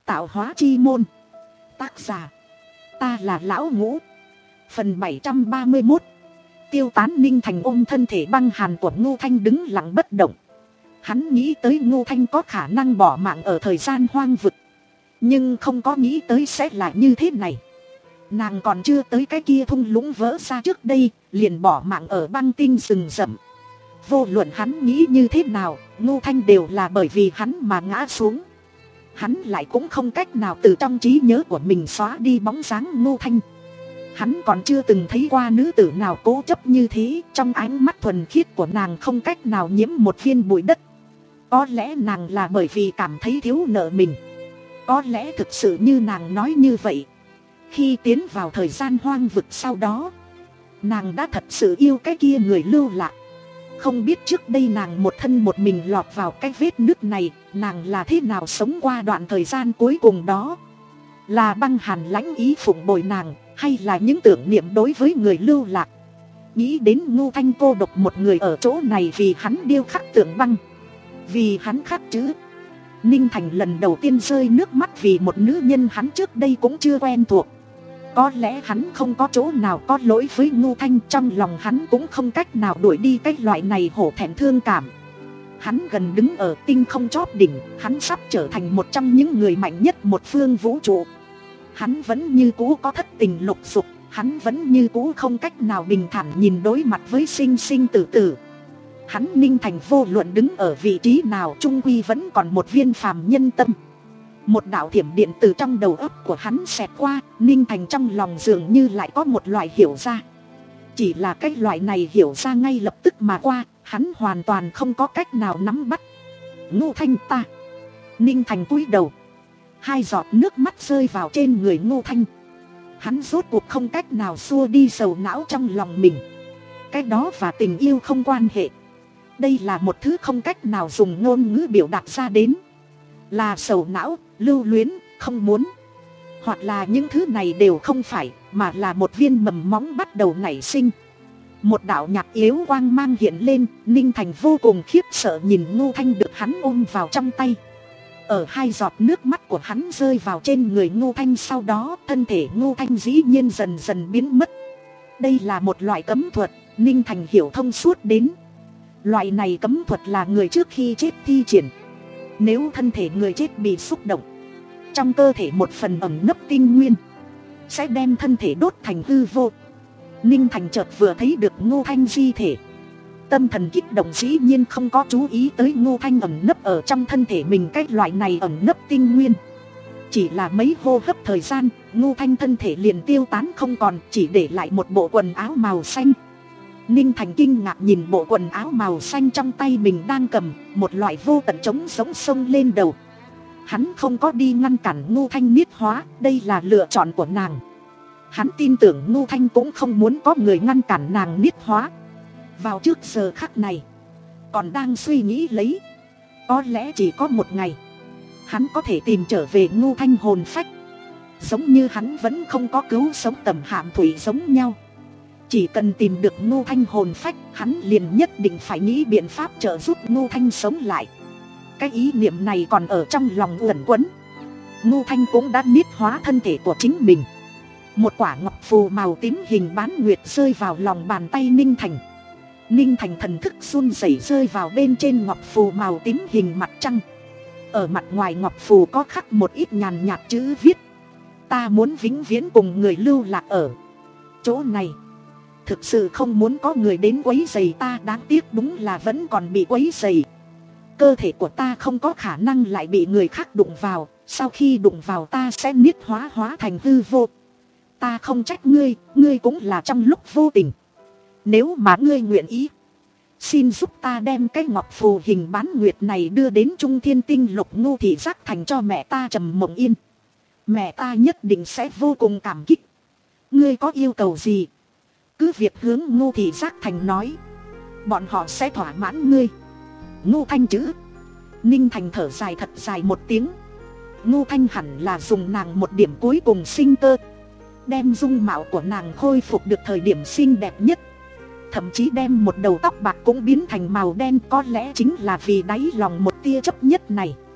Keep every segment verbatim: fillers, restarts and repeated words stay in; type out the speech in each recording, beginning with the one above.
Tạo hóa chi môn. Tác giả: ta là Lão Ngũ. Phần bảy trăm ba mươi mốt. Tiêu Tán. Ninh Thành ôm thân thể băng hàn của Ngô Thanh đứng lặng bất động. Hắn nghĩ tới Ngô Thanh có khả năng bỏ mạng ở thời gian hoang vực, nhưng không có nghĩ tới sẽ là như thế này. Nàng còn chưa tới cái kia thung lũng vỡ ra trước đây, liền bỏ mạng ở băng tinh rừng rậm. Vô luận hắn nghĩ như thế nào, Ngô Thanh đều là bởi vì hắn mà ngã xuống. Hắn lại cũng không cách nào từ trong trí nhớ của mình xóa đi bóng dáng Ngô Thanh. Hắn còn chưa từng thấy qua nữ tử nào cố chấp như thế. Trong ánh mắt thuần khiết của nàng không cách nào nhiễm một viên bụi đất. Có lẽ nàng là bởi vì cảm thấy thiếu nợ mình. Có lẽ thực sự như nàng nói như vậy. Khi tiến vào thời gian hoang vực sau đó, nàng đã thật sự yêu cái kia người lưu lạc. Không biết trước đây nàng một thân một mình lọt vào cái vết nứt này, nàng là thế nào sống qua đoạn thời gian cuối cùng đó. Là băng hàn lãnh ý phụng bồi nàng, hay là những tưởng niệm đối với người lưu lạc. Nghĩ đến Ngô Thanh cô độc một người ở chỗ này vì hắn điêu khắc tượng băng, vì hắn khắc chữ. Ninh Thành lần đầu tiên rơi nước mắt vì một nữ nhân hắn trước đây cũng chưa quen thuộc. Có lẽ hắn không có chỗ nào có lỗi với Ngô Thanh, trong lòng hắn cũng không cách nào đuổi đi cái loại này hổ thẹn thương cảm. Hắn gần đứng ở tinh không chóp đỉnh, hắn sắp trở thành một trong những người mạnh nhất một phương vũ trụ. Hắn vẫn như cũ có thất tình lục dục, hắn vẫn như cũ không cách nào bình thản nhìn đối mặt với sinh sinh tử tử. Hắn Ninh Thành vô luận đứng ở vị trí nào trung quy vẫn còn một viên phàm nhân tâm. Một đạo thiểm điện từ trong đầu óc của hắn xẹt qua, Ninh Thành trong lòng dường như lại có một loại hiểu ra. Chỉ là cái loại này hiểu ra ngay lập tức mà qua, hắn hoàn toàn không có cách nào nắm bắt. Ngô Thanh ta. Ninh Thành cúi đầu. Hai giọt nước mắt rơi vào trên người Ngô Thanh. Hắn rốt cuộc không cách nào xua đi sầu não trong lòng mình. Cái đó và tình yêu không quan hệ. Đây là một thứ không cách nào dùng ngôn ngữ biểu đạt ra đến. Là sầu não, lưu luyến, không muốn. Hoặc là những thứ này đều không phải, mà là một viên mầm móng bắt đầu nảy sinh. Một đạo nhạc yếu quang mang hiện lên, Ninh Thành vô cùng khiếp sợ nhìn Ngô Thanh được hắn ôm vào trong tay. Ở hai giọt nước mắt của hắn rơi vào trên người Ngô Thanh sau đó, thân thể Ngô Thanh dĩ nhiên dần dần biến mất. Đây là một loại cấm thuật, Ninh Thành hiểu thông suốt đến. Loại này cấm thuật là người trước khi chết thi triển. Nếu thân thể người chết bị xúc động, trong cơ thể một phần ẩn nấp tinh nguyên sẽ đem thân thể đốt thành hư vô. Ninh Thành chợt vừa thấy được Ngô Thanh di thể, tâm thần kích động dĩ nhiên không có chú ý tới Ngô Thanh ẩn nấp ở trong thân thể mình. Cái loại này ẩn nấp tinh nguyên, chỉ là mấy hô hấp thời gian, Ngô Thanh thân thể liền tiêu tán không còn, chỉ để lại một bộ quần áo màu xanh. Ninh Thành kinh ngạc nhìn bộ quần áo màu xanh trong tay mình đang cầm, một loại vô tận trống sống sông lên đầu. Hắn không có đi ngăn cản Ngô Thanh niết hóa, đây là lựa chọn của nàng. Hắn tin tưởng Ngô Thanh cũng không muốn có người ngăn cản nàng niết hóa. Vào trước giờ khắc này, còn đang suy nghĩ lấy, có lẽ chỉ có một ngày hắn có thể tìm trở về Ngô Thanh hồn phách. Giống như hắn vẫn không có cứu sống Tầm Hạm Thủy giống nhau. Chỉ cần tìm được Ngô Thanh hồn phách, hắn liền nhất định phải nghĩ biện pháp trợ giúp Ngô Thanh sống lại. Cái ý niệm này còn ở trong lòng uẩn quấn. Ngô Thanh cũng đã niết hóa thân thể của chính mình. Một quả ngọc phù màu tím hình bán nguyệt rơi vào lòng bàn tay Ninh Thành. Ninh Thành thần thức run rẩy rơi vào bên trên ngọc phù màu tím hình mặt trăng. Ở mặt ngoài ngọc phù có khắc một ít nhàn nhạt chữ viết: ta muốn vĩnh viễn cùng người lưu lạc ở chỗ này. Thực sự không muốn có người đến quấy rầy ta, đáng tiếc đúng là vẫn còn bị quấy rầy. Cơ thể của ta không có khả năng lại bị người khác đụng vào, sau khi đụng vào ta sẽ niết hóa hóa thành hư vô. Ta không trách ngươi, ngươi cũng là trong lúc vô tình. Nếu mà ngươi nguyện ý, xin giúp ta đem cái ngọc phù hình bán nguyệt này đưa đến Trung Thiên Tinh Lục Ngô Thị Giác Thành cho mẹ ta Trầm Mộng Yên. Mẹ ta nhất định sẽ vô cùng cảm kích. Ngươi có yêu cầu gì, cứ việc hướng Ngô Thị Giác Thành nói, bọn họ sẽ thỏa mãn ngươi. Ngô Thanh chứ? Ninh Thành thở dài thật dài một tiếng. Ngô Thanh hẳn là dùng nàng một điểm cuối cùng sinh cơ, đem dung mạo của nàng khôi phục được thời điểm xinh đẹp nhất. Thậm chí đem một đầu tóc bạc cũng biến thành màu đen, có lẽ chính là vì đáy lòng một tia chấp nhất này.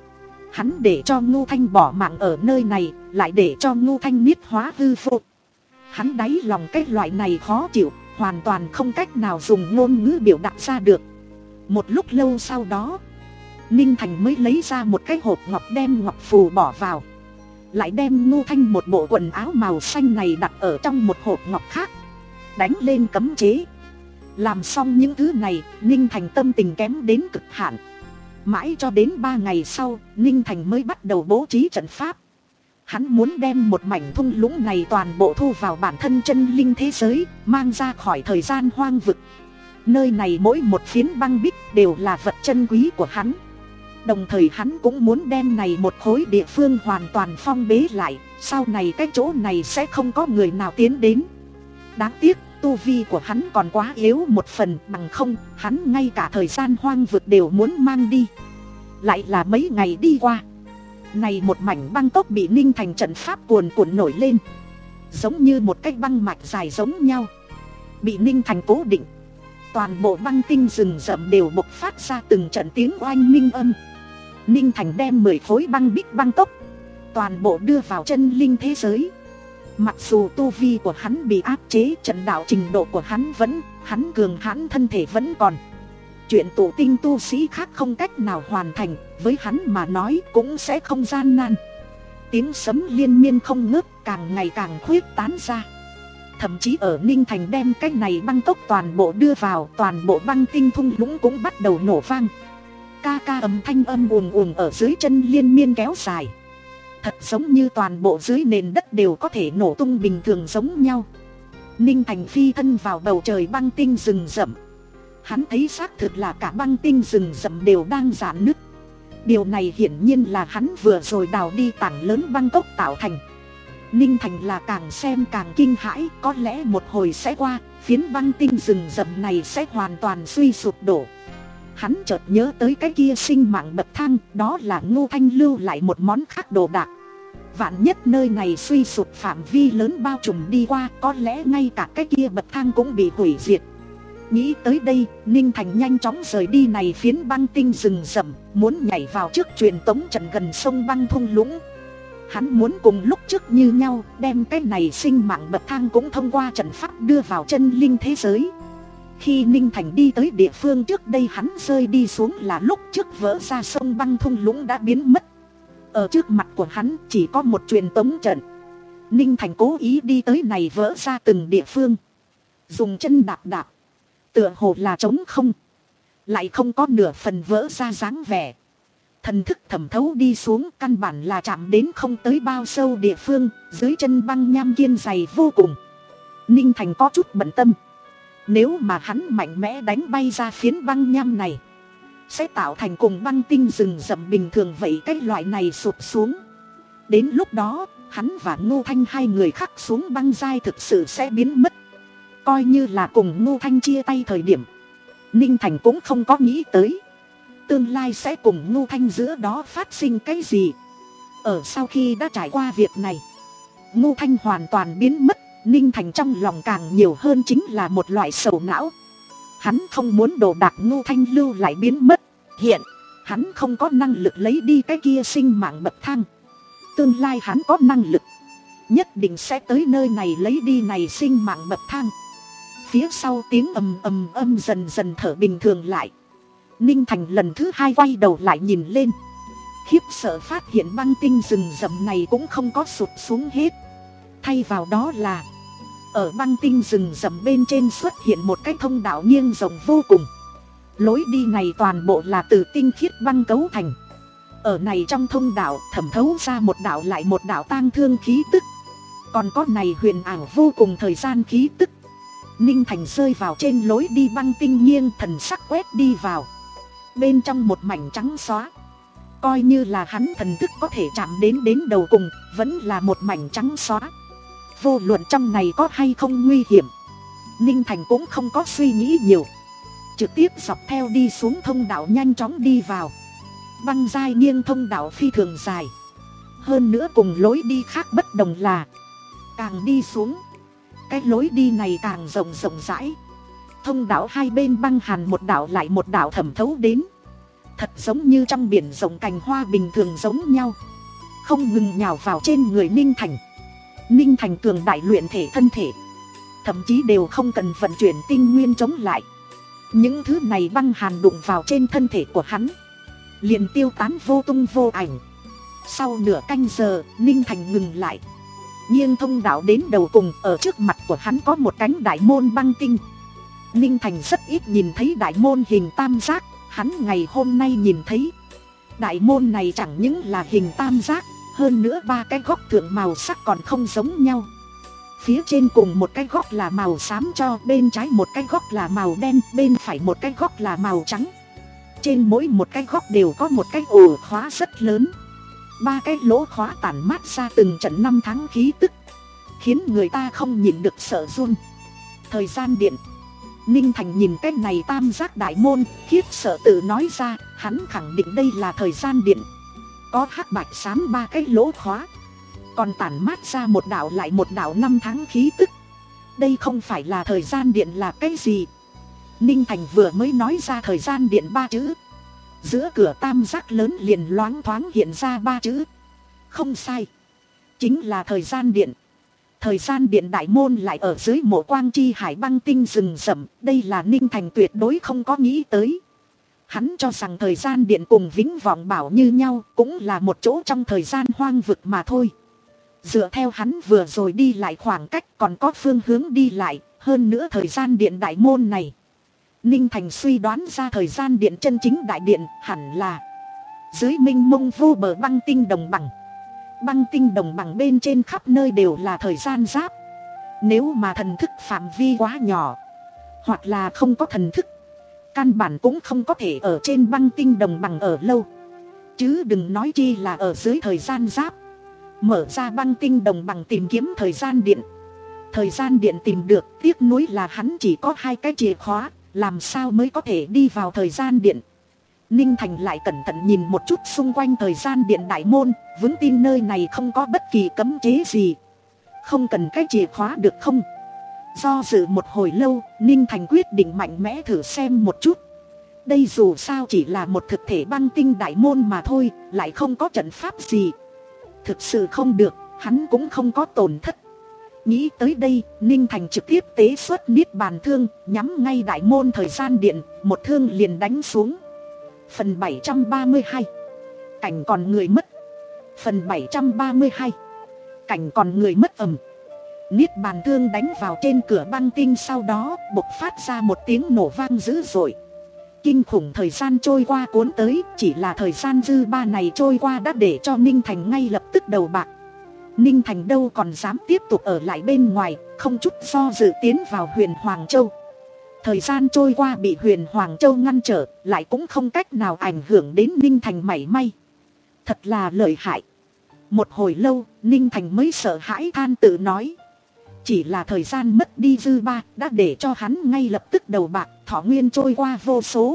Hắn để cho Ngưu Thanh bỏ mạng ở nơi này, lại để cho Ngưu Thanh niết hóa hư vô. Hắn đáy lòng cái loại này khó chịu, hoàn toàn không cách nào dùng ngôn ngữ biểu đạt ra được. Một lúc lâu sau đó, Ninh Thành mới lấy ra một cái hộp ngọc, đem ngọc phù bỏ vào. Lại đem Ngưu Thanh một bộ quần áo màu xanh này đặt ở trong một hộp ngọc khác, đánh lên cấm chế. Làm xong những thứ này, Ninh Thành tâm tình kém đến cực hạn. Mãi cho đến ba ngày sau, Ninh Thành mới bắt đầu bố trí trận pháp. Hắn muốn đem một mảnh thung lũng này toàn bộ thu vào bản thân chân linh thế giới, mang ra khỏi thời gian hoang vực. Nơi này mỗi một phiến băng bích đều là vật chân quý của hắn. Đồng thời hắn cũng muốn đem này một khối địa phương hoàn toàn phong bế lại, sau này cái chỗ này sẽ không có người nào tiến đến. Đáng tiếc, tu vi của hắn còn quá yếu một phần, bằng không, hắn ngay cả thời gian hoang vực đều muốn mang đi. Lại là mấy ngày đi qua, này một mảnh băng tốc bị Ninh Thành trận pháp cuồn cuộn nổi lên, giống như một cái băng mạch dài giống nhau, bị Ninh Thành cố định. Toàn bộ băng tinh rừng rậm đều bộc phát ra từng trận tiếng oanh minh âm. Ninh Thành đem mười khối băng bích băng tốc toàn bộ đưa vào chân linh thế giới. Mặc dù tu vi của hắn bị áp chế, trận đạo trình độ của hắn vẫn, hắn cường hãn thân thể vẫn còn. Chuyện tụ tinh tu sĩ khác không cách nào hoàn thành, với hắn mà nói cũng sẽ không gian nan. Tiếng sấm liên miên không ngớt, càng ngày càng khuyết tán ra. Thậm chí ở Ninh Thành đem cái này băng tốc toàn bộ đưa vào, toàn bộ băng tinh thung lũng cũng bắt đầu nổ vang. Ca ca âm thanh âm ùm ùm ở dưới chân liên miên kéo dài. Thật giống như toàn bộ dưới nền đất đều có thể nổ tung bình thường giống nhau. Ninh Thành phi thân vào bầu trời băng tinh rừng rậm. Hắn thấy xác thực là cả băng tinh rừng rậm đều đang rạn nứt. Điều này hiển nhiên là hắn vừa rồi đào đi tảng lớn băng tốc tạo thành. Ninh Thành là càng xem càng kinh hãi, có lẽ một hồi sẽ qua, phiến băng tinh rừng rậm này sẽ hoàn toàn suy sụp đổ. Hắn chợt nhớ tới cái kia sinh mạng bậc thang, đó là Ngưu Thanh lưu lại một món khác đồ đạc. Vạn nhất nơi này suy sụp phạm vi lớn bao trùm đi qua, có lẽ ngay cả cái kia bậc thang cũng bị hủy diệt. Nghĩ tới đây, Ninh Thành nhanh chóng rời đi này phiến băng tinh rừng rậm, muốn nhảy vào trước truyền tống trận gần sông băng thung lũng. Hắn muốn cùng lúc trước như nhau, đem cái này sinh mạng bậc thang cũng thông qua trận pháp đưa vào chân linh thế giới. Khi Ninh Thành đi tới địa phương trước đây hắn rơi đi xuống là lúc trước vỡ ra sông băng thung lũng đã biến mất. Ở trước mặt của hắn chỉ có một truyền tống trận. Ninh Thành cố ý đi tới này vỡ ra từng địa phương, dùng chân đạp đạp, tựa hồ là trống không, lại không có nửa phần vỡ ra dáng vẻ. Thần thức thẩm thấu đi xuống, căn bản là chạm đến không tới bao sâu địa phương, dưới chân băng nham kiên dày vô cùng. Ninh Thành có chút bận tâm, nếu mà hắn mạnh mẽ đánh bay ra phiến băng nham này, sẽ tạo thành cùng băng tinh rừng rậm bình thường vậy cái loại này sụp xuống. Đến lúc đó, hắn và Ngưu Thanh hai người khắc xuống băng giai thực sự sẽ biến mất. Coi như là cùng Ngưu Thanh chia tay thời điểm, Ninh Thành cũng không có nghĩ tới tương lai sẽ cùng Ngưu Thanh giữa đó phát sinh cái gì. Ở sau khi đã trải qua việc này, Ngưu Thanh hoàn toàn biến mất, Ninh Thành trong lòng càng nhiều hơn chính là một loại sầu não. Hắn không muốn đồ đạc Ngưu Thanh lưu lại biến mất. Hiện, hắn không có năng lực lấy đi cái kia sinh mạng bậc thang. Tương lai hắn có năng lực, nhất định sẽ tới nơi này lấy đi này sinh mạng bậc thang. Phía sau tiếng ầm ầm âm dần dần thở bình thường lại. Ninh Thành lần thứ hai quay đầu lại nhìn lên, khiếp sợ phát hiện băng tinh rừng rậm này cũng không có sụp xuống hết. Thay vào đó là, ở băng tinh rừng rậm bên trên xuất hiện một cái thông đạo nghiêng rộng vô cùng. Lối đi này toàn bộ là từ tinh khiết băng cấu thành. Ở này trong thông đạo thẩm thấu ra một đạo lại một đạo tang thương khí tức. Còn có này huyền ảo vô cùng thời gian khí tức. Ninh Thành rơi vào trên lối đi băng tinh nghiêng, thần sắc quét đi vào. Bên trong một mảnh trắng xóa, coi như là hắn thần thức có thể chạm đến đến đầu cùng, vẫn là một mảnh trắng xóa. Vô luận trong này có hay không nguy hiểm, Ninh Thành cũng không có suy nghĩ nhiều, trực tiếp dọc theo đi xuống thông đạo nhanh chóng đi vào. Băng giai nghiêng thông đạo phi thường dài. Hơn nữa cùng lối đi khác bất đồng là, càng đi xuống, cái lối đi này càng rộng rộng rãi. Thông đạo hai bên băng hàn một đạo lại một đạo thẩm thấu đến. thật giống như trong biển rộng cành hoa bình thường giống nhau, không ngừng nhào vào trên người Ninh Thành. Ninh Thành cường đại luyện thể thân thể, thậm chí đều không cần vận chuyển tinh nguyên chống lại. Những thứ này băng hàn đụng vào trên thân thể của hắn, liền tiêu tán vô tung vô ảnh. Sau nửa canh giờ, Ninh Thành ngừng lại, nghiêng thông đạo đến đầu cùng. Ở trước mặt của hắn có một cánh đại môn băng tinh. Ninh Thành rất ít nhìn thấy đại môn hình tam giác, hắn ngày hôm nay nhìn thấy. Đại môn này chẳng những là hình tam giác, hơn nữa ba cái góc thượng màu sắc còn không giống nhau. Phía trên cùng một cái góc là màu xám cho, bên trái một cái góc là màu đen, bên phải một cái góc là màu trắng. Trên mỗi một cái góc đều có một cái ổ khóa rất lớn. Ba cái lỗ khóa tản mát ra từng trận năm tháng khí tức, khiến người ta không nhìn được sợ run. Thời gian điện. Ninh Thành nhìn cái này tam giác đại môn, khiếp sợ tự nói ra, hắn khẳng định đây là thời gian điện. Có hắc bạch xám ba cái lỗ khóa, còn tản mát ra một đạo lại một đạo năm tháng khí tức. Đây không phải là thời gian điện là cái gì? Ninh Thành vừa mới nói ra thời gian điện ba chữ, giữa cửa tam giác lớn liền loáng thoáng hiện ra ba chữ. Không sai, chính là thời gian điện. Thời gian điện đại môn lại ở dưới mộ quang chi hải băng tinh rừng rậm. Đây là Ninh Thành tuyệt đối không có nghĩ tới. Hắn cho rằng thời gian điện cùng Vĩnh Vọng Bảo như nhau, cũng là một chỗ trong thời gian hoang vực mà thôi. Dựa theo hắn vừa rồi đi lại khoảng cách, còn có phương hướng đi lại, hơn nữa thời gian điện đại môn này, Ninh Thành suy đoán ra thời gian điện chân chính đại điện hẳn là dưới mênh mông vô bờ băng tinh đồng bằng. Băng tinh đồng bằng bên trên khắp nơi đều là thời gian giáp. Nếu mà thần thức phạm vi quá nhỏ, hoặc là không có thần thức, căn bản cũng không có thể ở trên băng tinh đồng bằng ở lâu, chứ đừng nói chi là ở dưới thời gian giáp. Mở ra băng tinh đồng bằng tìm kiếm thời gian điện. Thời gian điện tìm được, tiếc nuối là hắn chỉ có hai cái chìa khóa, làm sao mới có thể đi vào thời gian điện. Ninh Thành lại cẩn thận nhìn một chút xung quanh thời gian điện đại môn, vững tin nơi này không có bất kỳ cấm chế gì. Không cần cái chìa khóa được không? Do dự một hồi lâu, Ninh Thành quyết định mạnh mẽ thử xem một chút. Đây dù sao chỉ là một thực thể băng tinh đại môn mà thôi, lại không có trận pháp gì. Thực sự không được, hắn cũng không có tổn thất. Nghĩ tới đây, Ninh Thành trực tiếp tế xuất niết bàn thương, nhắm ngay đại môn thời gian điện, một thương liền đánh xuống. Phần bảy trăm ba mươi hai, cảnh còn người mất. Phần bảy trăm ba mươi hai, cảnh còn người mất. Ầm. Niết bàn thương đánh vào trên cửa băng tinh, sau đó bộc phát ra một tiếng nổ vang dữ dội. Kinh khủng thời gian trôi qua cuốn tới, chỉ là thời gian dư ba này trôi qua đã để cho Ninh Thành ngay lập tức đầu bạc. Ninh Thành đâu còn dám tiếp tục ở lại bên ngoài, không chút do dự tiến vào Huyền Hoàng Châu. Thời gian trôi qua bị Huyền Hoàng Châu ngăn trở, lại cũng không cách nào ảnh hưởng đến Ninh Thành mảy may. Thật là lợi hại. Một hồi lâu, Ninh Thành mới sợ hãi than tự nói. Chỉ là thời gian mất đi dư ba, đã để cho hắn ngay lập tức đầu bạc, thọ nguyên trôi qua vô số.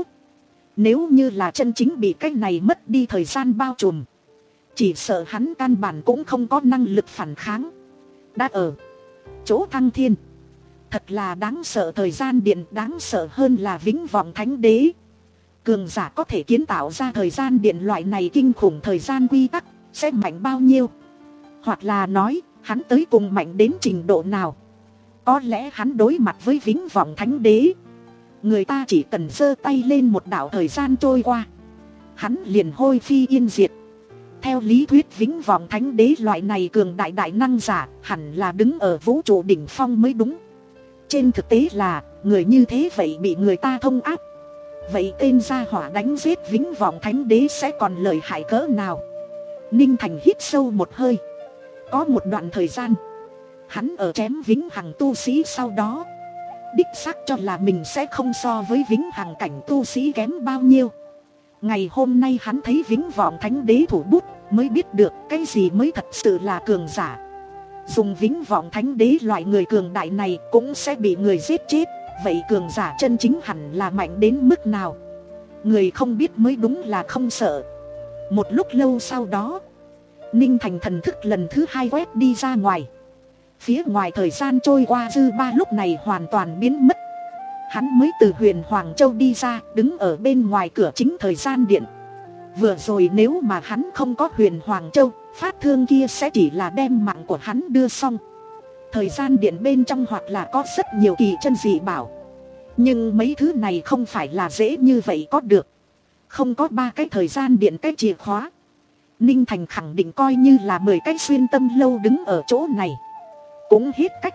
Nếu như là chân chính bị cái này mất đi thời gian bao trùm, chỉ sợ hắn căn bản cũng không có năng lực phản kháng. Đã ở chỗ thăng thiên. Thật là đáng sợ, thời gian điện đáng sợ hơn là Vĩnh Vọng Thánh Đế. Cường giả có thể kiến tạo ra thời gian điện loại này kinh khủng thời gian quy tắc, sẽ mạnh bao nhiêu? Hoặc là nói, hắn tới cùng mạnh đến trình độ nào? Có lẽ hắn đối mặt với Vĩnh Vọng Thánh Đế, người ta chỉ cần giơ tay lên một đạo thời gian trôi qua, hắn liền hôi phi yên diệt. Theo lý thuyết Vĩnh Vọng Thánh Đế loại này cường đại đại năng giả hẳn là đứng ở vũ trụ đỉnh phong mới đúng. Trên thực tế là, người như thế vậy bị người ta thông áp. Vậy tên gia hỏa đánh giết Vĩnh Vọng Thánh Đế sẽ còn lợi hại cỡ nào? Ninh Thành hít sâu một hơi. Có một đoạn thời gian, hắn ở chém Vĩnh Hằng tu sĩ sau đó, đích xác cho là mình sẽ không so với Vĩnh Hằng cảnh tu sĩ kém bao nhiêu. Ngày hôm nay hắn thấy Vĩnh Vọng Thánh Đế thủ bút, mới biết được cái gì mới thật sự là cường giả. Dùng Vĩnh Vọng Thánh Đế loại người cường đại này cũng sẽ bị người giết chết. Vậy cường giả chân chính hẳn là mạnh đến mức nào? Người không biết mới đúng là không sợ. Một lúc lâu sau đó, Ninh Thành thần thức lần thứ hai quét đi ra ngoài. Phía ngoài thời gian trôi qua dư ba lúc này hoàn toàn biến mất. Hắn mới từ Huyền Hoàng Châu đi ra, đứng ở bên ngoài cửa chính thời gian điện. Vừa rồi nếu mà hắn không có Huyền Hoàng Châu, phát thương kia sẽ chỉ là đem mạng của hắn đưa xong. Thời gian điện bên trong hoặc là có rất nhiều kỳ chân dị bảo, nhưng mấy thứ này không phải là dễ như vậy có được. Không có ba cái thời gian điện cái chìa khóa, Ninh Thành khẳng định coi như là mười cái xuyên tâm lâu đứng ở chỗ này cũng hết cách.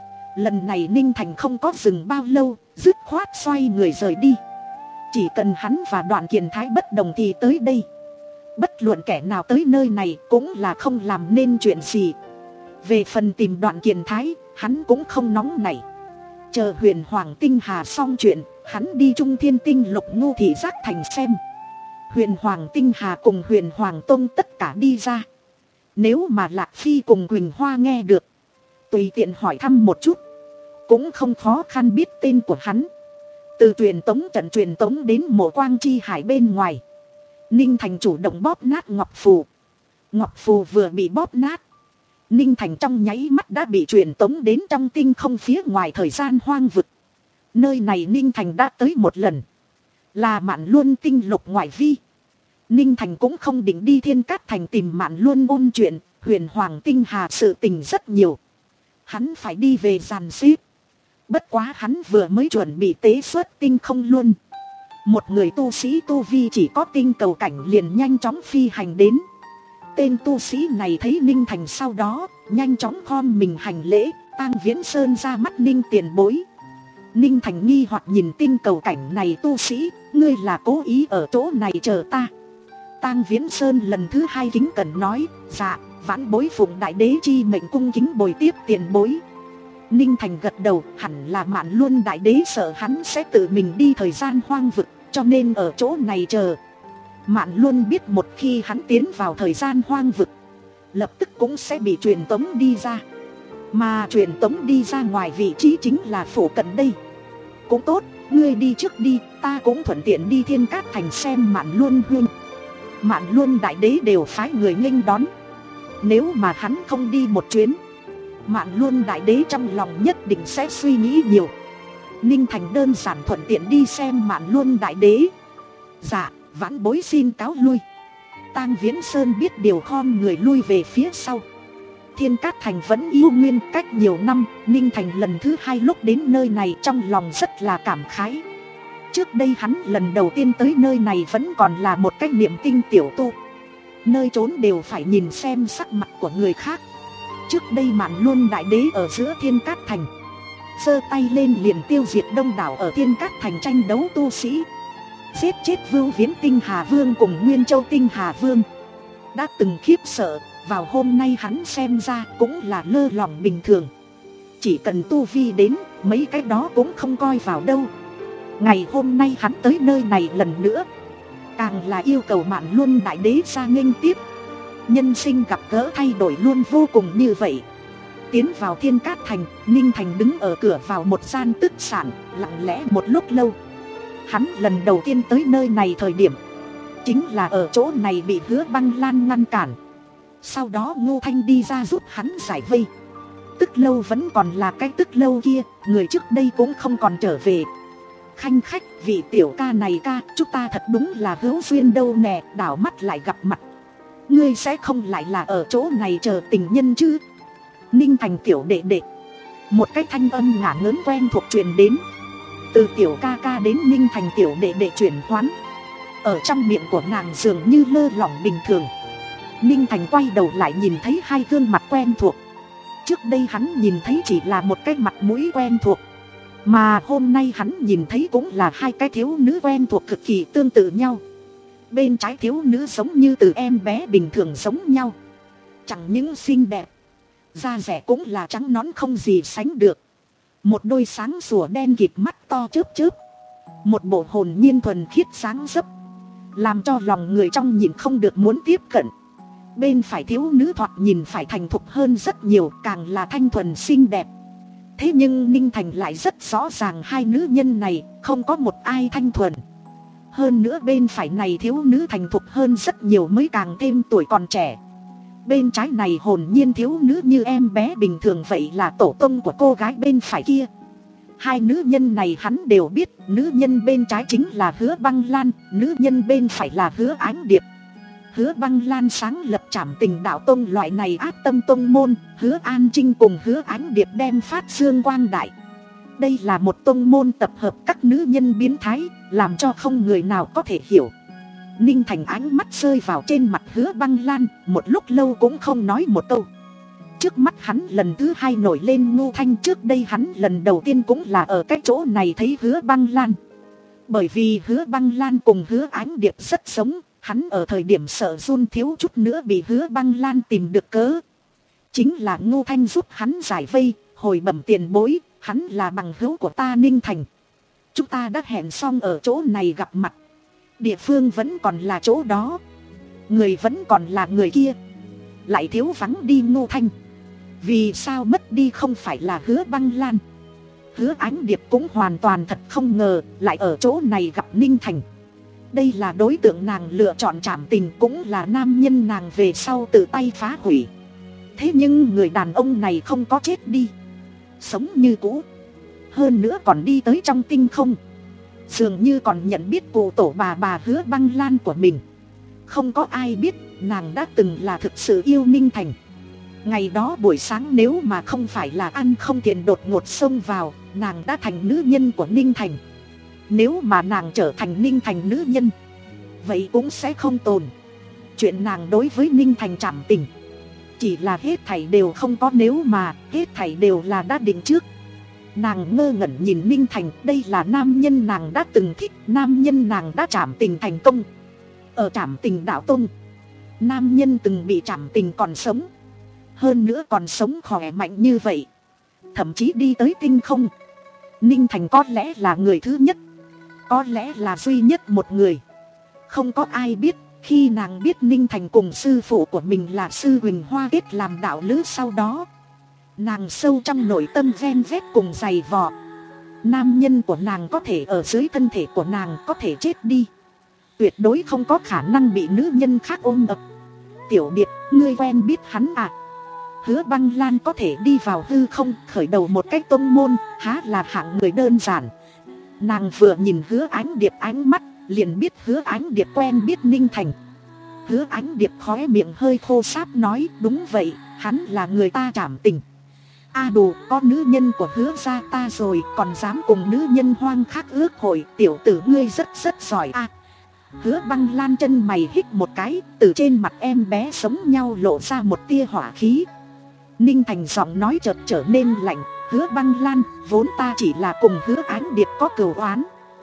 Lần này Ninh Thành không có dừng bao lâu, dứt khoát xoay người rời đi. Chỉ cần hắn và Đoạn Kiền Thái bất đồng thì tới đây. Bất luận kẻ nào tới nơi này cũng là không làm nên chuyện gì. Về phần tìm Đoạn Kiền Thái, hắn cũng không nóng nảy. Chờ Huyền Hoàng Tinh Hà xong chuyện, hắn đi Trung Thiên Tinh Lục Ngô Thị Giác Thành xem. Huyền Hoàng Tinh Hà cùng Huyền Hoàng Tông tất cả đi ra. Nếu mà Lạc Phi cùng Quỳnh Hoa nghe được, tùy tiện hỏi thăm một chút, cũng không khó khăn biết tên của hắn. Từ truyền tống trận truyền tống đến Mộ Quang Chi Hải bên ngoài, Ninh Thành chủ động bóp nát ngọc phù. Ngọc phù vừa bị bóp nát, Ninh Thành trong nháy mắt đã bị truyền tống đến trong tinh không phía ngoài thời gian hoang vực. Nơi này Ninh Thành đã tới một lần, là Mạn Luân Tinh Lục ngoại vi. Ninh Thành cũng không định đi Thiên Cát Thành tìm Mạn Luân ôn chuyện. Huyền Hoàng Tinh Hà sự tình rất nhiều, hắn phải đi về dàn xếp. Bất quá hắn vừa mới chuẩn bị tế xuất tinh không luôn, một người tu sĩ tu vi chỉ có tinh cầu cảnh liền nhanh chóng phi hành đến. Tên tu sĩ này thấy Ninh Thành sau đó, nhanh chóng khom mình hành lễ. Tang Viễn Sơn ra mắt Ninh tiền bối. Ninh Thành nghi hoặc nhìn tinh cầu cảnh này tu sĩ, ngươi là cố ý ở chỗ này chờ ta? Tang Viễn Sơn lần thứ hai kính cẩn nói, dạ, vãn bối phụng đại đế chi mệnh cung kính bồi tiếp tiền bối. Ninh Thành gật đầu, hẳn là Mạn Luân đại đế sợ hắn sẽ tự mình đi thời gian hoang vực, cho nên ở chỗ này chờ. Mạn Luân biết một khi hắn tiến vào thời gian hoang vực, lập tức cũng sẽ bị truyền tống đi ra. Mà truyền tống đi ra ngoài vị trí chính là phủ cận đây. Cũng tốt, ngươi đi trước đi, ta cũng thuận tiện đi Thiên Cát Thành xem Mạn Luân huynh. Mạn Luân đại đế đều phái người nghênh đón. Nếu mà hắn không đi một chuyến, Mạn Luân đại đế trong lòng nhất định sẽ suy nghĩ nhiều. Ninh Thành đơn giản thuận tiện đi xem Mạn Luân đại đế. Dạ, vãn bối xin cáo lui. Tang Viễn Sơn biết điều khom người lui về phía sau. Thiên Cát Thành vẫn yêu nguyên, cách nhiều năm, Ninh Thành lần thứ hai lúc đến nơi này trong lòng rất là cảm khái. Trước đây hắn lần đầu tiên tới nơi này vẫn còn là một cái niệm tinh tiểu tu, nơi trốn đều phải nhìn xem sắc mặt của người khác. Trước đây Mạn Luân đại đế ở giữa Thiên Cát Thành, giơ tay lên liền tiêu diệt đông đảo ở Thiên Cát Thành tranh đấu tu sĩ, giết chết Vưu Viễn Tinh Hà Vương cùng Nguyên Châu Tinh Hà Vương. Đã từng khiếp sợ, vào hôm nay hắn xem ra cũng là lơ lỏng bình thường. Chỉ cần tu vi đến, mấy cái đó cũng không coi vào đâu. Ngày hôm nay hắn tới nơi này lần nữa, càng là yêu cầu Mạn Luân đại đế ra nghênh tiếp. Nhân sinh gặp gỡ thay đổi luôn vô cùng như vậy. Tiến vào Thiên Cát Thành, Ninh Thành đứng ở cửa vào một gian tức sản, lặng lẽ một lúc lâu. Hắn lần đầu tiên tới nơi này thời điểm, chính là ở chỗ này bị Hứa Băng Lan ngăn cản. Sau đó Ngô Thanh đi ra giúp hắn giải vây. Tức lâu vẫn còn là cái tức lâu kia, người trước đây cũng không còn trở về. Khanh khách, vị tiểu ca này ca, chúng ta thật đúng là hữu duyên đâu nè. Đảo mắt lại gặp mặt, ngươi sẽ không lại là ở chỗ này chờ tình nhân chứ? Ninh Thành tiểu đệ đệ. Một cái thanh âm ngả ngớn quen thuộc truyền đến. Từ tiểu ca ca đến Ninh Thành tiểu đệ đệ chuyển hoán. Ở trong miệng của nàng dường như lơ lỏng bình thường. Ninh Thành quay đầu lại nhìn thấy hai gương mặt quen thuộc. Trước đây hắn nhìn thấy chỉ là một cái mặt mũi quen thuộc, mà hôm nay hắn nhìn thấy cũng là hai cái thiếu nữ quen thuộc cực kỳ tương tự nhau. Bên trái thiếu nữ giống như từ em bé bình thường giống nhau, chẳng những xinh đẹp, da dẻ cũng là trắng nõn không gì sánh được. Một đôi sáng sủa đen kịt mắt to chớp chớp, một bộ hồn nhiên thuần khiết sáng dấp, làm cho lòng người trong nhìn không được muốn tiếp cận. Bên phải thiếu nữ thoạt nhìn phải thành thục hơn rất nhiều, càng là thanh thuần xinh đẹp. Thế nhưng Ninh Thành lại rất rõ ràng hai nữ nhân này không có một ai thanh thuần. Hơn nữa bên phải này thiếu nữ thành thục hơn rất nhiều mới càng thêm tuổi còn trẻ. Bên trái này hồn nhiên thiếu nữ như em bé bình thường, vậy là tổ tông của cô gái bên phải kia. Hai nữ nhân này hắn đều biết, nữ nhân bên trái chính là Hứa Băng Lan, nữ nhân bên phải là Hứa Ánh Điệp. Hứa Băng Lan sáng lập Trảm Tình Đạo Tông loại này ác tâm tông môn, Hứa An Trinh cùng Hứa Ánh Điệp đem phát dương quang đại. Đây là một tông môn tập hợp các nữ nhân biến thái, làm cho không người nào có thể hiểu. Ninh Thành ánh mắt rơi vào trên mặt Hứa Băng Lan, một lúc lâu cũng không nói một câu. Trước mắt hắn lần thứ hai nổi lên Ngô Thanh, trước đây hắn lần đầu tiên cũng là ở cái chỗ này thấy Hứa Băng Lan. Bởi vì Hứa Băng Lan cùng Hứa Ánh Điệp rất sống, hắn ở thời điểm sợ run thiếu chút nữa bị Hứa Băng Lan tìm được cớ. Chính là Ngô Thanh giúp hắn giải vây, hồi bẩm tiền bối, hắn là bằng hữu của ta Ninh Thành. Chúng ta đã hẹn xong ở chỗ này gặp mặt. Địa phương vẫn còn là chỗ đó, người vẫn còn là người kia, lại thiếu vắng đi Ngô Thanh. Vì sao mất đi không phải là Hứa Băng Lan? Hứa Ánh Điệp cũng hoàn toàn thật không ngờ lại ở chỗ này gặp Ninh Thành. Đây là đối tượng nàng lựa chọn Trảm Tình, cũng là nam nhân nàng về sau tự tay phá hủy. Thế nhưng người đàn ông này không có chết đi, sống như cũ. Hơn nữa còn đi tới trong tinh không, dường như còn nhận biết cụ tổ bà bà Hứa Băng Lan của mình. Không có ai biết nàng đã từng là thực sự yêu Ninh Thành. Ngày đó buổi sáng nếu mà không phải là ăn không tiền đột ngột xông vào, nàng đã thành nữ nhân của Ninh Thành. Nếu mà nàng trở thành Ninh Thành nữ nhân, vậy cũng sẽ không tồn chuyện nàng đối với Ninh Thành Trảm Tình. Chỉ là hết thảy đều không có nếu mà, hết thảy đều là đã định trước. Nàng ngơ ngẩn nhìn Ninh Thành, đây là nam nhân nàng đã từng thích, nam nhân nàng đã trảm tình thành công. Ở Trảm Tình Đạo Tông, nam nhân từng bị trảm tình còn sống, hơn nữa còn sống khỏe mạnh như vậy, thậm chí đi tới tinh không. Ninh Thành có lẽ là người thứ nhất, có lẽ là duy nhất một người. Không có ai biết, khi nàng biết Ninh Thành cùng sư phụ của mình là sư Huỳnh Hoa kết làm đạo lữ sau đó, nàng sâu trong nội tâm ven vét cùng giày vò. Nam nhân của nàng có thể ở dưới thân thể của nàng có thể chết đi, tuyệt đối không có khả năng bị nữ nhân khác ôm ập. Tiểu Điệp, ngươi quen biết hắn à? Hứa Băng Lan có thể đi vào hư không khởi đầu một cách tông môn, há là hạng người đơn giản. Nàng vừa nhìn Hứa Ánh Điệp ánh mắt, liền biết Hứa Ánh Điệp quen biết Ninh Thành. Hứa Ánh Điệp khóe miệng hơi khô sáp nói, đúng vậy, hắn là người ta trảm tình. A à đủ, có nữ nhân của Hứa gia ta rồi, còn dám cùng nữ nhân hoang khác ước hội, tiểu tử ngươi rất rất giỏi a. À, Hứa Băng Lan chân mày hít một cái, từ trên mặt em bé sống nhau lộ ra một tia hỏa khí. Ninh Thành giọng nói chợt trở nên lạnh, Hứa Băng Lan, vốn ta chỉ là cùng Hứa Ánh Điệp có cừu oán.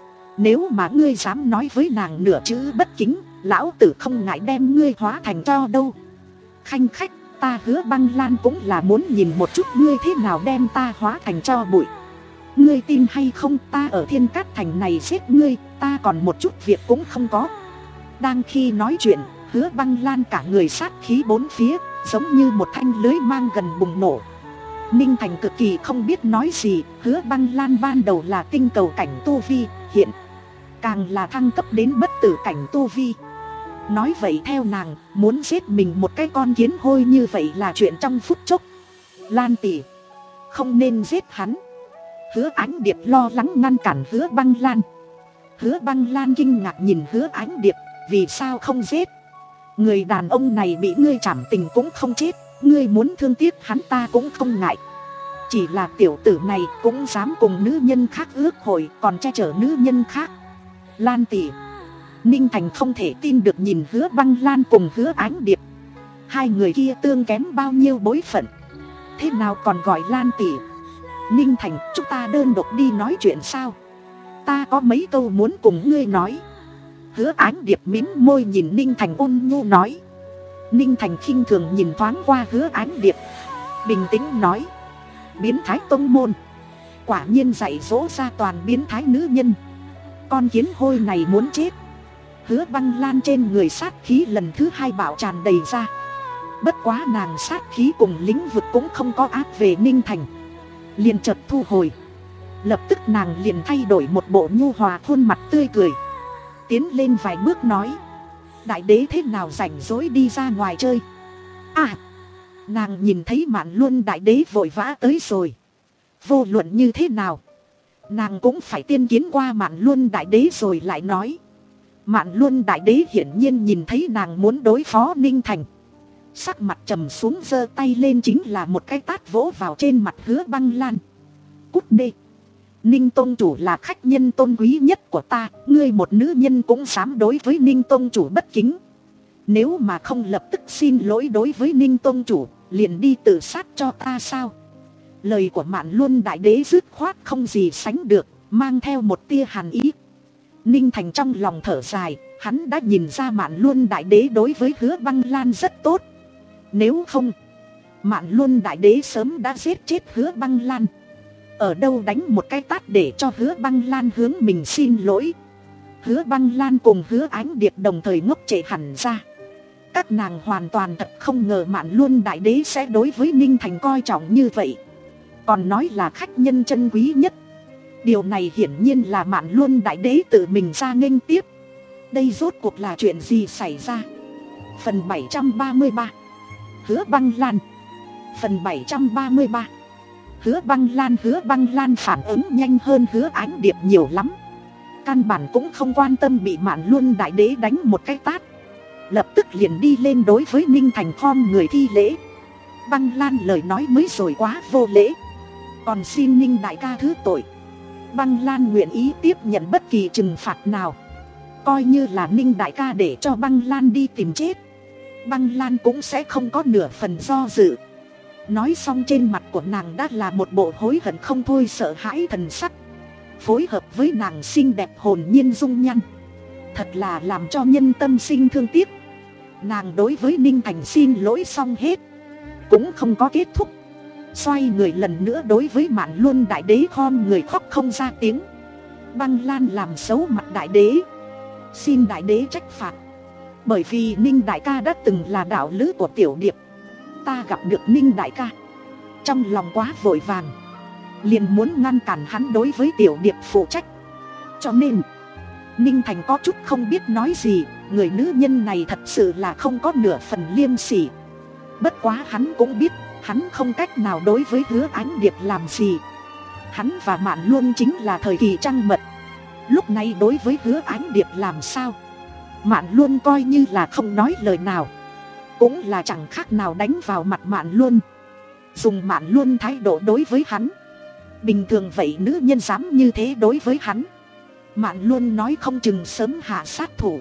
Nếu mà ngươi dám nói với nàng nửa chữ bất kính, lão tử không ngại đem ngươi hóa thành tro đâu. Khanh khách, ta Hứa Băng Lan cũng là muốn nhìn một chút ngươi thế nào đem ta hóa thành tro bụi. Ngươi tin hay không, ta ở Thiên Cát Thành này giết ngươi, ta còn một chút việc cũng không có. Đang khi nói chuyện, Hứa Băng Lan cả người sát khí bốn phía, giống như một thanh lưới mang gần bùng nổ. Ninh Thành cực kỳ không biết nói gì. Hứa Băng Lan ban đầu là tinh cầu cảnh tu vi, hiện càng là thăng cấp đến bất tử cảnh tu vi. Nói vậy theo nàng, muốn giết mình một cái con kiến hôi như vậy là chuyện trong phút chốc. Lan tỷ, không nên giết hắn. Hứa Ánh Điệp lo lắng ngăn cản Hứa Băng Lan. Hứa Băng Lan kinh ngạc nhìn Hứa Ánh Điệp, vì sao không giết? Người đàn ông này bị ngươi trảm tình cũng không chết, ngươi muốn thương tiếc hắn ta cũng không ngại. Chỉ là tiểu tử này cũng dám cùng nữ nhân khác ước hội, còn che chở nữ nhân khác. Lan tỷ. Ninh Thành không thể tin được nhìn Hứa Băng Lan cùng Hứa Ánh Điệp. Hai người kia tương kém bao nhiêu bối phận, thế nào còn gọi Lan tỷ? Ninh Thành, chúng ta đơn độc đi nói chuyện sao? Ta có mấy câu muốn cùng ngươi nói. Hứa Ánh Điệp mím môi nhìn Ninh Thành ôn nhu nói. Ninh Thành khinh thường nhìn thoáng qua Hứa Ánh Điệp, bình tĩnh nói, biến thái tông môn quả nhiên dạy dỗ ra toàn biến thái nữ nhân. Con kiến hôi này muốn chết. Hứa Băng Lan trên người sát khí lần thứ hai bạo tràn đầy ra. Bất quá nàng sát khí cùng lĩnh vực cũng không có áp về Ninh Thành, liền chợt thu hồi. Lập tức nàng liền thay đổi một bộ nhu hòa khuôn mặt tươi cười, tiến lên vài bước nói, đại đế thế nào rảnh rỗi đi ra ngoài chơi? À, nàng nhìn thấy Mạn Luân đại đế vội vã tới rồi. Vô luận như thế nào, Nàng cũng phải tiên kiến qua Mạn Luân Đại Đế rồi lại nói. Mạn Luân Đại Đế hiển nhiên nhìn thấy nàng muốn đối phó Ninh Thành, sắc mặt trầm xuống, giơ tay lên chính là một cái tát vỗ vào trên mặt Hứa Băng Lan. Cút đi! Ninh Tông Chủ là khách nhân tôn quý nhất của ta, ngươi một nữ nhân cũng dám đối với Ninh Tông Chủ bất kính. Nếu mà không lập tức xin lỗi đối với Ninh Tông Chủ, liền đi tự sát cho ta sao? Lời của Mạn Luân Đại Đế dứt khoát không gì sánh được, mang theo một tia hàn ý. Ninh Thành trong lòng thở dài, hắn đã nhìn ra Mạn Luân Đại Đế đối với Hứa Băng Lan rất tốt. Nếu không, Mạn Luân Đại Đế sớm đã giết chết Hứa Băng Lan. Ở đâu đánh một cái tát để cho Hứa Băng Lan hướng mình xin lỗi. Hứa Băng Lan cùng Hứa Ánh Điệp đồng thời ngốc trệ hẳn ra. Các nàng hoàn toàn thật không ngờ Mạn Luân Đại Đế sẽ đối với Ninh Thành coi trọng như vậy, còn nói là khách nhân chân quý nhất. Điều này hiển nhiên là Mạn Luân Đại Đế tự mình ra nghênh tiếp. Đây rốt cuộc là chuyện gì xảy ra? Phần bảy trăm ba mươi ba, Hứa Băng Lan. Phần bảy trăm ba mươi ba, Hứa Băng Lan. Hứa Băng Lan phản ứng nhanh hơn Hứa Ánh Điệp nhiều lắm. Căn bản cũng không quan tâm bị Mạn Luân Đại Đế đánh một cái tát, lập tức liền đi lên đối với Ninh Thành khom người thi lễ. Băng Lan lời nói mới rồi quá vô lễ, còn xin Ninh đại ca thứ tội. Băng Lan nguyện ý tiếp nhận bất kỳ trừng phạt nào, coi như là Ninh đại ca để cho Băng Lan đi tìm chết, Băng Lan cũng sẽ không có nửa phần do dự. Nói xong trên mặt của nàng đã là một bộ hối hận không thôi sợ hãi thần sắc, phối hợp với nàng xinh đẹp hồn nhiên dung nhan, thật là làm cho nhân tâm sinh thương tiếc. Nàng đối với Ninh Thành xin lỗi xong hết, cũng không có kết thúc, xoay người lần nữa đối với Mạn Luân Đại Đế khom người khóc không ra tiếng. Băng Lan làm xấu mặt Đại Đế, xin Đại Đế trách phạt. Bởi vì Ninh đại ca đã từng là đạo lữ của Tiểu Điệp, ta gặp được Ninh đại ca, trong lòng quá vội vàng, liền muốn ngăn cản hắn đối với Tiểu Điệp phụ trách. Cho nên Ninh Thành có chút không biết nói gì. Người nữ nhân này thật sự là không có nửa phần liêm sỉ. Bất quá hắn cũng biết hắn không cách nào đối với Hứa Ánh Điệp làm gì. Hắn và Mạn Luân chính là thời kỳ trăng mật, lúc này đối với Hứa Ánh Điệp làm sao? Mạn Luân coi như là không nói lời nào, cũng là chẳng khác nào đánh vào mặt Mạn Luân, dùng Mạn Luân thái độ đối với hắn. Bình thường vậy nữ nhân dám như thế đối với hắn, Mạn Luân nói không chừng sớm hạ sát thủ,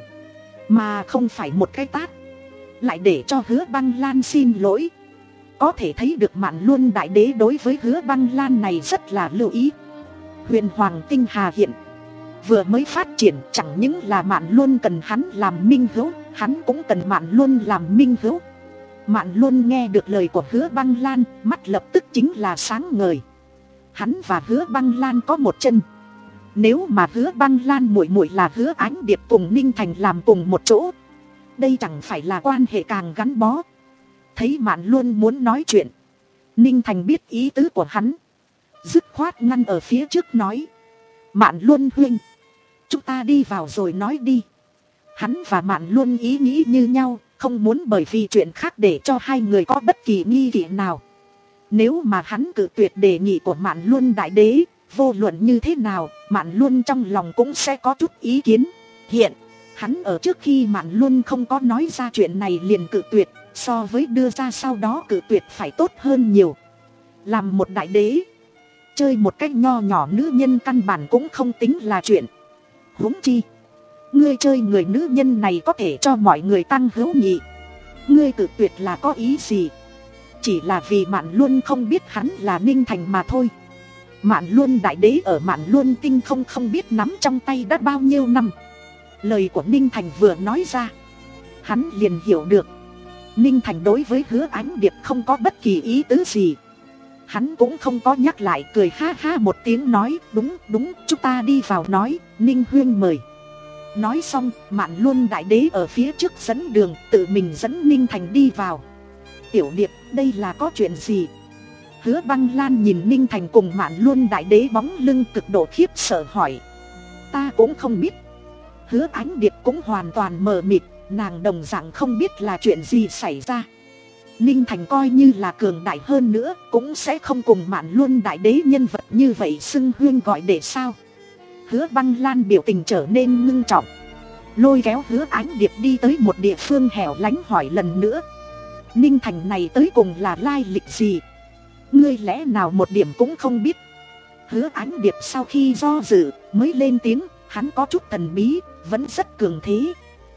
mà không phải một cái tát lại để cho Hứa Băng Lan xin lỗi. Có thể thấy được Mạn Luân Đại Đế đối với Hứa Băng Lan này rất là lưu ý. Huyền Hoàng Tinh Hà hiện vừa mới phát triển, chẳng những là Mạn Luân cần hắn làm minh hữu, hắn cũng cần Mạn Luân làm minh hữu. Mạn Luân nghe được lời của Hứa Băng Lan, mắt lập tức chính là sáng ngời. Hắn và Hứa Băng Lan có một chân. Nếu mà Hứa Băng Lan muội muội là Hứa Ánh Điệp cùng Ninh Thành làm cùng một chỗ, đây chẳng phải là quan hệ càng gắn bó. Thấy Mạn Luân muốn nói chuyện, Ninh Thành biết ý tứ của hắn, dứt khoát ngăn ở phía trước nói: Mạn Luân huynh, chúng ta đi vào rồi nói đi. Hắn và Mạn Luân ý nghĩ như nhau, không muốn bởi vì chuyện khác để cho hai người có bất kỳ nghi kỵ nào. Nếu mà hắn cự tuyệt đề nghị của Mạn Luân Đại Đế, vô luận như thế nào, Mạn Luân trong lòng cũng sẽ có chút ý kiến. Hiện hắn ở trước khi Mạn Luân không có nói ra chuyện này liền cự tuyệt, so với đưa ra sau đó cự tuyệt phải tốt hơn nhiều. Làm một đại đế, chơi một cách nho nhỏ nữ nhân căn bản cũng không tính là chuyện. Huống chi ngươi chơi người nữ nhân này có thể cho mọi người tăng hữu nghị, ngươi cự tuyệt là có ý gì? Chỉ là vì Mạn Luân không biết hắn là Ninh Thành mà thôi. Mạn Luân Đại Đế ở Mạn Luân Tinh không không biết nắm trong tay đã bao nhiêu năm. Lời của Ninh Thành vừa nói ra, hắn liền hiểu được Ninh Thành đối với Hứa Ánh Điệp không có bất kỳ ý tứ gì. Hắn cũng không có nhắc lại, cười ha ha một tiếng nói: đúng đúng, chúng ta đi vào nói, Ninh huynh mời. Nói xong, Mạn Luân Đại Đế ở phía trước dẫn đường, tự mình dẫn Ninh Thành đi vào. Tiểu Điệp, đây là có chuyện gì? Hứa Băng Lan nhìn Ninh Thành cùng Mạn Luân Đại Đế bóng lưng cực độ khiếp sợ hỏi. Ta cũng không biết. Hứa Ánh Điệp cũng hoàn toàn mờ mịt, nàng đồng dạng không biết là chuyện gì xảy ra. Ninh Thành coi như là cường đại hơn nữa cũng sẽ không cùng Mạn Luân đại đế nhân vật như vậy xưng huyên gọi đệ sao. Hứa Băng Lan biểu tình trở nên ngưng trọng, lôi kéo Hứa Ánh Điệp đi tới một địa phương hẻo lánh hỏi lần nữa, Ninh Thành này tới cùng là lai lịch gì? Ngươi lẽ nào một điểm cũng không biết? Hứa Ánh Điệp sau khi do dự mới lên tiếng, hắn có chút thần bí, vẫn rất cường thế.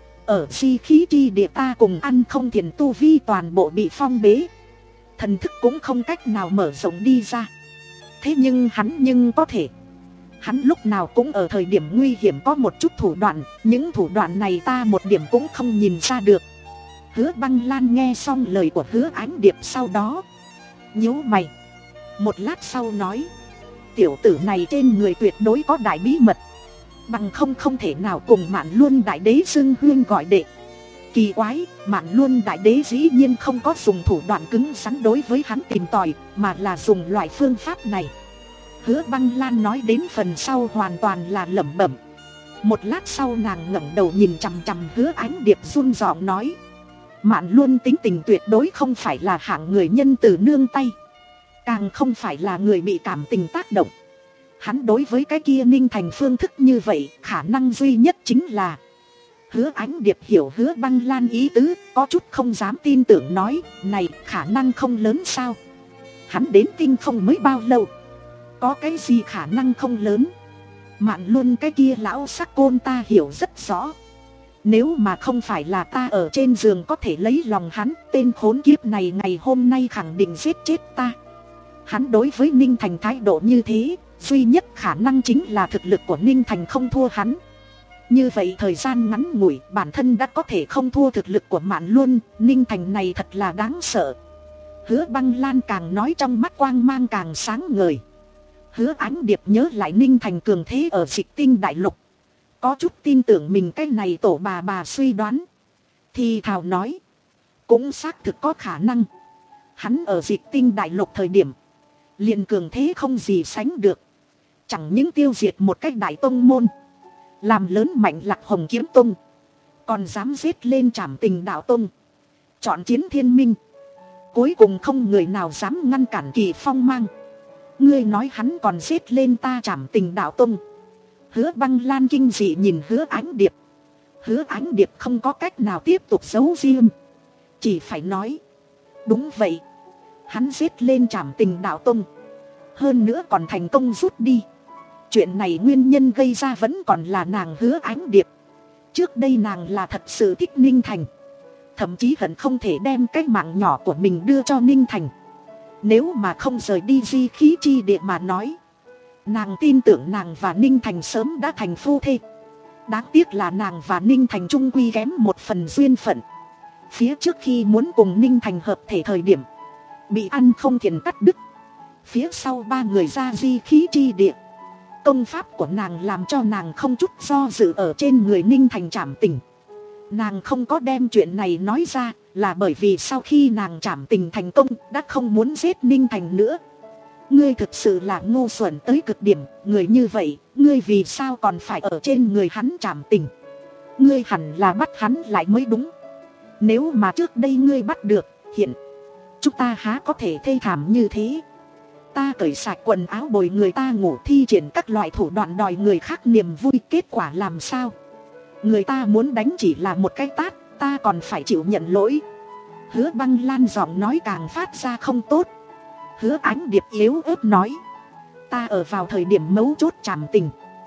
Ở si khí chi địa ta cùng ăn không thiền tu vi toàn bộ bị phong bế, thần thức cũng không cách nào mở rộng đi ra. Thế nhưng hắn nhưng có thể. Hắn lúc nào cũng ở thời điểm nguy hiểm có một chút thủ đoạn, những thủ đoạn này ta một điểm cũng không nhìn ra được. Hứa Băng Lan nghe xong lời của Hứa Ánh Điệp sau đó nhíu mày, một lát sau nói, tiểu tử này trên người tuyệt đối có đại bí mật, bằng không không thể nào cùng Mạn Luân đại đế xưng huyên gọi đệ. Kỳ quái, Mạn Luân đại đế dĩ nhiên không có dùng thủ đoạn cứng rắn đối với hắn tìm tòi, mà là dùng loại phương pháp này. Hứa Băng Lan nói đến phần sau hoàn toàn là lẩm bẩm. Một lát sau nàng ngẩng đầu nhìn chằm chằm Hứa Ánh Điệp run giọng nói, Mạn Luân tính tình tuyệt đối không phải là hạng người nhân từ nương tay, càng không phải là người bị cảm tình tác động. Hắn đối với cái kia Ninh Thành phương thức như vậy, khả năng duy nhất chính là... Hứa Ánh Điệp hiểu Hứa Băng Lan ý tứ, có chút không dám tin tưởng nói, này khả năng không lớn sao? Hắn đến Tinh không mới bao lâu, có cái gì khả năng không lớn? Mạn Luân cái kia lão sắc côn ta hiểu rất rõ. Nếu mà không phải là ta ở trên giường có thể lấy lòng hắn, tên khốn kiếp này ngày hôm nay khẳng định giết chết ta. Hắn đối với Ninh Thành thái độ như thế, duy nhất khả năng chính là thực lực của Ninh Thành không thua hắn. Như vậy thời gian ngắn ngủi bản thân đã có thể không thua thực lực của Mạn Luân, Ninh Thành này thật là đáng sợ. Hứa Băng Lan càng nói trong mắt quang mang càng sáng ngời. Hứa Ánh Điệp nhớ lại Ninh Thành cường thế ở Dịch Tinh đại lục, có chút tin tưởng mình cái này tổ bà bà suy đoán, thì thào nói, cũng xác thực có khả năng. Hắn ở Dịch Tinh đại lục thời điểm liền cường thế không gì sánh được, chẳng những tiêu diệt một cách đại tông môn, làm lớn mạnh Lạc Hồng Kiếm Tông, còn dám giết lên Trảm Tình đạo tông, chọn chiến thiên minh. Cuối cùng không người nào dám ngăn cản Kỳ Phong mang. Ngươi nói hắn còn giết lên ta Trảm Tình đạo tông? Hứa Băng Lan kinh dị nhìn Hứa Ánh Điệp. Hứa Ánh Điệp không có cách nào tiếp tục giấu riêng, chỉ phải nói, đúng vậy, hắn giết lên Trảm Tình đạo tông, hơn nữa còn thành công rút đi. Chuyện này nguyên nhân gây ra vẫn còn là nàng Hứa Ánh Điệp. Trước đây nàng là thật sự thích Ninh Thành, thậm chí hận không thể đem cái mạng nhỏ của mình đưa cho Ninh Thành. Nếu mà không rời đi di khí chi địa mà nói, nàng tin tưởng nàng và Ninh Thành sớm đã thành phu thê. Đáng tiếc là nàng và Ninh Thành chung quy kém một phần duyên phận. Phía trước khi muốn cùng Ninh Thành hợp thể thời điểm, bị ăn không thiền cắt đứt. Phía sau ba người ra di khí chi địa, công pháp của nàng làm cho nàng không chút do dự ở trên người Ninh Thành Trảm Tình. Nàng không có đem chuyện này nói ra, là bởi vì sau khi nàng Trảm Tình thành công đã không muốn giết Ninh Thành nữa. Ngươi thực sự là ngu xuẩn tới cực điểm, người như vậy, ngươi vì sao còn phải ở trên người hắn Trảm Tình? Ngươi hẳn là bắt hắn lại mới đúng. Nếu mà trước đây ngươi bắt được, hiện chúng ta há có thể thê thảm như thế? Ta cởi sạch quần áo bồi người ta ngủ, thi triển các loại thủ đoạn đòi người khác niềm vui, kết quả làm sao? Người ta muốn đánh chỉ là một cái tát, ta còn phải chịu nhận lỗi. Hứa Băng Lan giọng nói càng phát ra không tốt. Hứa Ánh Điệp yếu ớt nói, ta ở vào thời điểm mấu chốt Trảm Tình,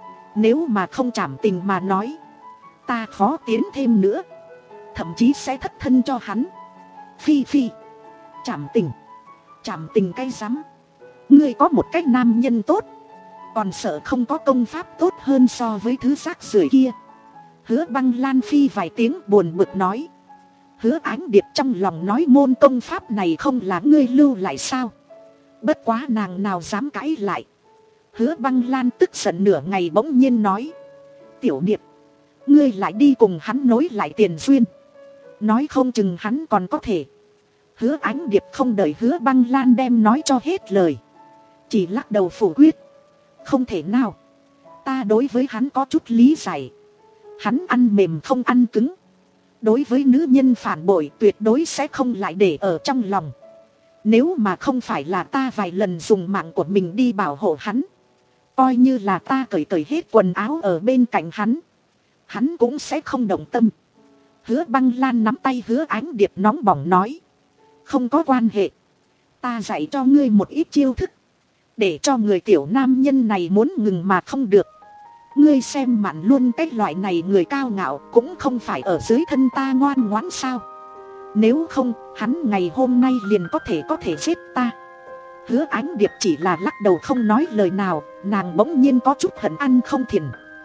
nếu mà không Trảm Tình mà nói, ta khó tiến thêm nữa, thậm chí sẽ thất thân cho hắn. Phi phi, Trảm Tình, Trảm Tình cái rắm. Ngươi có một cái nam nhân tốt, còn sợ không có công pháp tốt hơn so với thứ rác rưởi kia. Hứa Băng Lan phi vài tiếng buồn bực nói. Hứa Ánh Điệp trong lòng nói, môn công pháp này không là ngươi lưu lại sao? Bất quá nàng nào dám cãi lại. Hứa Băng Lan tức giận nửa ngày bỗng nhiên nói, Tiểu Điệp, ngươi lại đi cùng hắn nối lại tiền duyên, nói không chừng hắn còn có thể. Hứa Ánh Điệp không đợi Hứa Băng Lan đem nói cho hết lời, chỉ lắc đầu phủ quyết. Không thể nào, ta đối với hắn có chút lý giải, hắn ăn mềm không ăn cứng, Đối với nữ nhân phản bội tuyệt đối sẽ không lại để ở trong lòng. Nếu mà không phải là ta vài lần dùng mạng của mình đi bảo hộ hắn, coi như là ta cởi cởi hết quần áo ở bên cạnh hắn, hắn cũng sẽ không động tâm. Hứa Băng Lan nắm tay Hứa Ánh Điệp nóng bỏng nói. Không có quan hệ. Ta dạy cho ngươi một ít chiêu thức, để cho người tiểu nam nhân này muốn ngừng mà không được. Ngươi xem Mạn Luân cái loại này người cao ngạo cũng không phải ở dưới thân ta ngoan ngoãn sao? Nếu không, hắn ngày hôm nay liền có thể có thể giết ta. Hứa Ánh Điệp chỉ là lắc đầu không nói lời nào. Nàng bỗng nhiên có chút hận Ăn Không Thiền.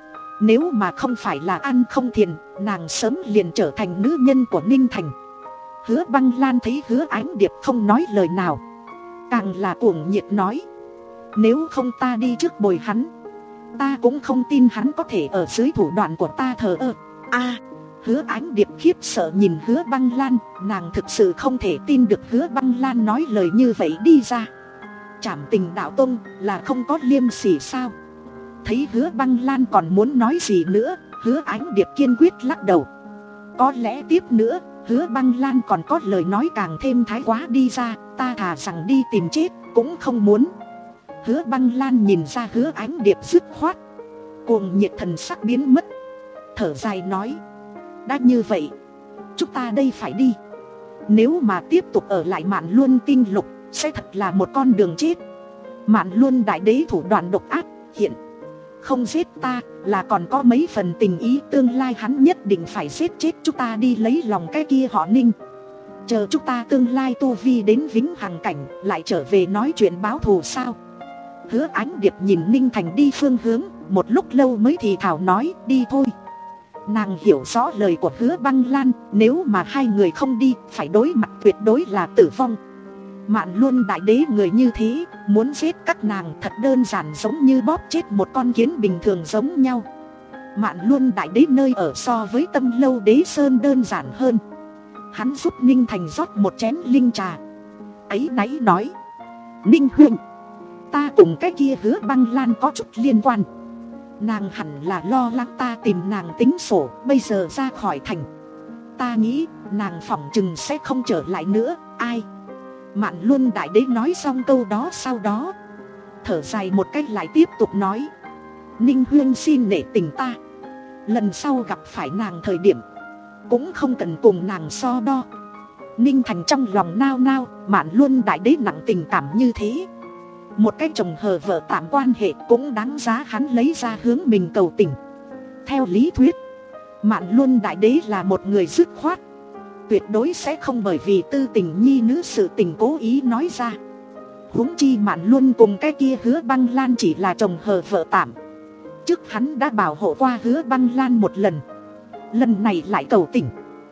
Nếu mà không phải là Ăn Không Thiền, nàng sớm liền trở thành nữ nhân của Ninh Thành. Hứa Băng Lan thấy Hứa Ánh Điệp không nói lời nào, càng là cuồng nhiệt nói. Nếu không ta đi trước bồi hắn, ta cũng không tin hắn có thể ở dưới thủ đoạn của ta thờ ơ. A, Hứa Ánh Điệp khiếp sợ nhìn Hứa Băng Lan. Nàng thực sự không thể tin được Hứa Băng Lan nói lời như vậy đi ra. Trảm Tình đạo tông là không có liêm sỉ sao? Thấy Hứa Băng Lan còn muốn nói gì nữa, Hứa Ánh Điệp kiên quyết lắc đầu. Có lẽ tiếp nữa Hứa Băng Lan còn có lời nói càng thêm thái quá đi ra. Ta thà rằng đi tìm chết cũng không muốn. Hứa Băng Lan nhìn ra Hứa Ánh Điệp dứt khoát, cuồng nhiệt thần sắc biến mất, thở dài nói. Đã như vậy, chúng ta đây phải đi. Nếu mà tiếp tục ở lại Mạn Luân tinh lục, sẽ thật là một con đường chết. Mạn Luân đại đế thủ đoạn độc ác, hiện không giết ta là còn có mấy phần tình ý. Tương lai hắn nhất định phải giết chết chúng ta đi lấy lòng cái kia họ Ninh. Chờ chúng ta tương lai tu vi đến vĩnh hằng cảnh, lại trở về nói chuyện báo thù sao? Hứa Ánh Điệp nhìn Ninh Thành đi phương hướng, một lúc lâu mới thì thảo nói. Đi thôi. Nàng hiểu rõ lời của Hứa Băng Lan. Nếu mà hai người không đi, phải đối mặt tuyệt đối là tử vong. Mạn Luân đại đế người như thế, muốn giết các nàng thật đơn giản, giống như bóp chết một con kiến bình thường giống nhau. Mạn Luân đại đế nơi ở so với Tâm Lâu Đế Sơn đơn giản hơn. Hắn giúp Ninh Thành rót một chén linh trà, ấy náy nói. Ninh huynh, ta cùng cái kia Hứa Băng Lan có chút liên quan. Nàng hẳn là lo lắng ta tìm nàng tính sổ. Bây giờ ra khỏi thành, ta nghĩ nàng phỏng chừng sẽ không trở lại nữa. Ai? Mạn Luân đại đế nói xong câu đó, sau đó thở dài một cách lại tiếp tục nói. Ninh huyên xin nể tình ta, lần sau gặp phải nàng thời điểm cũng không cần cùng nàng so đo. Ninh Thành trong lòng nao nao. Mạn Luân đại đế nặng tình cảm như thế, một cái chồng hờ vợ tạm quan hệ cũng đáng giá hắn lấy ra hướng mình cầu tình. Theo lý thuyết, Mạn Luân đại đế là một người dứt khoát, tuyệt đối sẽ không bởi vì tư tình nhi nữ sự tình cố ý nói ra. Huống chi Mạn Luân cùng cái kia Hứa Băng Lan chỉ là chồng hờ vợ tạm. Trước hắn đã bảo hộ qua Hứa Băng Lan một lần, lần này lại cầu tình.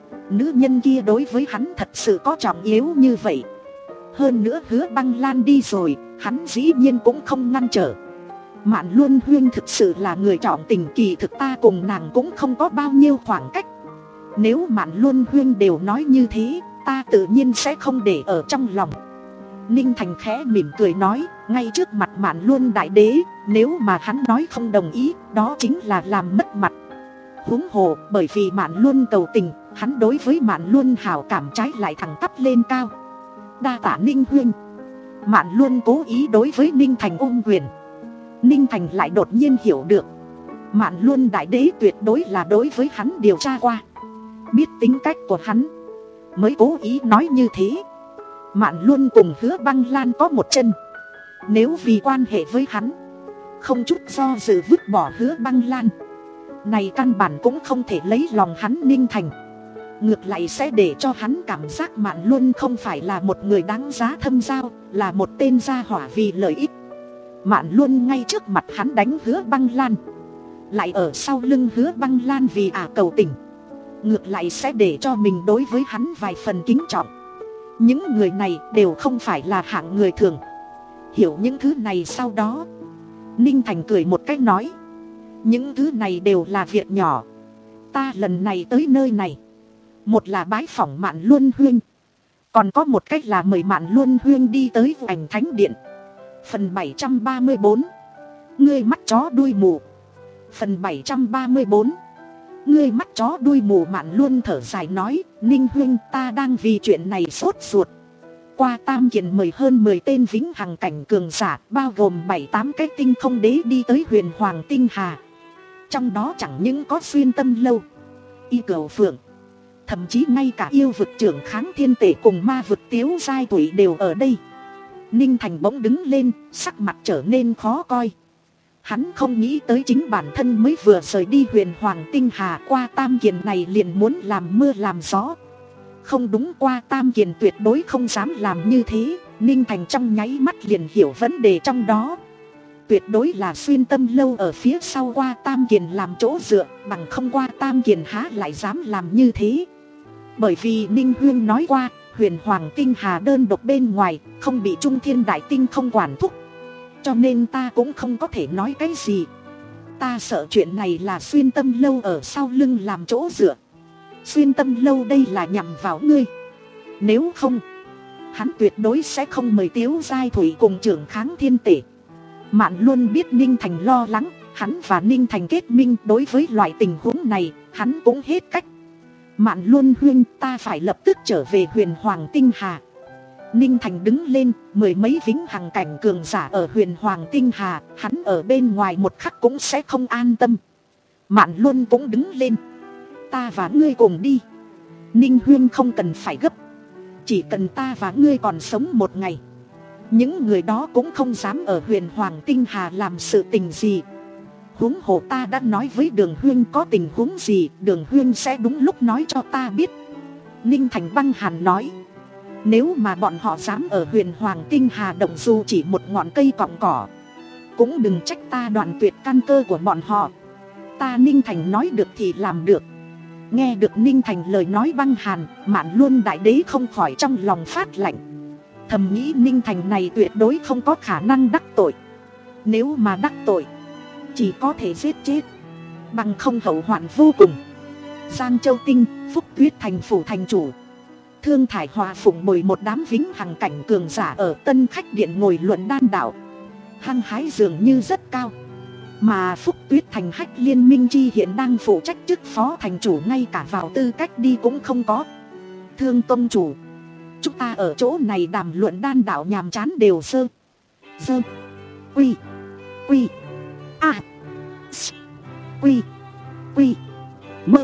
Nữ nhân kia đối với hắn thật sự có trọng yếu như vậy. Hơn nữa Hứa Băng Lan đi rồi, hắn dĩ nhiên cũng không ngăn trở. Mạn Luân huyên thực sự là người trọng tình, kỳ thực ta cùng nàng cũng không có bao nhiêu khoảng cách. Nếu Mạn Luân huyên đều nói như thế, ta tự nhiên sẽ không để ở trong lòng. Ninh Thành khẽ mỉm cười nói. Ngay trước mặt Mạn Luân đại đế, nếu mà hắn nói không đồng ý, đó chính là làm mất mặt. Huống hồ bởi vì Mạn Luân cầu tình, hắn đối với Mạn Luân hảo cảm trái lại thẳng tắp lên cao. Đa tạ Ninh huynh. Mạn Luân cố ý đối với Ninh Thành ôm quyền. Ninh Thành lại đột nhiên hiểu được, Mạn Luân đại đế tuyệt đối là đối với hắn điều tra qua, biết tính cách của hắn, mới cố ý nói như thế. Mạn Luân cùng Hứa Băng Lan có một chân, nếu vì quan hệ với hắn, không chút do dự vứt bỏ Hứa Băng Lan, này căn bản cũng không thể lấy lòng hắn Ninh Thành. Ngược lại sẽ để cho hắn cảm giác Mạn Luân không phải là một người đáng giá thâm giao, là một tên gia hỏa vì lợi ích. Mạn Luân ngay trước mặt hắn đánh Hứa Băng Lan, lại ở sau lưng Hứa Băng Lan vì ả cầu tình, ngược lại sẽ để cho mình đối với hắn vài phần kính trọng. Những người này đều không phải là hạng người thường. Hiểu những thứ này sau đó, Ninh Thành cười một cách nói. Những thứ này đều là việc nhỏ. Ta lần này tới nơi này, một là bái phỏng Mạn Luân huynh, còn có một cách là mời Mạn Luân huynh đi tới Vô Ảnh Thánh Điện. Phần bảy trăm ba mươi bốn. Ngươi mắt chó đuôi mù. Phần bảy trăm ba mươi bốn. Ngươi mắt chó đuôi mù Mạn Luân thở dài nói, Ninh huynh, ta đang vì chuyện này sốt ruột. Qua Tam Kiền mời hơn mười tên vĩnh hằng cảnh cường giả, bao gồm bảy tám cái tinh không đế đi tới huyền Hoàng Tinh Hà. Trong đó chẳng những có Xuyên Tâm Lâu, Y Cửu Phượng, thậm chí ngay cả yêu vực trưởng Kháng Thiên Tể cùng ma vực Tiếu Giai Tuổi đều ở đây. Ninh Thành bỗng đứng lên, sắc mặt trở nên khó coi. Hắn không nghĩ tới chính bản thân mới vừa rời đi huyền Hoàng Tinh Hà, qua Tam Kiền này liền muốn làm mưa làm gió. Không đúng, qua Tam Kiền tuyệt đối không dám làm như thế. Ninh Thành trong nháy mắt liền hiểu vấn đề trong đó. Tuyệt đối là Xuyên Tâm Lâu ở phía sau qua Tam Kiền làm chỗ dựa, bằng không qua Tam Kiền há lại dám làm như thế. Bởi vì Ninh Huyên nói qua, huyền Hoàng Tinh Hà đơn độc bên ngoài, không bị Trung Thiên Đại Tinh không quản thúc. Cho nên ta cũng không có thể nói cái gì. Ta sợ chuyện này là Xuyên Tâm Lâu ở sau lưng làm chỗ dựa. Xuyên Tâm Lâu đây là nhằm vào ngươi. Nếu không, hắn tuyệt đối sẽ không mời Tiếu Giai Thủy cùng trưởng Kháng Thiên Tể. Mạn Luân biết Ninh Thành lo lắng, hắn và Ninh Thành kết minh, đối với loại tình huống này, hắn cũng hết cách. Mạn Luân huynh, ta phải lập tức trở về huyền Hoàng Tinh Hà. Ninh Thành đứng lên, mười mấy vĩnh hằng cảnh cường giả ở huyền Hoàng Tinh Hà, hắn ở bên ngoài một khắc cũng sẽ không an tâm. Mạn Luân cũng đứng lên. Ta và ngươi cùng đi. Ninh huyên không cần phải gấp. Chỉ cần ta và ngươi còn sống một ngày, những người đó cũng không dám ở huyền Hoàng Tinh Hà làm sự tình gì. Huống hồ ta đã nói với Đường huyên có tình huống gì, Đường huyên sẽ đúng lúc nói cho ta biết. Ninh Thành băng hàn nói, nếu mà bọn họ dám ở huyền Hoàng Tinh Hà động dù chỉ một ngọn cây cọng cỏ, cũng đừng trách ta đoạn tuyệt căn cơ của bọn họ. Ta Ninh Thành nói được thì làm được. Nghe được Ninh Thành lời nói băng hàn, Mạn Luân đại đế không khỏi trong lòng phát lạnh. Thầm nghĩ Ninh Thành này tuyệt đối không có khả năng đắc tội. Nếu mà đắc tội, chỉ có thể giết chết, bằng không hậu hoạn vô cùng. Giang Châu Tinh, Phúc Tuyết thành phủ thành chủ, Thương Thải Hòa phụng bồi một đám vĩnh hằng cảnh cường giả ở Tân Khách Điện ngồi luận đan đạo, hăng hái dường như rất cao. Mà Phúc Tuyết thành Hách Liên Minh Chi hiện đang phụ trách chức phó thành chủ, ngay cả vào tư cách đi cũng không có. Thương tông chủ, chúng ta ở chỗ này đàm luận đan đạo nhàm chán đều sơ Sơ Quy Quy A S Quy Quy Mơ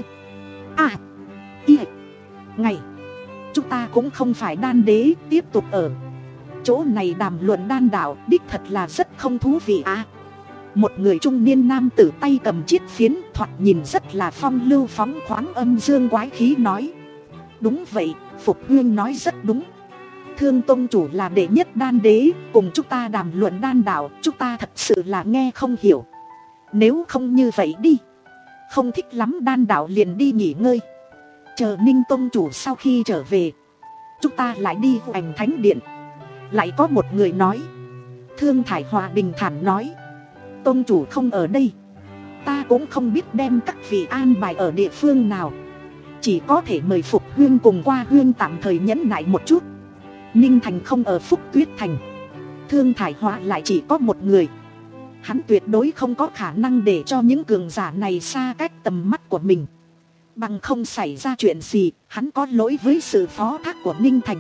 A Y. Ngày chúng ta cũng không phải đan đế, tiếp tục ở chỗ này đàm luận đan đạo đích thật là rất không thú vị à. Một người trung niên nam tử tay cầm chiếc phiến, thoạt nhìn rất là phong lưu phóng khoáng, âm dương quái khí nói. Đúng vậy, Phục Huyên nói rất đúng. Thương tông chủ là đệ nhất đan đế, cùng chúng ta đàm luận đan đạo, chúng ta thật sự là nghe không hiểu. Nếu không như vậy đi, không thích lắm đan đạo liền đi nghỉ ngơi. Chờ Ninh tông chủ sau khi trở về, chúng ta lại đi Hoành Thánh Điện. Lại có một người nói. Thương Thải Hòa bình thản nói, tông chủ không ở đây, ta cũng không biết đem các vị an bài ở địa phương nào, chỉ có thể mời Phục Huyên cùng qua Huyên tạm thời nhẫn nại một chút. Ninh Thành không ở Phúc Tuyết thành, Thương Thải Hòa lại chỉ có một người. Hắn tuyệt đối không có khả năng để cho những cường giả này xa cách tầm mắt của mình. Bằng không xảy ra chuyện gì, hắn có lỗi với sự phó thác của Ninh Thành.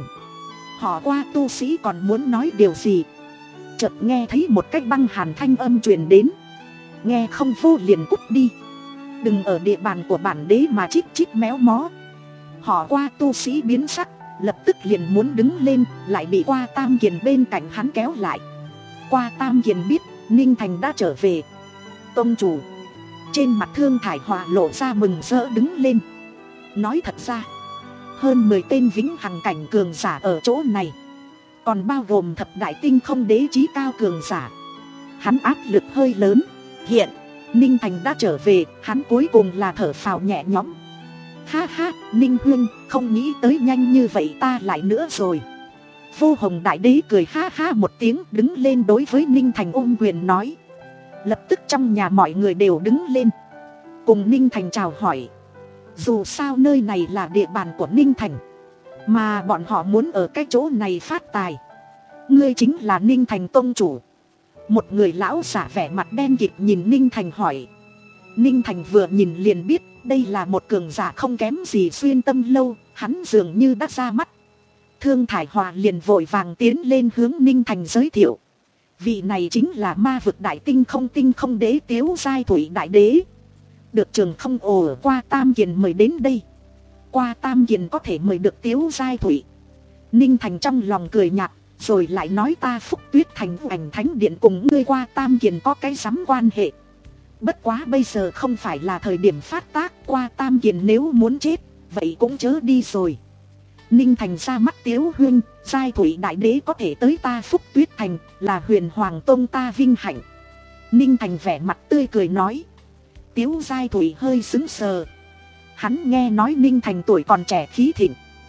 Họ qua tu sĩ còn muốn nói điều gì, chợt nghe thấy một cách băng hàn thanh âm truyền đến. Nghe không vô liền cút đi, đừng ở địa bàn của bản đế mà chít chít méo mó. Họ qua tu sĩ biến sắc, lập tức liền muốn đứng lên, lại bị Qua Tam Kiền bên cạnh hắn kéo lại. Qua Tam Kiền biết Ninh Thành đã trở về. Tông chủ. Trên mặt Thương Thải Hòa lộ ra mừng rỡ đứng lên. Nói thật ra, hơn mười tên vĩnh hằng cảnh cường giả ở chỗ này, còn bao gồm thập đại tinh không đế chí cao cường giả. Hắn áp lực hơi lớn. Hiện Ninh Thành đã trở về, hắn cuối cùng là thở phào nhẹ nhõm. Ha ha, Ninh huynh, không nghĩ tới nhanh như vậy ta lại nữa rồi. Vô Hồng đại đế cười ha ha một tiếng, đứng lên đối với Ninh Thành ôm quyền nói. Lập tức trong nhà mọi người đều đứng lên, cùng Ninh Thành chào hỏi. Dù sao nơi này là địa bàn của Ninh Thành, mà bọn họ muốn ở cái chỗ này phát tài. Ngươi chính là Ninh Thành tông chủ. Một người lão giả vẻ mặt đen kịt nhìn Ninh Thành hỏi. Ninh Thành vừa nhìn liền biết Đây là một cường giả không kém gì Xuyên Tâm Lâu, hắn dường như đã ra mắt. Thương Thải Hòa liền vội vàng tiến lên hướng Ninh Thành giới thiệu. Vị này chính là ma vực đại tinh không tinh không đế Tiếu Giai Thủy đại đế. Được Trường Không Ồ Qua Tam Kiền mời đến đây. Qua Tam Kiền có thể mời được Tiếu Giai Thủy. Ninh Thành trong lòng cười nhạt, rồi lại nói ta Phúc Tuyết Thành Vũ Ảnh Thánh Điện cùng ngươi Qua Tam Kiền có cái sắm quan hệ. Bất quá bây giờ không phải là thời điểm phát tác, Qua Tam Kiền nếu muốn chết, vậy cũng chớ đi rồi. Ninh Thành ra mắt Tiếu Huynh, Giai Thủy đại đế có thể tới ta Phúc Tuyết Thành, là Huyền Hoàng Tông ta vinh hạnh. Ninh Thành vẻ mặt tươi cười nói. Tiếu Giai Thủy hơi sững sờ. Hắn nghe nói Ninh Thành tuổi còn trẻ khí thịnh,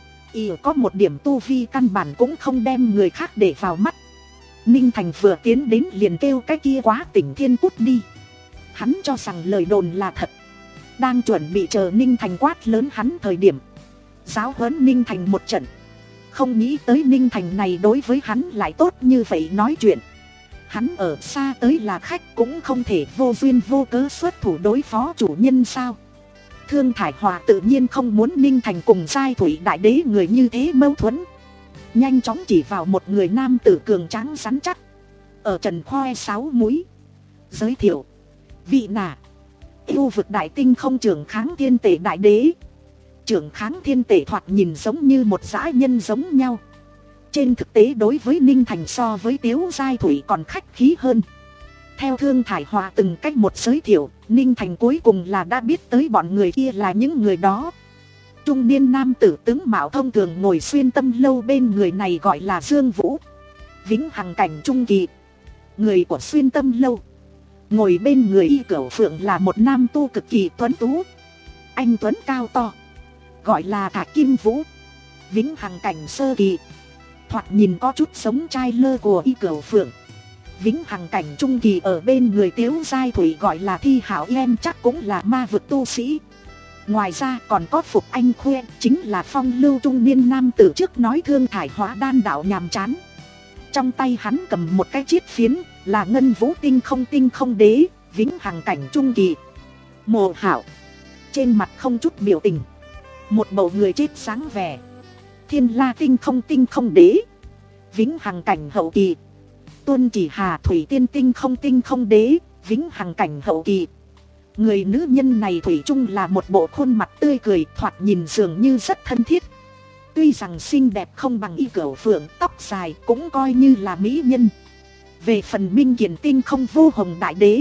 y có một điểm tu vi căn bản cũng không đem người khác để vào mắt. Ninh Thành vừa tiến đến liền kêu cái kia Quá Tỉnh Thiên cút đi. Hắn cho rằng lời đồn là thật, đang chuẩn bị chờ Ninh Thành quát lớn hắn thời điểm, giáo huấn Ninh Thành một trận. Không nghĩ tới Ninh Thành này đối với hắn lại tốt như vậy nói chuyện. Hắn ở xa tới là khách, cũng không thể vô duyên vô cớ xuất thủ đối phó chủ nhân sao. Thương Thải Hòa tự nhiên không muốn Ninh Thành cùng Giai Thủy đại đế người như thế mâu thuẫn. Nhanh chóng chỉ vào một người nam tử cường tráng rắn chắc, ở trần khoe sáu múi, giới thiệu. Vị nà yêu vực đại tinh không trưởng kháng thiên tể đại đế. Trưởng kháng thiên tể thoạt nhìn giống như một dã nhân giống nhau. Trên thực tế đối với Ninh Thành so với Tiếu Giai Thủy còn khách khí hơn. Theo Thương Thải Hòa từng cách một giới thiệu, Ninh Thành cuối cùng là đã biết tới bọn người kia là những người đó. Trung niên nam tử tướng mạo thông thường ngồi Xuyên Tâm Lâu bên người này gọi là Dương Vũ, vĩnh hằng cảnh trung kỳ. Người của Xuyên Tâm Lâu ngồi bên người Y Cửu Phượng là một nam tu cực kỳ tuấn tú, anh tuấn cao to, gọi là Thả Kim Vũ, vĩnh hằng cảnh sơ kỳ. Thoạt nhìn có chút giống trai lơ của Y Cửu Phượng. Vĩnh hằng cảnh trung kỳ ở bên người Tiếu Giai Thủy gọi là Thi Hảo Em, chắc cũng là ma vực tu sĩ. Ngoài ra còn có Phục Anh Khuê, chính là phong lưu trung niên nam tử trước nói Thương Thải Hóa đan đạo nhàm chán. Trong tay hắn cầm một cái chiết phiến, là Ngân Vũ Tinh Không Tinh Không Đế, vĩnh hằng cảnh trung kỳ. Mộ Hảo trên mặt không chút biểu tình, một bầu người chết sáng vẻ. Thiên La Tinh Không Tinh Không Đế, vĩnh hằng cảnh hậu kỳ. Tuân Chỉ Hà Thủy Tiên Tinh Không Tinh Không Đế, vĩnh hằng cảnh hậu kỳ. Người nữ nhân này thủy chung là một bộ khuôn mặt tươi cười, thoạt nhìn dường như rất thân thiết. Tuy rằng xinh đẹp không bằng Y Cửu Phượng, tóc dài cũng coi như là mỹ nhân. Về phần Minh Kiền Tinh Không Vô Hồng đại đế,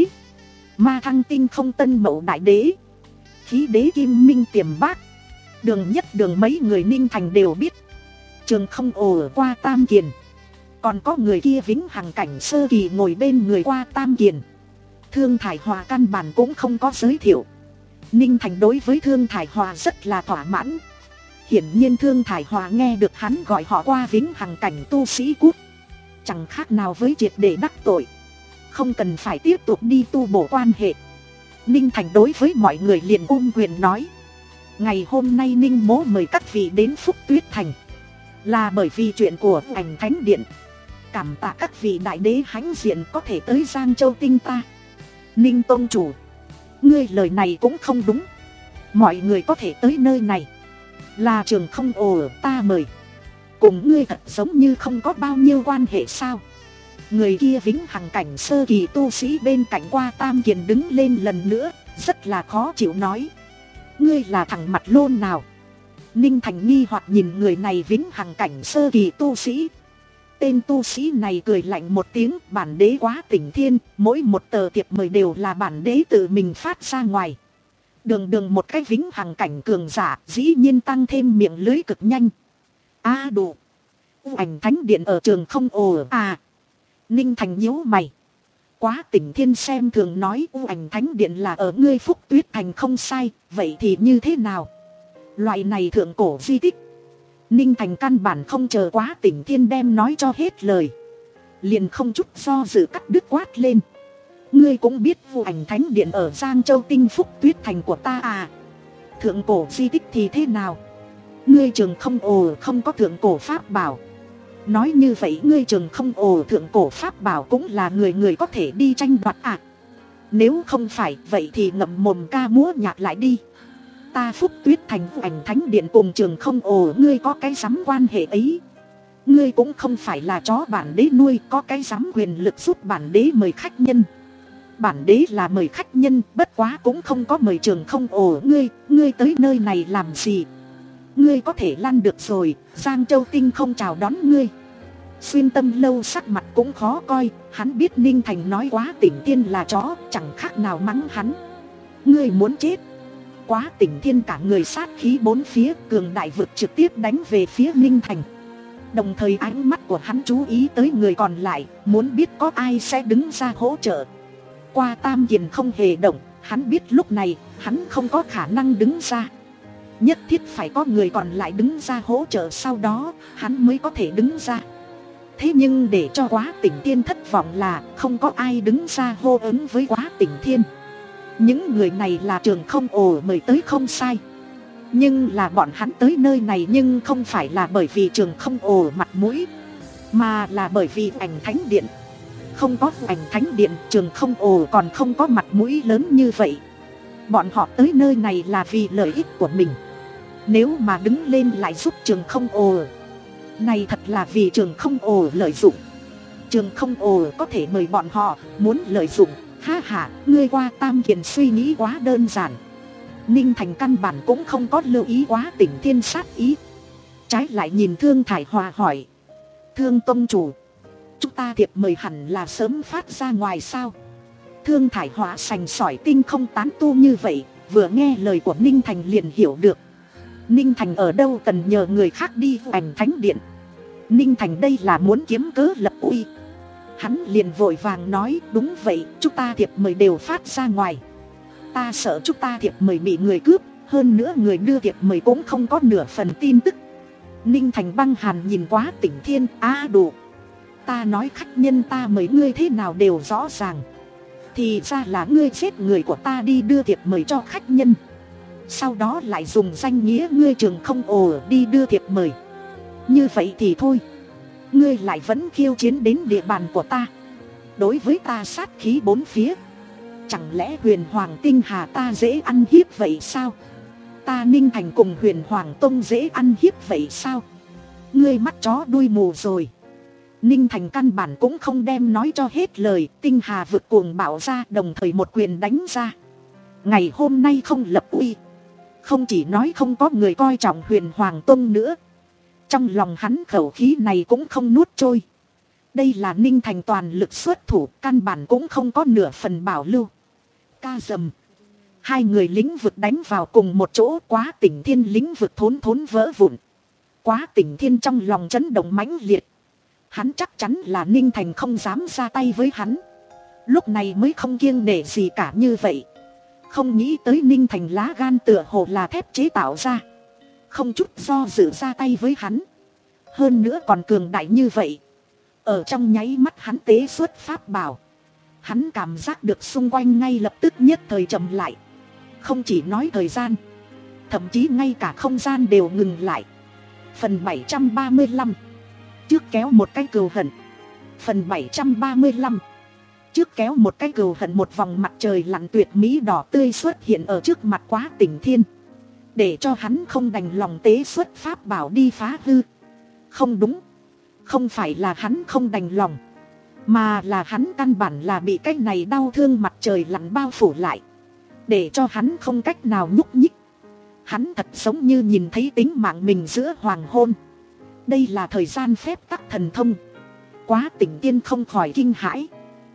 Ma Thăng Tinh Không Tân Mậu đại đế, Khí Đế Kim Minh Tiềm Bác, Đường Nhất Đường mấy người Ninh Thành đều biết. Trường Không Ồ Qua Tam Kiền, còn có người kia vĩnh hằng cảnh sơ kỳ ngồi bên người Qua Tam Kiền. Thương Thải Hòa căn bản cũng không có giới thiệu. Ninh Thành đối với Thương Thải Hòa rất là thỏa mãn. Hiển nhiên Thương Thải Hòa nghe được hắn gọi họ Qua vĩnh hằng cảnh tu sĩ cút, chẳng khác nào với triệt để đắc tội, không cần phải tiếp tục đi tu bổ quan hệ. Ninh Thành đối với mọi người liền ôm quyền nói. Ngày hôm nay Ninh mỗ mời các vị đến Phúc Tuyết Thành, là bởi vì chuyện của Ảnh Thánh Điện. Cảm tạ các vị đại đế hãnh diện có thể tới Giang Châu Tinh ta. Ninh Tông Chủ, ngươi lời này cũng không đúng. Mọi người có thể tới nơi này là Trường Không Ồ ta mời, cùng ngươi thật giống như không có bao nhiêu quan hệ sao? Người kia vĩnh hằng cảnh sơ kỳ tu sĩ bên cạnh Qua Tam Kiền đứng lên lần nữa, rất là khó chịu nói. Ngươi là thằng mặt lôn nào? Ninh Thành nghi hoặc nhìn người này vĩnh hằng cảnh sơ kỳ tu sĩ. Tên tu sĩ này cười lạnh một tiếng, bản đế Quá Tỉnh Thiên, mỗi một tờ thiệp mời đều là bản đế tự mình phát ra ngoài. Đường đường một cái vĩnh hằng cảnh cường giả, dĩ nhiên tăng thêm miệng lưới cực nhanh. A à, đủ. Ảnh Thánh Điện ở Trường Không Ồ à. Ninh Thành nhíu mày. Quá Tỉnh Thiên xem thường nói U Ảnh Thánh Điện là ở ngươi Phúc Tuyết Thành không sai, vậy thì như thế nào? Loại này thượng cổ di tích. Ninh Thành căn bản không chờ Quá Tỉnh Thiên đem nói cho hết lời, liền không chút do dự cắt đứt quát lên. Ngươi cũng biết U Ảnh Thánh Điện ở Giang Châu Tinh Phúc Tuyết Thành của ta à? Thượng cổ di tích thì thế nào? Ngươi Trường Không Ồ không có thượng cổ pháp bảo. Nói như vậy ngươi Trường Không Ồ thượng cổ pháp bảo cũng là người người có thể đi tranh đoạt à? Nếu không phải vậy thì ngậm mồm ca múa nhạc lại đi. ta Phúc Tuyết Thành Ảnh Thánh Điện cùng Trường Không Ồ ngươi có cái dám quan hệ ấy. Ngươi cũng không phải là chó bản đế nuôi, có cái dám quyền lực giúp bản đế mời khách nhân. Bản đế là mời khách nhân, bất quá cũng không có mời Trường Không Ồ ngươi, ngươi tới nơi này làm gì? Ngươi có thể lăn được rồi, Giang Châu Tinh không chào đón ngươi. Xuyên Tâm Lâu sắc mặt cũng khó coi, hắn biết Ninh Thành nói Quá Tỉnh Thiên là chó, chẳng khác nào mắng hắn. Ngươi muốn chết. Quá Tỉnh Thiên cả người sát khí bốn phía, cường đại vực trực tiếp đánh về phía Ninh Thành. Đồng thời ánh mắt của hắn chú ý tới người còn lại, muốn biết có ai sẽ đứng ra hỗ trợ. Qua Tam Kiền không hề động, hắn biết lúc này, hắn không có khả năng đứng ra. Nhất thiết phải có người còn lại đứng ra hỗ trợ, sau đó, hắn mới có thể đứng ra. Thế nhưng để cho Quá Tỉnh Thiên thất vọng là không có ai đứng ra hô ứng với Quá Tỉnh Thiên. Những người này là Trường Không Ồ mời tới không sai. Nhưng là bọn hắn tới nơi này nhưng không phải là bởi vì Trường Không Ồ mặt mũi, mà là bởi vì Ảnh Thánh Điện. Không có Ảnh Thánh Điện, Trường Không Ồ còn không có mặt mũi lớn như vậy. Bọn họ tới nơi này là vì lợi ích của mình. Nếu mà đứng lên lại giúp Trường Không Ồ, này thật là vì Trường Không Ồ lợi dụng. Trường Không Ồ có thể mời bọn họ, muốn lợi dụng. Ha ha, ngươi Qua Tam Kiền suy nghĩ quá đơn giản. Ninh Thành căn bản cũng không có lưu ý Quá Tỉnh Thiên sát ý. Trái lại nhìn Thương Thải Hòa hỏi: Thương tông chủ, chúng ta thiệp mời hẳn là sớm phát ra ngoài sao? Thương Thải Hòa sành sỏi tinh không tán tu như vậy, vừa nghe lời của Ninh Thành liền hiểu được. Ninh Thành ở đâu cần nhờ người khác đi Ảnh Thánh Điện. Ninh Thành đây là muốn kiếm cớ lập uy. Hắn liền vội vàng nói: đúng vậy, chúng ta thiệp mời đều phát ra ngoài. Ta sợ chúng ta thiệp mời bị người cướp, hơn nữa người đưa thiệp mời cũng không có nửa phần tin tức. Ninh Thành băng hàn nhìn Quá Tỉnh Thiên: á đủ. Ta nói khách nhân ta mời ngươi thế nào đều rõ ràng. Thì ra là ngươi giết người của ta đi đưa thiệp mời cho khách nhân, sau đó lại dùng danh nghĩa ngươi Trường Không Ồ đi đưa thiệp mời. Như vậy thì thôi, ngươi lại vẫn khiêu chiến đến địa bàn của ta, đối với ta sát khí bốn phía. Chẳng lẽ Huyền Hoàng Tinh Hà ta dễ ăn hiếp vậy sao? Ta Ninh Thành cùng Huyền Hoàng Tông dễ ăn hiếp vậy sao? Ngươi mắt chó đuôi mù rồi. Ninh Thành căn bản cũng không đem nói cho hết lời, Tinh Hà vực cuồng bạo ra, đồng thời một quyền đánh ra. Ngày hôm nay không lập uy, không chỉ nói không có người coi trọng Huyền Hoàng Tông nữa, trong lòng hắn khẩu khí này cũng không nuốt trôi. Đây là Ninh Thành toàn lực xuất thủ, căn bản cũng không có nửa phần bảo lưu. Ca dầm. Hai người lĩnh vực đánh vào cùng một chỗ, Quá Tỉnh Thiên lĩnh vực thốn thốn vỡ vụn. Quá Tỉnh Thiên trong lòng chấn động mãnh liệt. Hắn chắc chắn là Ninh Thành không dám ra tay với hắn, lúc này mới không kiêng nể gì cả như vậy. Không nghĩ tới Ninh Thành lá gan tựa hồ là thép chế tạo ra, không chút do dự ra tay với hắn. Hơn nữa còn cường đại như vậy. Ở trong nháy mắt hắn tế xuất pháp bảo, hắn cảm giác được xung quanh ngay lập tức nhất thời chậm lại. Không chỉ nói thời gian, thậm chí ngay cả không gian đều ngừng lại. Phần bảy trăm ba mươi lăm. Trước kéo một cái cừu hận. Phần bảy trăm ba mươi lăm. Trước kéo một cái cừu hận. Một vòng mặt trời lặn tuyệt mỹ đỏ tươi xuất hiện ở trước mặt Quá Tỉnh Thiên, để cho hắn không đành lòng tế xuất pháp bảo đi phá hư. Không đúng, không phải là hắn không đành lòng, mà là hắn căn bản là bị cái này đau thương mặt trời lặn bao phủ lại, để cho hắn không cách nào nhúc nhích. Hắn thật giống như nhìn thấy tính mạng mình giữa hoàng hôn. Đây là thời gian phép tắc thần thông. Quá Tỉnh Thiên không khỏi kinh hãi.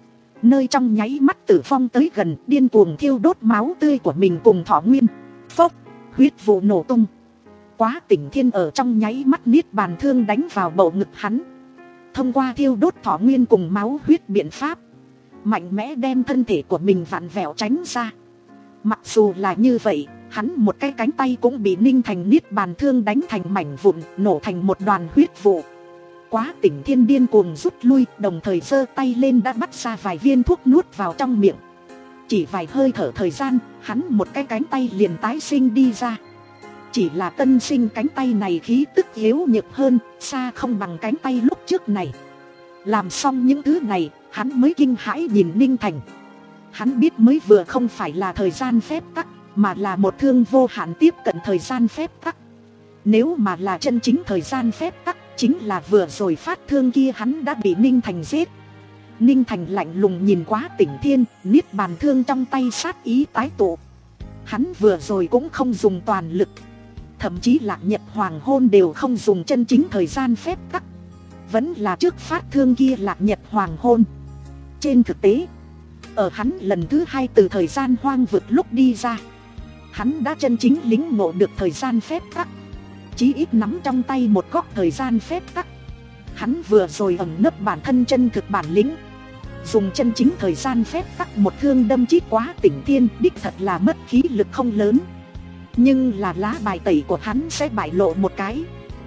Nơi trong nháy mắt tử vong tới gần, điên cuồng thiêu đốt máu tươi của mình cùng thọ nguyên. Phốc, huyết vụ nổ tung. Quá Tỉnh Thiên ở trong nháy mắt niết bàn thương đánh vào bầu ngực hắn. Thông qua thiêu đốt thọ nguyên cùng máu huyết biện pháp, mạnh mẽ đem thân thể của mình vặn vẹo tránh ra. Mặc dù là như vậy, hắn một cái cánh tay cũng bị Ninh Thành niết bàn thương đánh thành mảnh vụn, nổ thành một đoàn huyết vụ. Quá Tỉnh Thiên điên cuồng rút lui, đồng thời giơ tay lên đã bắt ra vài viên thuốc nuốt vào trong miệng. Chỉ vài hơi thở thời gian, hắn một cái cánh tay liền tái sinh đi ra. Chỉ là tân sinh cánh tay này khí tức yếu nhược hơn, xa không bằng cánh tay lúc trước này. Làm xong những thứ này, hắn mới kinh hãi nhìn Ninh Thành. Hắn biết mới vừa không phải là thời gian phép tắc, mà là một thương vô hạn tiếp cận thời gian phép tắc. Nếu mà là chân chính thời gian phép tắc, chính là vừa rồi phát thương kia hắn đã bị Ninh Thành giết. Ninh Thành lạnh lùng nhìn Quá Tỉnh Thiên, niết bàn thương trong tay sát ý tái tụ. Hắn vừa rồi cũng không dùng toàn lực, thậm chí Lạc Nhật Hoàng Hôn đều không dùng chân chính thời gian phép tắc, vẫn là trước phát thương kia Lạc Nhật Hoàng Hôn. Trên thực tế, ở hắn lần thứ hai từ thời gian hoang vực lúc đi ra, hắn đã chân chính lĩnh ngộ được thời gian phép tắc, chí ít nắm trong tay một góc thời gian phép tắc. Hắn vừa rồi ẩn nấp bản thân chân thực bản lĩnh, dùng chân chính thời gian phép tắc một thương đâm chít Quá Tỉnh Thiên, đích thật là mất khí lực không lớn, nhưng là lá bài tẩy của hắn sẽ bại lộ một cái.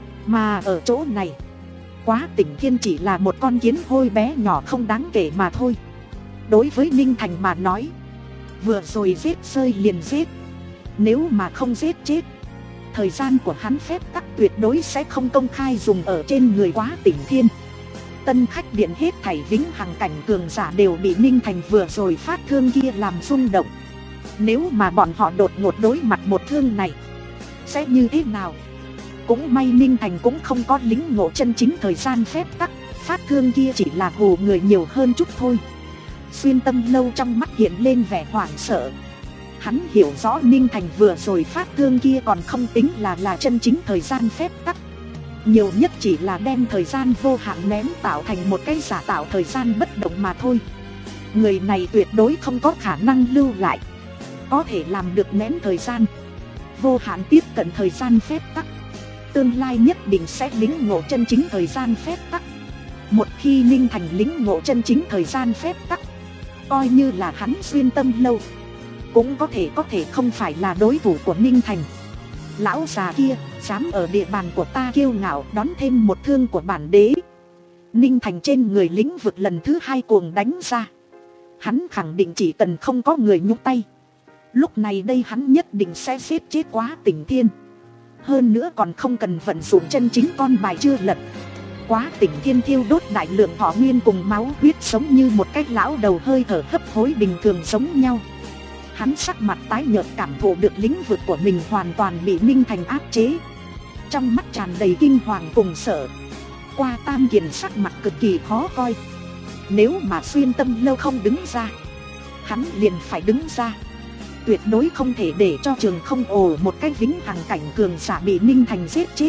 Mà ở chỗ này, Quá Tỉnh Thiên chỉ là một con kiến hôi bé nhỏ không đáng kể mà thôi. Đối với Ninh Thành mà nói, vừa rồi giết rơi liền giết, nếu mà không giết chết, thời gian của hắn phép tắc tuyệt đối sẽ không công khai dùng ở trên người Quá Tỉnh Thiên. Tân Khách Điện hết thảy vĩnh hằng cảnh cường giả đều bị Ninh Thành vừa rồi phát thương kia làm rung động. Nếu mà bọn họ đột ngột đối mặt một thương này, sẽ như thế nào? Cũng may Ninh Thành cũng không có lĩnh ngộ chân chính thời gian phép tắc, phát thương kia chỉ là hù người nhiều hơn chút thôi. Xuyên Tâm Lâu trong mắt hiện lên vẻ hoảng sợ. Hắn hiểu rõ Ninh Thành vừa rồi phát thương kia còn không tính là là chân chính thời gian phép tắc, nhiều nhất chỉ là đem thời gian vô hạn ném tạo thành một cái giả tạo thời gian bất động mà thôi. Người này tuyệt đối không có khả năng lưu lại, có thể làm được nén thời gian vô hạn tiếp cận thời gian phép tắc, tương lai nhất định sẽ lĩnh ngộ chân chính thời gian phép tắc. Một khi Ninh Thành lĩnh ngộ chân chính thời gian phép tắc, coi như là hắn Xuyên Tâm Lâu cũng có thể có thể không phải là đối thủ của Ninh Thành. Lão già kia dám ở địa bàn của ta kiêu ngạo đón thêm một thương của bản đế. Ninh Thành trên người lĩnh vực lần thứ hai cuồng đánh ra. Hắn khẳng định chỉ cần không có người nhúc tay, lúc này đây hắn nhất định sẽ giết chết Quá Tỉnh Thiên. Hơn nữa còn không cần vận dụng chân chính con bài chưa lật. Quá Tỉnh Thiên thiêu đốt đại lượng thọ nguyên cùng máu huyết, sống như một cái lão đầu hơi thở hấp hối bình thường giống nhau. Hắn sắc mặt tái nhợt, cảm thụ được lĩnh vực của mình hoàn toàn bị Ninh Thành áp chế, trong mắt tràn đầy kinh hoàng cùng sợ. Qua Tam Kiền sắc mặt cực kỳ khó coi. Nếu mà Xuyên Tâm Lâu không đứng ra, hắn liền phải đứng ra. Tuyệt đối không thể để cho trường không ồ một cái vĩnh hằng cảnh cường giả bị Ninh Thành giết chết.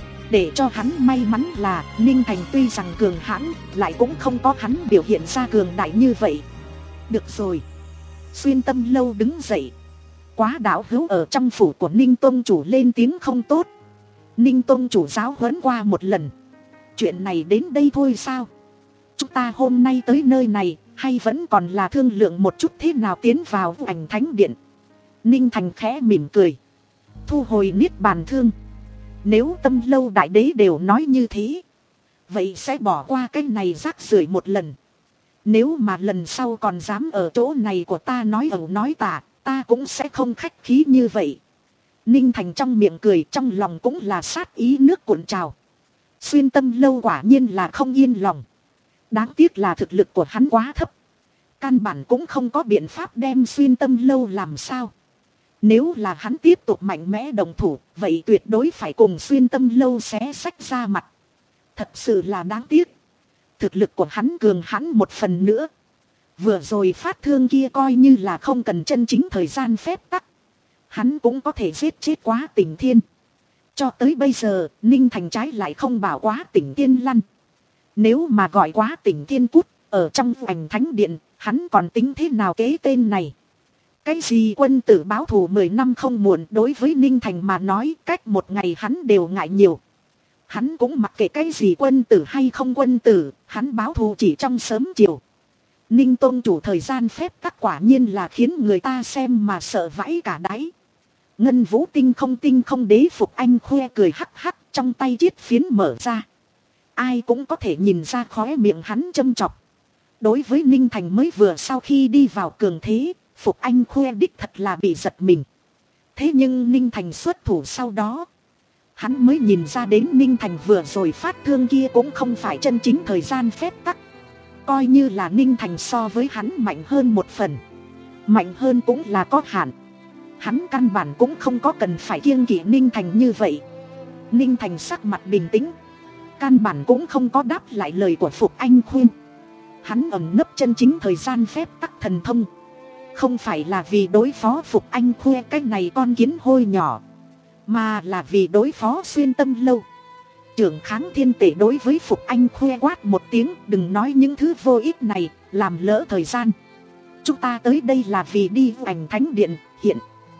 Để cho hắn may mắn là Ninh Thành tuy rằng cường hãn, lại cũng không có hắn biểu hiện ra cường đại như vậy. Được rồi, Xuyên Tâm Lâu đứng dậy. Quá đạo hữu ở trong phủ của Ninh Tông chủ lên tiếng không tốt. Ninh Tông chủ giáo huấn qua một lần, chuyện này đến đây thôi sao? Chúng ta hôm nay tới nơi này, hay vẫn còn là thương lượng một chút thế nào tiến vào Ảnh Thánh Điện? Ninh Thành khẽ mỉm cười, thu hồi niết bàn thương. Nếu Tâm Lâu đại đế đều nói như thế, vậy sẽ bỏ qua cái này rác rưởi một lần. Nếu mà lần sau còn dám ở chỗ này của ta nói ẩu nói tả, ta cũng sẽ không khách khí như vậy. Ninh Thành trong miệng cười, trong lòng cũng là sát ý nước cuộn trào. Xuyên Tâm Lâu quả nhiên là không yên lòng. Đáng tiếc là thực lực của hắn quá thấp, căn bản cũng không có biện pháp đem Xuyên Tâm Lâu làm sao. Nếu là hắn tiếp tục mạnh mẽ đồng thủ, vậy tuyệt đối phải cùng Xuyên Tâm Lâu xé sách ra mặt. Thật sự là đáng tiếc. Thực lực của hắn cường hãn một phần nữa. Vừa rồi phát thương kia coi như là không cần chân chính thời gian phép tắc, hắn cũng có thể giết chết Quá Tỉnh Thiên. Cho tới bây giờ, Ninh Thành trái lại không bảo Quá Tỉnh Thiên lăn. Nếu mà gọi Quá Tỉnh Thiên cút, ở trong Ảnh Thánh Điện, hắn còn tính thế nào kế tên này? Cái gì quân tử báo thù mười năm không muộn, đối với Ninh Thành mà nói cách một ngày hắn đều ngại nhiều. Hắn cũng mặc kệ cái gì quân tử hay không quân tử, hắn báo thù chỉ trong sớm chiều. Ninh Tôn chủ thời gian phép tắc quả nhiên là khiến người ta xem mà sợ vãi cả đáy. Ngân Vũ tinh không tinh không đế phục anh khoe cười hắc hắc, trong tay chiết phiến mở ra. Ai cũng có thể nhìn ra khóe miệng hắn châm chọc. Đối với Ninh Thành mới vừa sau khi đi vào cường thế, phục anh khoe đích thật là bị giật mình. Thế nhưng Ninh Thành xuất thủ sau đó, hắn mới nhìn ra đến Ninh Thành vừa rồi phát thương kia cũng không phải chân chính thời gian phép tắc. Coi như là Ninh Thành so với hắn mạnh hơn một phần, mạnh hơn cũng là có hạn. Hắn căn bản cũng không có cần phải kiêng kỵ Ninh Thành như vậy. Ninh Thành sắc mặt bình tĩnh, căn bản cũng không có đáp lại lời của Phục Anh Khuyên. Hắn ẩn nấp chân chính thời gian phép tắc thần thông, không phải là vì đối phó Phục Anh Khuê cái này con kiến hôi nhỏ, mà là vì đối phó Xuyên Tâm Lâu. Trưởng Kháng Thiên Tể đối với Phục Anh Khuê quát một tiếng, đừng nói những thứ vô ích này, làm lỡ thời gian. Chúng ta tới đây là vì đi U Ảnh Thánh Điện. Hiện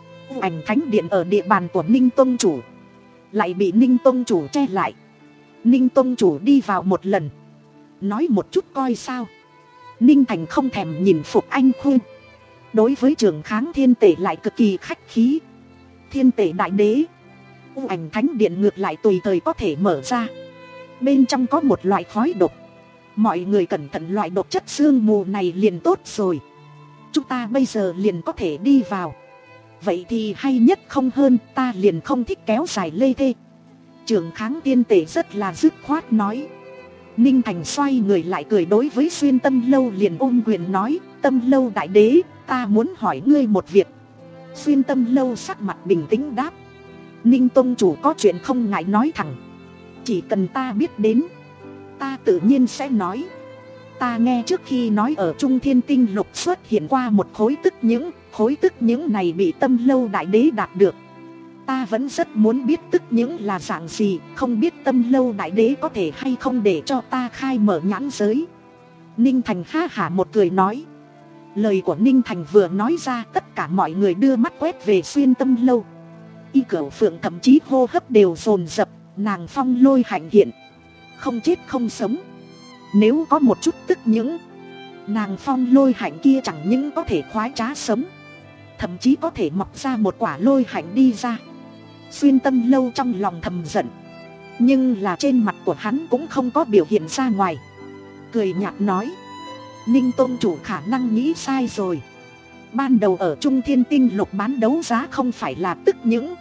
U Ảnh Thánh Điện ở địa bàn của Ninh Tông Chủ, lại bị Ninh Tông Chủ che lại. Ninh Tông Chủ đi vào một lần, nói một chút coi sao. Ninh Thành không thèm nhìn Phục Anh Khuê, đối với Trưởng Kháng Thiên Tể lại cực kỳ khách khí. Thiên Tể đại đế, U Ảnh Thánh Điện ngược lại tùy thời có thể mở ra. Bên trong có một loại khói độc, mọi người cẩn thận loại độc chất sương mù này liền tốt rồi. Chúng ta bây giờ liền có thể đi vào. Vậy thì hay nhất không hơn, ta liền không thích kéo dài lê thê. Trưởng Kháng Thiên Tể rất là dứt khoát nói. Ninh Thành xoay người lại cười đối với Xuyên Tâm Lâu liền ôm quyền nói, Tâm Lâu đại đế, ta muốn hỏi ngươi một việc. Xuyên Tâm Lâu sắc mặt bình tĩnh đáp, Ninh Tông Chủ có chuyện không ngại nói thẳng, chỉ cần ta biết đến, ta tự nhiên sẽ nói. Ta nghe trước khi nói ở Trung Thiên Tinh Lục xuất hiện qua một khối tức những, khối tức những này bị Tâm Lâu đại đế đạt được. Ta vẫn rất muốn biết tức những là dạng gì, không biết Tâm Lâu đại đế có thể hay không để cho ta khai mở nhãn giới. Ninh Thành ha hả một cười nói. Lời của Ninh Thành vừa nói ra, tất cả mọi người đưa mắt quét về Xuyên Tâm Lâu. Y Cửu Phượng thậm chí hô hấp đều dồn dập, nàng phong lôi hạnh hiện, không chết không sống. Nếu có một chút tức những, nàng phong lôi hạnh kia chẳng những có thể khoái trá sống, thậm chí có thể mọc ra một quả lôi hạnh đi ra. Xuyên Tâm Lâu trong lòng thầm giận, nhưng là trên mặt của hắn cũng không có biểu hiện ra ngoài, cười nhạt nói, Ninh Tôn Chủ khả năng nghĩ sai rồi. Ban đầu ở Trung Thiên Tinh Lục bán đấu giá không phải là tức những,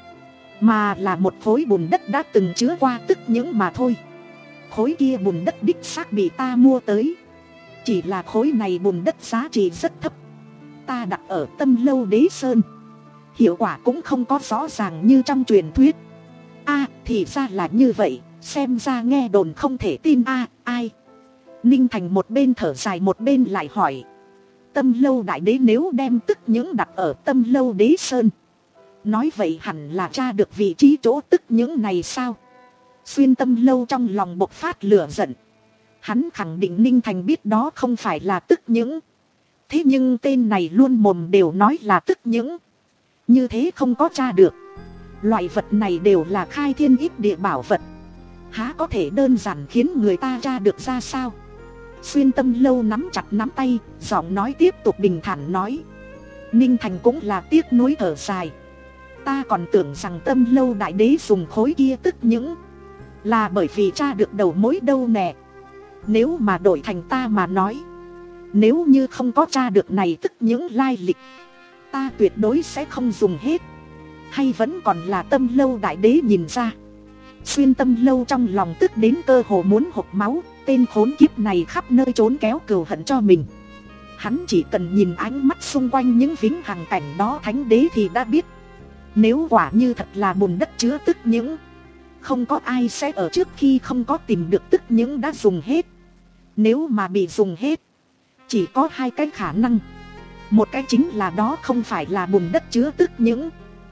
mà là một khối bùn đất đã từng chứa qua tức những mà thôi. Khối kia bùn đất đích xác bị ta mua tới, chỉ là khối này bùn đất giá trị rất thấp. Ta đặt ở Tâm Lâu Đế Sơn, hiệu quả cũng không có rõ ràng như trong truyền thuyết. A à, thì ra là như vậy, xem ra nghe đồn không thể tin. A à, ai? Ninh Thành một bên thở dài một bên lại hỏi, Tâm Lâu đại đế nếu đem tức những đặt ở Tâm Lâu Đế Sơn, nói vậy hẳn là tra được vị trí chỗ tức những này sao? Xuyên Tâm Lâu trong lòng bộc phát lửa giận. Hắn khẳng định Ninh Thành biết đó không phải là tức những, thế nhưng tên này luôn mồm đều nói là tức những, như thế không có tra được. Loại vật này đều là khai thiên ích địa bảo vật, há có thể đơn giản khiến người ta tra được ra sao? Xuyên Tâm Lâu nắm chặt nắm tay, giọng nói tiếp tục bình thản nói. Ninh Thành cũng là tiếc nuối thở dài. Ta còn tưởng rằng Tâm Lâu đại đế dùng khối kia tức những là bởi vì tra được đầu mối đâu nè. Nếu mà đổi thành ta mà nói, nếu như không có tra được này tức những lai lịch, ta tuyệt đối sẽ không dùng hết. Hay vẫn còn là Tâm Lâu đại đế nhìn ra? Xuyên Tâm Lâu trong lòng tức đến cơ hồ muốn hộc máu. Tên khốn kiếp này khắp nơi trốn kéo cừu hận cho mình. Hắn chỉ cần nhìn ánh mắt xung quanh những vĩnh hằng cảnh đó thánh đế thì đã biết, nếu quả như thật là bùn đất chứa tức những, không có ai sẽ ở trước khi không có tìm được tức những đã dùng hết. Nếu mà bị dùng hết, chỉ có hai cái khả năng. Một cái chính là đó không phải là bùn đất chứa tức những,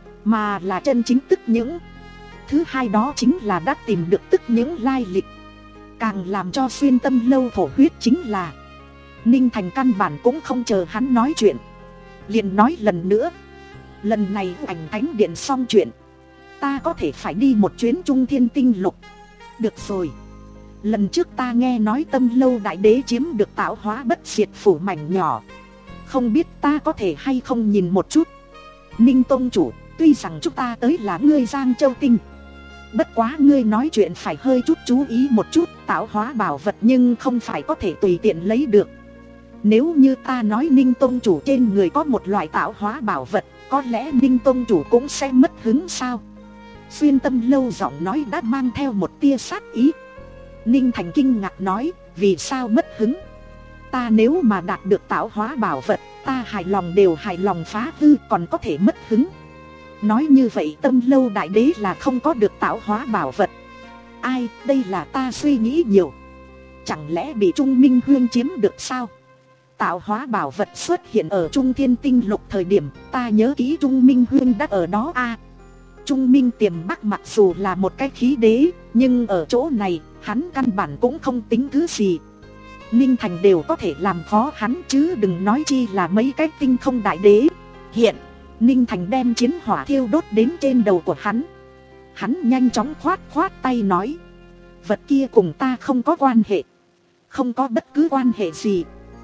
mà là chân chính tức những. Thứ hai đó chính là đã tìm được tức những lai lịch. Càng làm cho Xuyên Tâm Lâu thổ huyết chính là Ninh Thành căn bản cũng không chờ hắn nói chuyện, liền nói lần nữa, lần này Ảnh Thánh Điện xong chuyện, ta có thể phải đi một chuyến Trung Thiên Tinh Lục. Được rồi, lần trước ta nghe nói Tâm Lâu đại đế chiếm được tạo hóa bất diệt phủ mảnh nhỏ, không biết ta có thể hay không nhìn một chút. Ninh Tông Chủ, tuy rằng chúng ta tới là ngươi Giang Châu Tinh, bất quá ngươi nói chuyện phải hơi chút chú ý một chút. Tạo hóa bảo vật nhưng không phải có thể tùy tiện lấy được. Nếu như ta nói Ninh Tông Chủ trên người có một loại tạo hóa bảo vật, có lẽ Ninh Tông Chủ cũng sẽ mất hứng sao? Xuyên Tâm Lâu giọng nói đã mang theo một tia sát ý. Ninh Thành kinh ngạc nói, vì sao mất hứng? Ta nếu mà đạt được tạo hóa bảo vật, ta hài lòng đều hài lòng phá hư, còn có thể mất hứng. Nói như vậy Tâm Lâu đại đế là không có được tạo hóa bảo vật. Ai, đây là ta suy nghĩ nhiều. Chẳng lẽ bị Trung Minh Huyên chiếm được sao? Tạo hóa bảo vật xuất hiện ở Trung Thiên Tinh Lục thời điểm ta nhớ kỹ Trung Minh Huyên đã ở đó a. À, Trung Minh Tiềm Bắc mặc dù là một cái khí đế, nhưng ở chỗ này hắn căn bản cũng không tính thứ gì. Ninh Thành đều có thể làm khó hắn chứ đừng nói chi là mấy cái tinh không đại đế. Hiện Ninh Thành đem chiến hỏa thiêu đốt đến trên đầu của hắn. Hắn nhanh chóng khoát khoát tay nói: vật kia cùng ta không có quan hệ. Không có bất cứ quan hệ gì.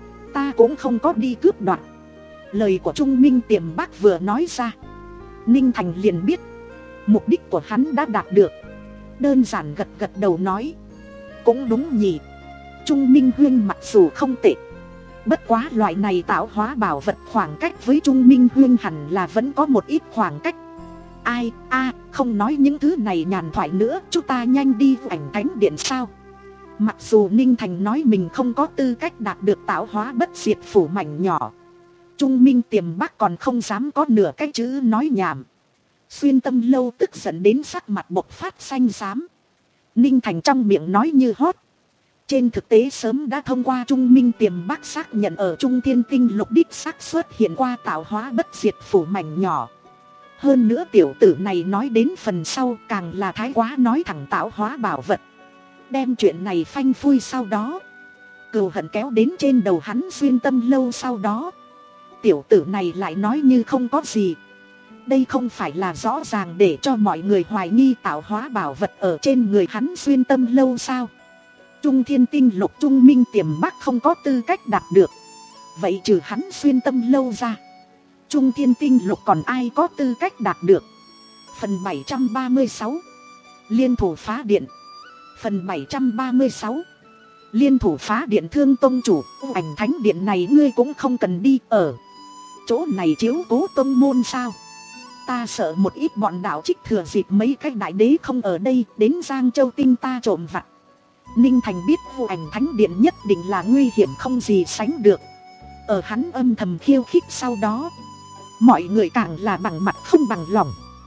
Ta cũng không có đi cướp đoạt. Lời của Trung Minh Tiềm Bắc vừa nói ra, Ninh Thành liền biết mục đích của hắn đã đạt được. Đơn giản gật gật đầu nói: cũng đúng nhỉ. Trung Minh Huyên mặc dù không tệ, bất quá loại này tạo hóa bảo vật khoảng cách với Trung Minh Huyên hẳn là vẫn có một ít khoảng cách. Ai, a, không nói những thứ này nhàn thoại nữa, chúng ta nhanh đi ảnh thánh điện sao. Mặc dù Ninh Thành nói mình không có tư cách đạt được tạo hóa bất diệt phủ mảnh nhỏ, Trung Minh Tiềm Bắc còn không dám có nửa cái chữ nói nhảm. Xuyên Tâm Lâu tức giận đến sắc mặt bộc phát xanh xám. Ninh Thành trong miệng nói như hót, trên thực tế sớm đã thông qua Trung Minh Tiềm Bắc xác nhận ở Trung Thiên Tinh Lục đích xác xuất hiện qua tạo hóa bất diệt phủ mảnh nhỏ. Hơn nữa tiểu tử này nói đến phần sau càng là thái quá nói thẳng tạo hóa bảo vật. Đem chuyện này phanh phui sau đó, cừu hận kéo đến trên đầu hắn Xuyên Tâm Lâu sau đó. Tiểu tử này lại nói như không có gì. Đây không phải là rõ ràng để cho mọi người hoài nghi tạo hóa bảo vật ở trên người hắn Xuyên Tâm Lâu sao? Trung Thiên Tinh Lục Trung Minh Tiềm Bắc không có tư cách đạt được. Vậy trừ hắn Xuyên Tâm Lâu ra, Trung Thiên Tinh Lục còn ai có tư cách đạt được? Phần bảy trăm ba mươi sáu Liên thủ phá điện. Phần bảy trăm ba mươi sáu Liên thủ phá điện. Thương tông chủ, ảnh thánh điện này ngươi cũng không cần đi, ở chỗ này chiếu cố tông môn sao? Ta sợ một ít bọn đạo trích thừa dịp mấy cái đại đế không ở đây đến Giang Châu Tinh ta trộm vặt. Ninh Thành biết vô ảnh thánh điện nhất định là nguy hiểm không gì sánh được. Ở hắn âm thầm khiêu khích sau đó, mọi người càng là bằng mặt không bằng lòng.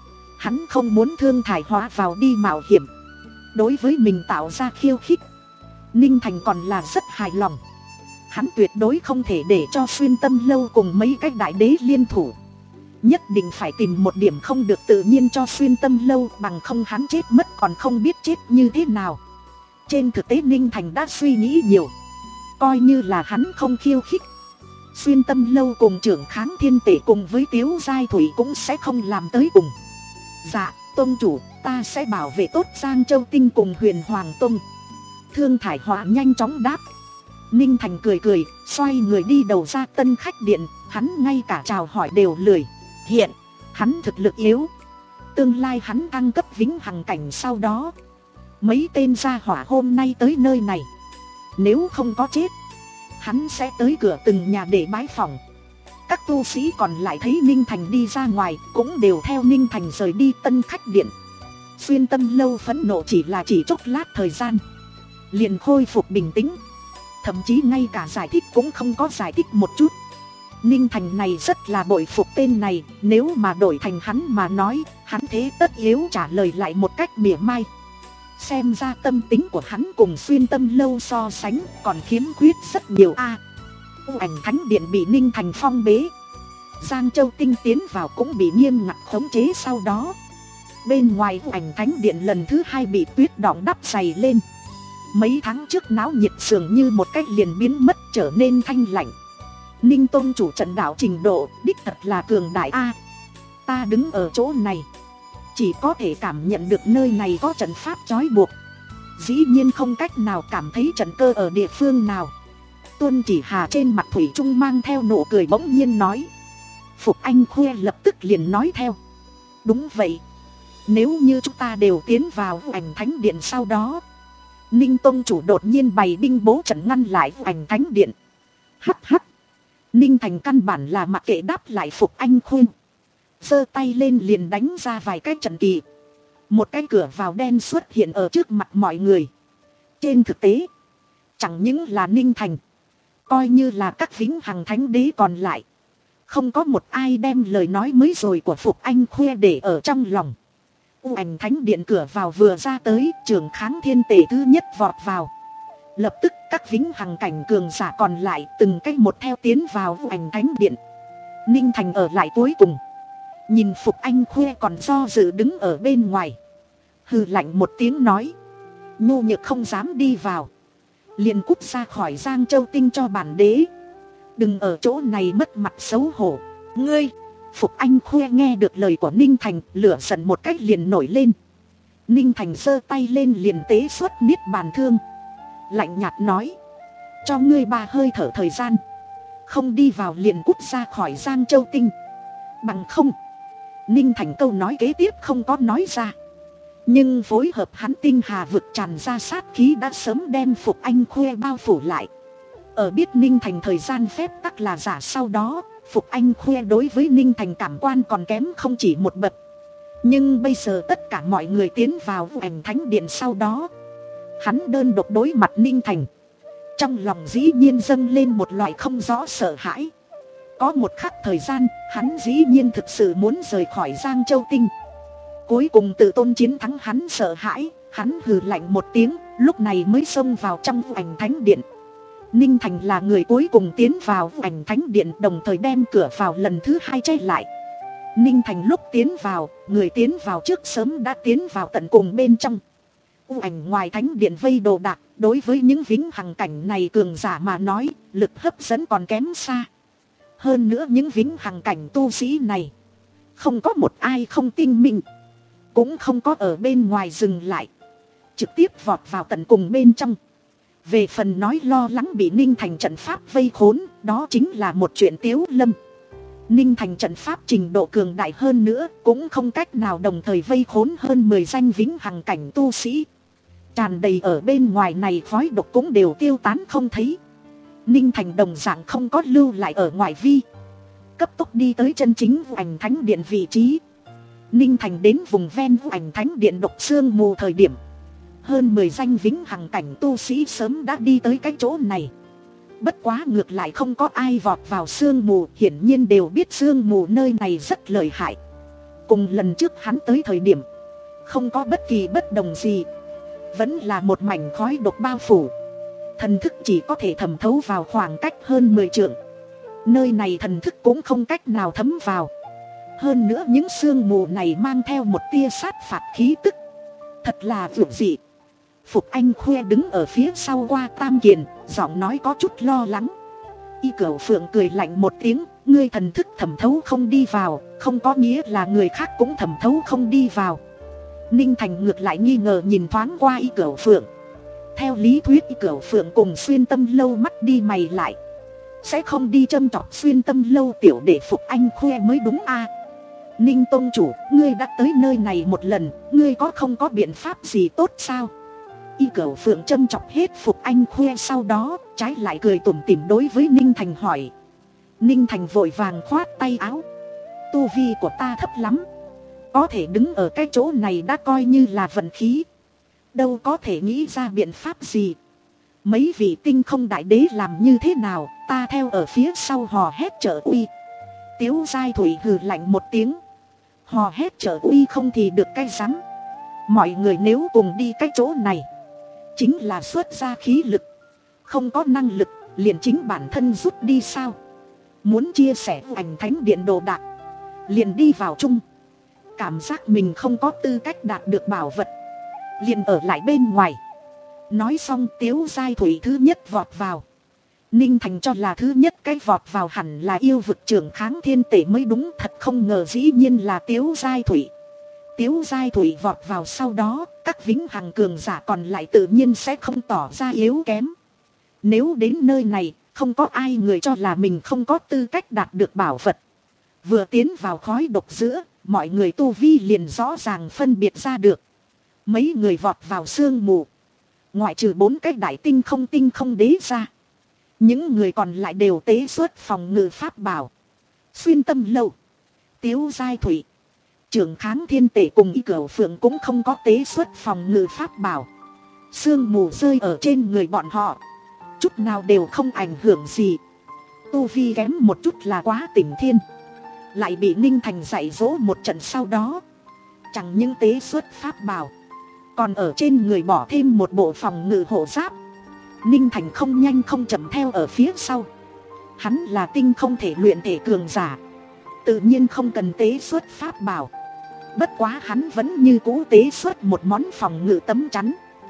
Hắn không muốn thương thải hóa vào đi mạo hiểm. Đối với mình tạo ra khiêu khích, Ninh Thành còn là rất hài lòng. Hắn tuyệt đối không thể để cho Xuyên Tâm Lâu cùng mấy cái đại đế liên thủ. Nhất định phải tìm một điểm không được tự nhiên cho Xuyên Tâm Lâu, bằng không hắn chết mất còn không biết chết như thế nào. Trên thực tế Ninh Thành đã suy nghĩ nhiều. Coi như là hắn không khiêu khích, Xuyên Tâm Lâu cùng trưởng Kháng Thiên Tể cùng với Tiếu Giai Thủy cũng sẽ không làm tới cùng. Dạ, tông chủ, ta sẽ bảo vệ tốt Giang Châu Tinh cùng Huyền Hoàng Tông. Thương Thải Họa nhanh chóng đáp. Ninh Thành cười cười, xoay người đi đầu ra tân khách điện. Hắn ngay cả chào hỏi đều lười. Hiện, hắn thực lực yếu. Tương lai hắn thăng cấp vĩnh hằng cảnh sau đó, mấy tên gia hỏa hôm nay tới nơi này, nếu không có chết, hắn sẽ tới cửa từng nhà để bái phỏng. Các tu sĩ còn lại thấy Ninh Thành đi ra ngoài cũng đều theo Ninh Thành rời đi tân khách điện. Xuyên Tâm Lâu phẫn nộ chỉ là chỉ chốc lát thời gian, liền khôi phục bình tĩnh. Thậm chí ngay cả giải thích cũng không có giải thích một chút. Ninh Thành này rất là bội phục tên này. Nếu mà đổi thành hắn mà nói, hắn thế tất yếu trả lời lại một cách mỉa mai. Xem ra tâm tính của hắn cùng Xuyên Tâm Lâu so sánh còn khiếm khuyết rất nhiều a. U ảnh thánh điện bị Ninh Thành phong bế, Giang Châu Tinh tiến vào cũng bị nghiêm ngặt khống chế. Sau đó bên ngoài U ảnh thánh điện lần thứ hai bị tuyết đọng đắp dày lên. Mấy tháng trước náo nhiệt dường như một cách liền biến mất, trở nên thanh lạnh. Ninh Tôn chủ trận đạo trình độ đích thật là cường đại a. Ta đứng ở chỗ này chỉ có thể cảm nhận được nơi này có trận pháp trói buộc, dĩ nhiên không cách nào cảm thấy trận cơ ở địa phương nào. Tuân Chỉ Hà trên mặt thủy chung mang theo nụ cười bỗng nhiên nói. Phục Anh Khuê lập tức liền nói theo. Đúng vậy, nếu như chúng ta đều tiến vào ảnh thánh điện sau đó. Ninh Tông chủ đột nhiên bày binh bố trận ngăn lại ảnh thánh điện. Hắc hắc. Ninh Thành căn bản là mặc kệ đáp lại Phục Anh Khuê, giơ tay lên liền đánh ra vài cái trận kỳ. Một cái cửa vào đen xuất hiện ở trước mặt mọi người. Trên thực tế, chẳng những là Ninh Thành, coi như là các vĩnh hằng thánh đế còn lại, Không có một ai đem lời nói mới rồi của Phục Anh Khuê để ở trong lòng. U Ảnh Thánh Điện cửa vào vừa ra tới, Trường Kháng Thiên Tể thứ nhất vọt vào. Lập tức các vĩnh hằng cảnh cường giả còn lại từng cách một theo tiến vào U Ảnh Thánh Điện. Ninh Thành ở lại cuối cùng, nhìn Phục Anh Khuê còn do dự đứng ở bên ngoài, hừ lạnh một tiếng nói: nhu nhược không dám đi vào, liền cút ra khỏi Giang Châu Tinh cho bản đế. Đừng ở chỗ này mất mặt xấu hổ. Ngươi! Phục Anh Khuê nghe được lời của Ninh Thành, lửa giận một cách liền nổi lên. Ninh Thành giơ tay lên liền tế xuất niết bàn thương, lạnh nhạt nói: cho ngươi ba hơi thở thời gian, không đi vào liền cút ra khỏi Giang Châu Tinh. Bằng không. Ninh Thành câu nói kế tiếp không có nói ra, nhưng phối hợp hắn tinh hà vực tràn ra sát khí đã sớm đem Phục Anh Khuê bao phủ lại. Ở biết Ninh Thành thời gian phép tắc là giả sau đó, Phục Anh Khuê đối với Ninh Thành cảm quan còn kém không chỉ một bậc. Nhưng bây giờ tất cả mọi người tiến vào U Ảnh Thánh Điện sau đó, hắn đơn độc đối mặt Ninh Thành, trong lòng dĩ nhiên dâng lên một loại không rõ sợ hãi. Có một khắc thời gian, hắn dĩ nhiên thực sự muốn rời khỏi Giang Châu Tinh. Cuối cùng tự tôn chiến thắng hắn sợ hãi, hắn hừ lạnh một tiếng, lúc này mới xông vào trong U Ảnh Thánh Điện. Ninh Thành là người cuối cùng tiến vào U Ảnh Thánh Điện, đồng thời đem cửa vào lần thứ hai che lại. Ninh Thành lúc tiến vào, người tiến vào trước sớm đã tiến vào tận cùng bên trong. U Ảnh ngoài Thánh Điện vây đồ đạc, đối với những vĩnh hằng cảnh này cường giả mà nói, lực hấp dẫn còn kém xa. Hơn nữa những vĩnh hằng cảnh tu sĩ này, không có một ai không tinh minh, cũng không có ở bên ngoài dừng lại, trực tiếp vọt vào tận cùng bên trong. Về phần nói lo lắng bị Ninh Thành trận pháp vây khốn, đó chính là một chuyện tiếu lâm. Ninh Thành trận pháp trình độ cường đại hơn nữa, cũng không cách nào đồng thời vây khốn hơn mười danh vĩnh hằng cảnh tu sĩ. Tràn đầy ở bên ngoài này khói độc cũng đều tiêu tán không thấy. Ninh Thành đồng dạng không có lưu lại ở ngoại vi, cấp tốc đi tới chân chính U Ảnh Thánh Điện vị trí. Ninh Thành đến vùng ven U Ảnh Thánh Điện độc sương mù thời điểm, hơn mười danh vĩnh hằng cảnh tu sĩ sớm đã đi tới cái chỗ này. Bất quá ngược lại không có ai vọt vào sương mù, hiển nhiên đều biết sương mù nơi này rất lợi hại. Cùng lần trước hắn tới thời điểm, không có bất kỳ bất đồng gì, vẫn là một mảnh khói độc bao phủ. Thần thức chỉ có thể thẩm thấu vào khoảng cách hơn mười trượng. Nơi này thần thức cũng không cách nào thấm vào. Hơn nữa những sương mù này mang theo một tia sát phạt khí tức, thật là vượt dị. Phục Anh Khuê đứng ở phía sau qua Tam Kiền, giọng nói có chút lo lắng. Y Cửu Phượng cười lạnh một tiếng: ngươi thần thức thẩm thấu không đi vào, không có nghĩa là người khác cũng thẩm thấu không đi vào. Ninh Thành ngược lại nghi ngờ nhìn thoáng qua Y Cửu Phượng. Theo lý thuyết Y Cửu Phượng cùng Xuyên Tâm Lâu mắt đi mày lại, sẽ không đi châm chọc Xuyên Tâm Lâu tiểu để Phục Anh Khuê mới đúng a. À, Ninh Tông Chủ, ngươi đã tới nơi này một lần, ngươi có không có biện pháp gì tốt sao? Y Cửu Phượng châm chọc hết Phục Anh Khuê, sau đó trái lại cười tủm tỉm đối với Ninh Thành hỏi. Ninh Thành vội vàng khoát tay áo: tu vi của ta thấp lắm, có thể đứng ở cái chỗ này đã coi như là vận khí, đâu có thể nghĩ ra biện pháp gì. Mấy vị tinh không đại đế làm như thế nào, ta theo ở phía sau hò hét trợ uy. Tiếu Giai Thủy hừ lạnh một tiếng: hò hét trợ uy không thì được cái rắm. Mọi người nếu cùng đi cái chỗ này, chính là xuất ra khí lực, không có năng lực liền chính bản thân rút đi sao? Muốn chia sẻ U Ảnh Thánh Điện đồ đạc, liền đi vào chung. Cảm giác mình không có tư cách đạt được bảo vật, liền ở lại bên ngoài. Nói xong Tiếu Giai Thủy thứ nhất vọt vào. Ninh Thành cho là thứ nhất cái vọt vào hẳn là yêu vực Trường Kháng Thiên Tể mới đúng, thật không ngờ dĩ nhiên là Tiếu Giai Thủy. Tiếu Giai Thủy vọt vào sau đó, các vĩnh hằng cường giả còn lại tự nhiên sẽ không tỏ ra yếu kém. Nếu đến nơi này, không có ai người cho là mình không có tư cách đạt được bảo vật. Vừa tiến vào khói độc giữa, mọi người tu vi liền rõ ràng phân biệt ra được. Mấy người vọt vào sương mù, ngoại trừ bốn cái đại tinh không tinh không đế ra, những người còn lại đều tế xuất phòng ngự pháp bảo. Xuyên Tâm Lâu, Tiếu Giai Thủy, Trường Kháng Thiên Tể cùng Y Cửu Phượng cũng không có tế xuất phòng ngự pháp bảo. Sương mù rơi ở trên người bọn họ, chút nào đều không ảnh hưởng gì. tu vi kém một chút là quá tỉnh thiên. Lại bị Ninh Thành dạy dỗ một trận sau đó, chẳng những tế xuất pháp bảo, còn ở trên người bỏ thêm một bộ phòng ngự hộ giáp. Ninh Thành không nhanh không chậm theo ở phía sau. Hắn là tinh không thể luyện thể cường giả, tự nhiên không cần tế xuất pháp bảo. Bất quá hắn vẫn như cũ tế xuất một món phòng ngự tấm chắn.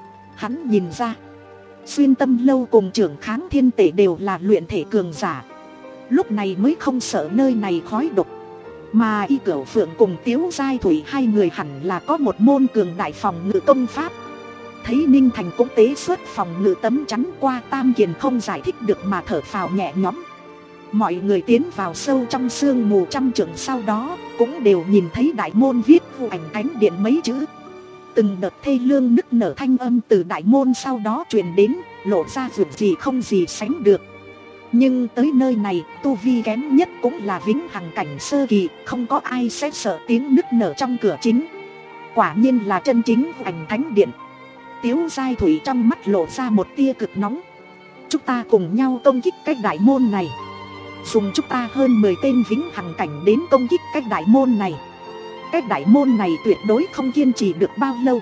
Hắn nhìn ra, Xuyên Tâm Lâu cùng Trưởng Kháng Thiên Tể đều là luyện thể cường giả, lúc này mới không sợ nơi này khói độc. Mà Y Cửu Phượng cùng Tiếu Giai Thủy hai người hẳn là có một môn cường đại phòng ngự công pháp. Thấy Ninh Thành cũng tế xuất phòng ngự tấm chắn qua, Tam Kiền không giải thích được mà thở phào nhẹ nhõm. Mọi người tiến vào sâu trong sương mù trăm trượng sau đó, cũng đều nhìn thấy đại môn viết Vu Ảnh Thánh Điện mấy chữ. Từng đợt thê lương nức nở thanh âm từ đại môn sau đó truyền đến, lộ ra dường gì không gì sánh được. Nhưng tới nơi này, tu vi kém nhất cũng là vĩnh hằng cảnh sơ kỳ, không có ai sẽ sợ tiếng nức nở trong cửa chính. Quả nhiên là chân chính Vu Ảnh Thánh Điện. Tiếu Giai Thủy trong mắt lộ ra một tia cực nóng. Chúng ta cùng nhau công kích cái đại môn này, dùng chúng ta hơn mười tên vĩnh hằng cảnh đến công kích cái đại môn này. Cái đại môn này tuyệt đối không kiên trì được bao lâu.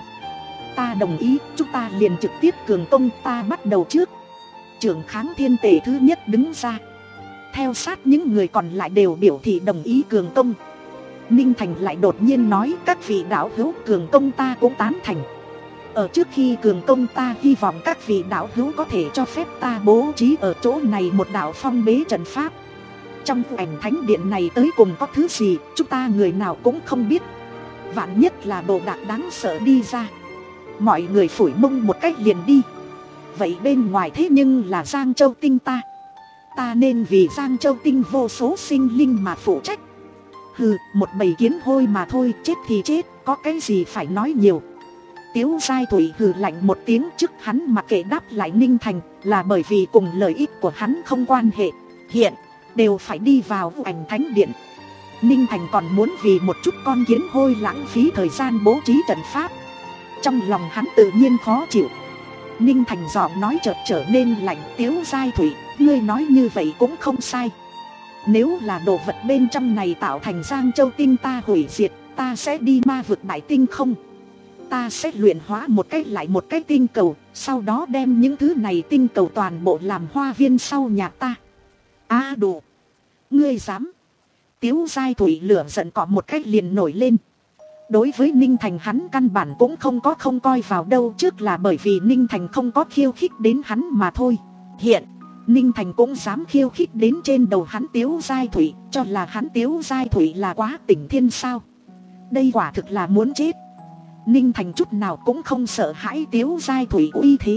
Ta đồng ý, chúng ta liền trực tiếp cường công, ta bắt đầu trước. Trưởng Kháng Thiên Tể thứ nhất đứng ra. Theo sát những người còn lại đều biểu thị đồng ý cường công. Ninh Thành lại đột nhiên nói, các vị đạo hữu cường công ta cũng tán thành. Ở trước khi cường công, ta hy vọng các vị đạo hữu có thể cho phép ta bố trí ở chỗ này một đạo phong bế trận pháp. Trong Vu Ảnh Thánh Điện này tới cùng có thứ gì, chúng ta người nào cũng không biết. Vạn nhất là đồ đạc đáng sợ đi ra, mọi người phủi mông một cách liền đi. Vậy bên ngoài thế nhưng là Giang Châu Tinh ta. Ta nên vì Giang Châu Tinh vô số sinh linh mà phụ trách. Hừ, một bầy kiến hôi mà thôi, chết thì chết, có cái gì phải nói nhiều. Tiếu Giai Thủy hừ lạnh một tiếng, trước hắn mặc kệ đáp lại Ninh Thành, là bởi vì cùng lợi ích của hắn không quan hệ. Hiện đều phải đi vào Vu Ảnh Thánh Điện. Ninh Thành còn muốn vì một chút con kiến hôi lãng phí thời gian bố trí trận pháp. Trong lòng hắn tự nhiên khó chịu. Ninh Thành giọng nói chợt trở nên lạnh. Tiếu Giai Thủy, ngươi nói như vậy cũng không sai. Nếu là đồ vật bên trong này tạo thành Giang Châu Tinh ta hủy diệt, ta sẽ đi ma vực Đại Tinh không. Ta sẽ luyện hóa một cách lại một cái tinh cầu, sau đó đem những thứ này tinh cầu toàn bộ làm hoa viên sau nhà ta. A à, đủ. Ngươi dám. Tiếu Giai Thủy lửa giận cọ một cách liền nổi lên. Đối với Ninh Thành hắn căn bản cũng không có không coi vào đâu, trước là bởi vì Ninh Thành không có khiêu khích đến hắn mà thôi. Hiện Ninh Thành cũng dám khiêu khích đến trên đầu hắn Tiếu Giai Thủy, cho là hắn Tiếu Giai Thủy là quá tỉnh thiên sao. Đây quả thực là muốn chết. Ninh Thành chút nào cũng không sợ hãi Tiếu Giai Thủy uy thế.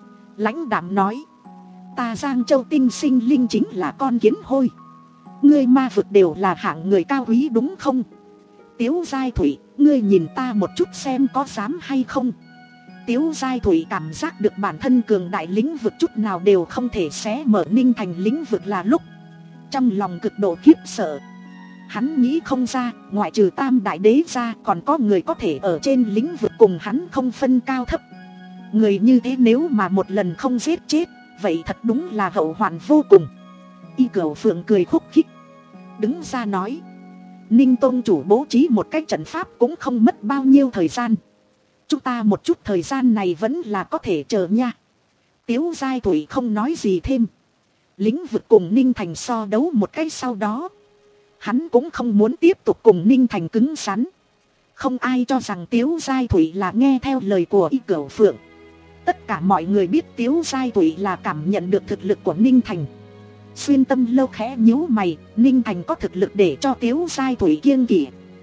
Lãnh đạm nói, ta Giang Châu Tinh sinh linh chính là con kiến hôi. Ngươi ma vực đều là hạng người cao quý đúng không? Tiếu Giai Thủy, ngươi nhìn ta một chút xem có dám hay không. Tiếu Giai Thủy cảm giác được bản thân cường đại lĩnh vực chút nào đều không thể xé mở Ninh Thành lĩnh vực là lúc trong lòng cực độ khiếp sợ. Hắn nghĩ không ra, ngoại trừ Tam Đại Đế ra, còn có người có thể ở trên lĩnh vực cùng hắn không phân cao thấp. Người như thế nếu mà một lần không giết chết, vậy thật đúng là hậu hoạn vô cùng. Y Cửu Phượng cười khúc khích, đứng ra nói, Ninh Tôn chủ bố trí một cái trận pháp cũng không mất bao nhiêu thời gian. Chúng ta một chút thời gian này vẫn là có thể chờ nha. Tiếu Giai Thủy không nói gì thêm. Lĩnh vực cùng Ninh Thành so đấu một cái sau đó, hắn cũng không muốn tiếp tục cùng Ninh Thành cứng rắn. Không ai cho rằng Tiếu Giai Thủy là nghe theo lời của Y Cửu Phượng. Tất cả mọi người biết Tiếu Giai Thủy là cảm nhận được thực lực của Ninh Thành. Xuyên Tâm Lâu khẽ nhíu mày, Ninh Thành có thực lực để cho Tiếu Giai Thủy kiêng kỵ.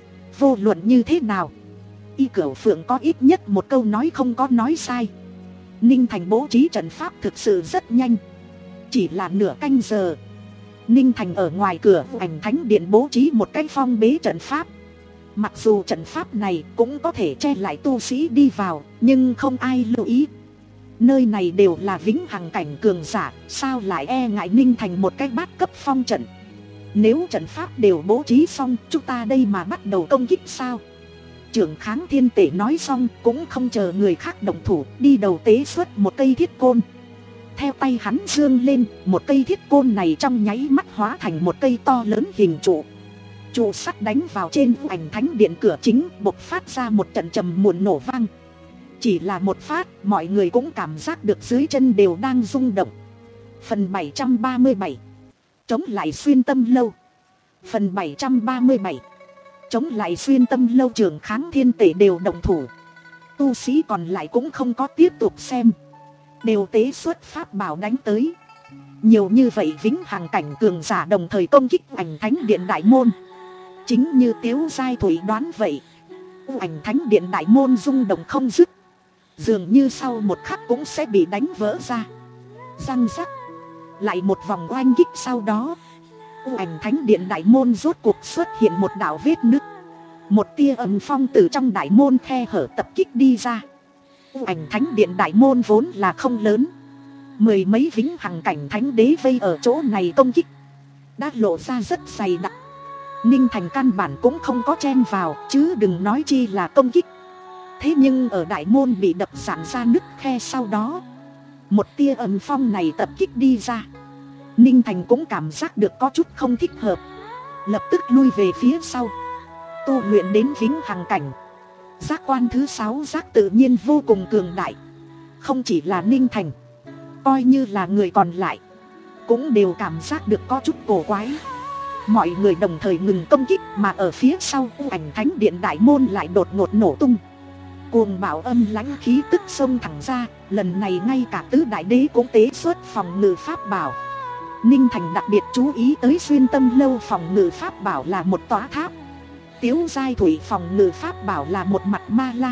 Vô luận như thế nào, Y Cửu Phượng có ít nhất một câu nói không có nói sai. Ninh Thành bố trí trận pháp thực sự rất nhanh. Chỉ là nửa canh giờ, Ninh Thành ở ngoài cửa Vu Ảnh Thánh Điện bố trí một cái phong bế trận pháp. Mặc dù trận pháp này cũng có thể che lại tu sĩ đi vào, nhưng không ai lưu ý. Nơi này đều là vĩnh hằng cảnh cường giả, sao lại e ngại Ninh Thành một cái bát cấp phong trận. Nếu trận pháp đều bố trí xong, chúng ta đây mà bắt đầu công kích sao? Trưởng Kháng Thiên Tể nói xong cũng không chờ người khác động thủ, đi đầu tế xuất một cây thiết côn. Theo tay hắn giương lên, một cây thiết côn này trong nháy mắt hóa thành một cây to lớn hình trụ. Trụ sắt đánh vào trên U Ảnh Thánh Điện cửa chính, bộc phát ra một trận trầm muộn nổ vang. Chỉ là một phát, mọi người cũng cảm giác được dưới chân đều đang rung động. Phần bảy trăm ba mươi bảy, chống lại Xuyên Tâm Lâu. Phần bảy trăm ba mươi bảy, chống lại Xuyên Tâm Lâu. Trường Kháng Thiên Tể đều động thủ. Tu sĩ còn lại cũng không có tiếp tục xem, đều tế xuất pháp bảo đánh tới. Nhiều như vậy vĩnh hằng cảnh cường giả đồng thời công kích Ảnh Thánh Điện đại môn. Chính như Tiếu Giai Thủy đoán vậy, U Ảnh Thánh Điện đại môn rung động không dứt, dường như sau một khắc cũng sẽ bị đánh vỡ ra. Răng rắc, lại một vòng oanh kích sau đó, U Ảnh Thánh Điện đại môn rốt cuộc xuất hiện một đạo vết nứt. Một tia âm phong từ trong đại môn khe hở tập kích đi ra. U Ảnh Thánh Điện đại môn vốn là không lớn, mười mấy vĩnh hằng cảnh thánh đế vây ở chỗ này công kích, đã lộ ra rất dày đặc. Ninh Thành căn bản cũng không có chen vào, chứ đừng nói chi là công kích. Thế nhưng ở đại môn bị đập sản ra nứt khe sau đó, một tia âm phong này tập kích đi ra, Ninh Thành cũng cảm giác được có chút không thích hợp, lập tức lui về phía sau. Tu luyện đến vĩnh hằng cảnh, giác quan thứ sáu giác tự nhiên vô cùng cường đại. Không chỉ là Ninh Thành, coi như là người còn lại cũng đều cảm giác được có chút cổ quái. Mọi người đồng thời ngừng công kích, mà ở phía sau U Ảnh Thánh Điện đại môn lại đột ngột nổ tung. Cuồng bạo âm lãnh khí tức xông thẳng ra, lần này ngay cả tứ đại đế cũng tế xuất phòng ngự pháp bảo. Ninh Thành đặc biệt chú ý tới Xuyên Tâm Lâu phòng ngự pháp bảo là một tòa tháp, Tiếu Giai Thủy phòng ngự pháp bảo là một mặt ma la.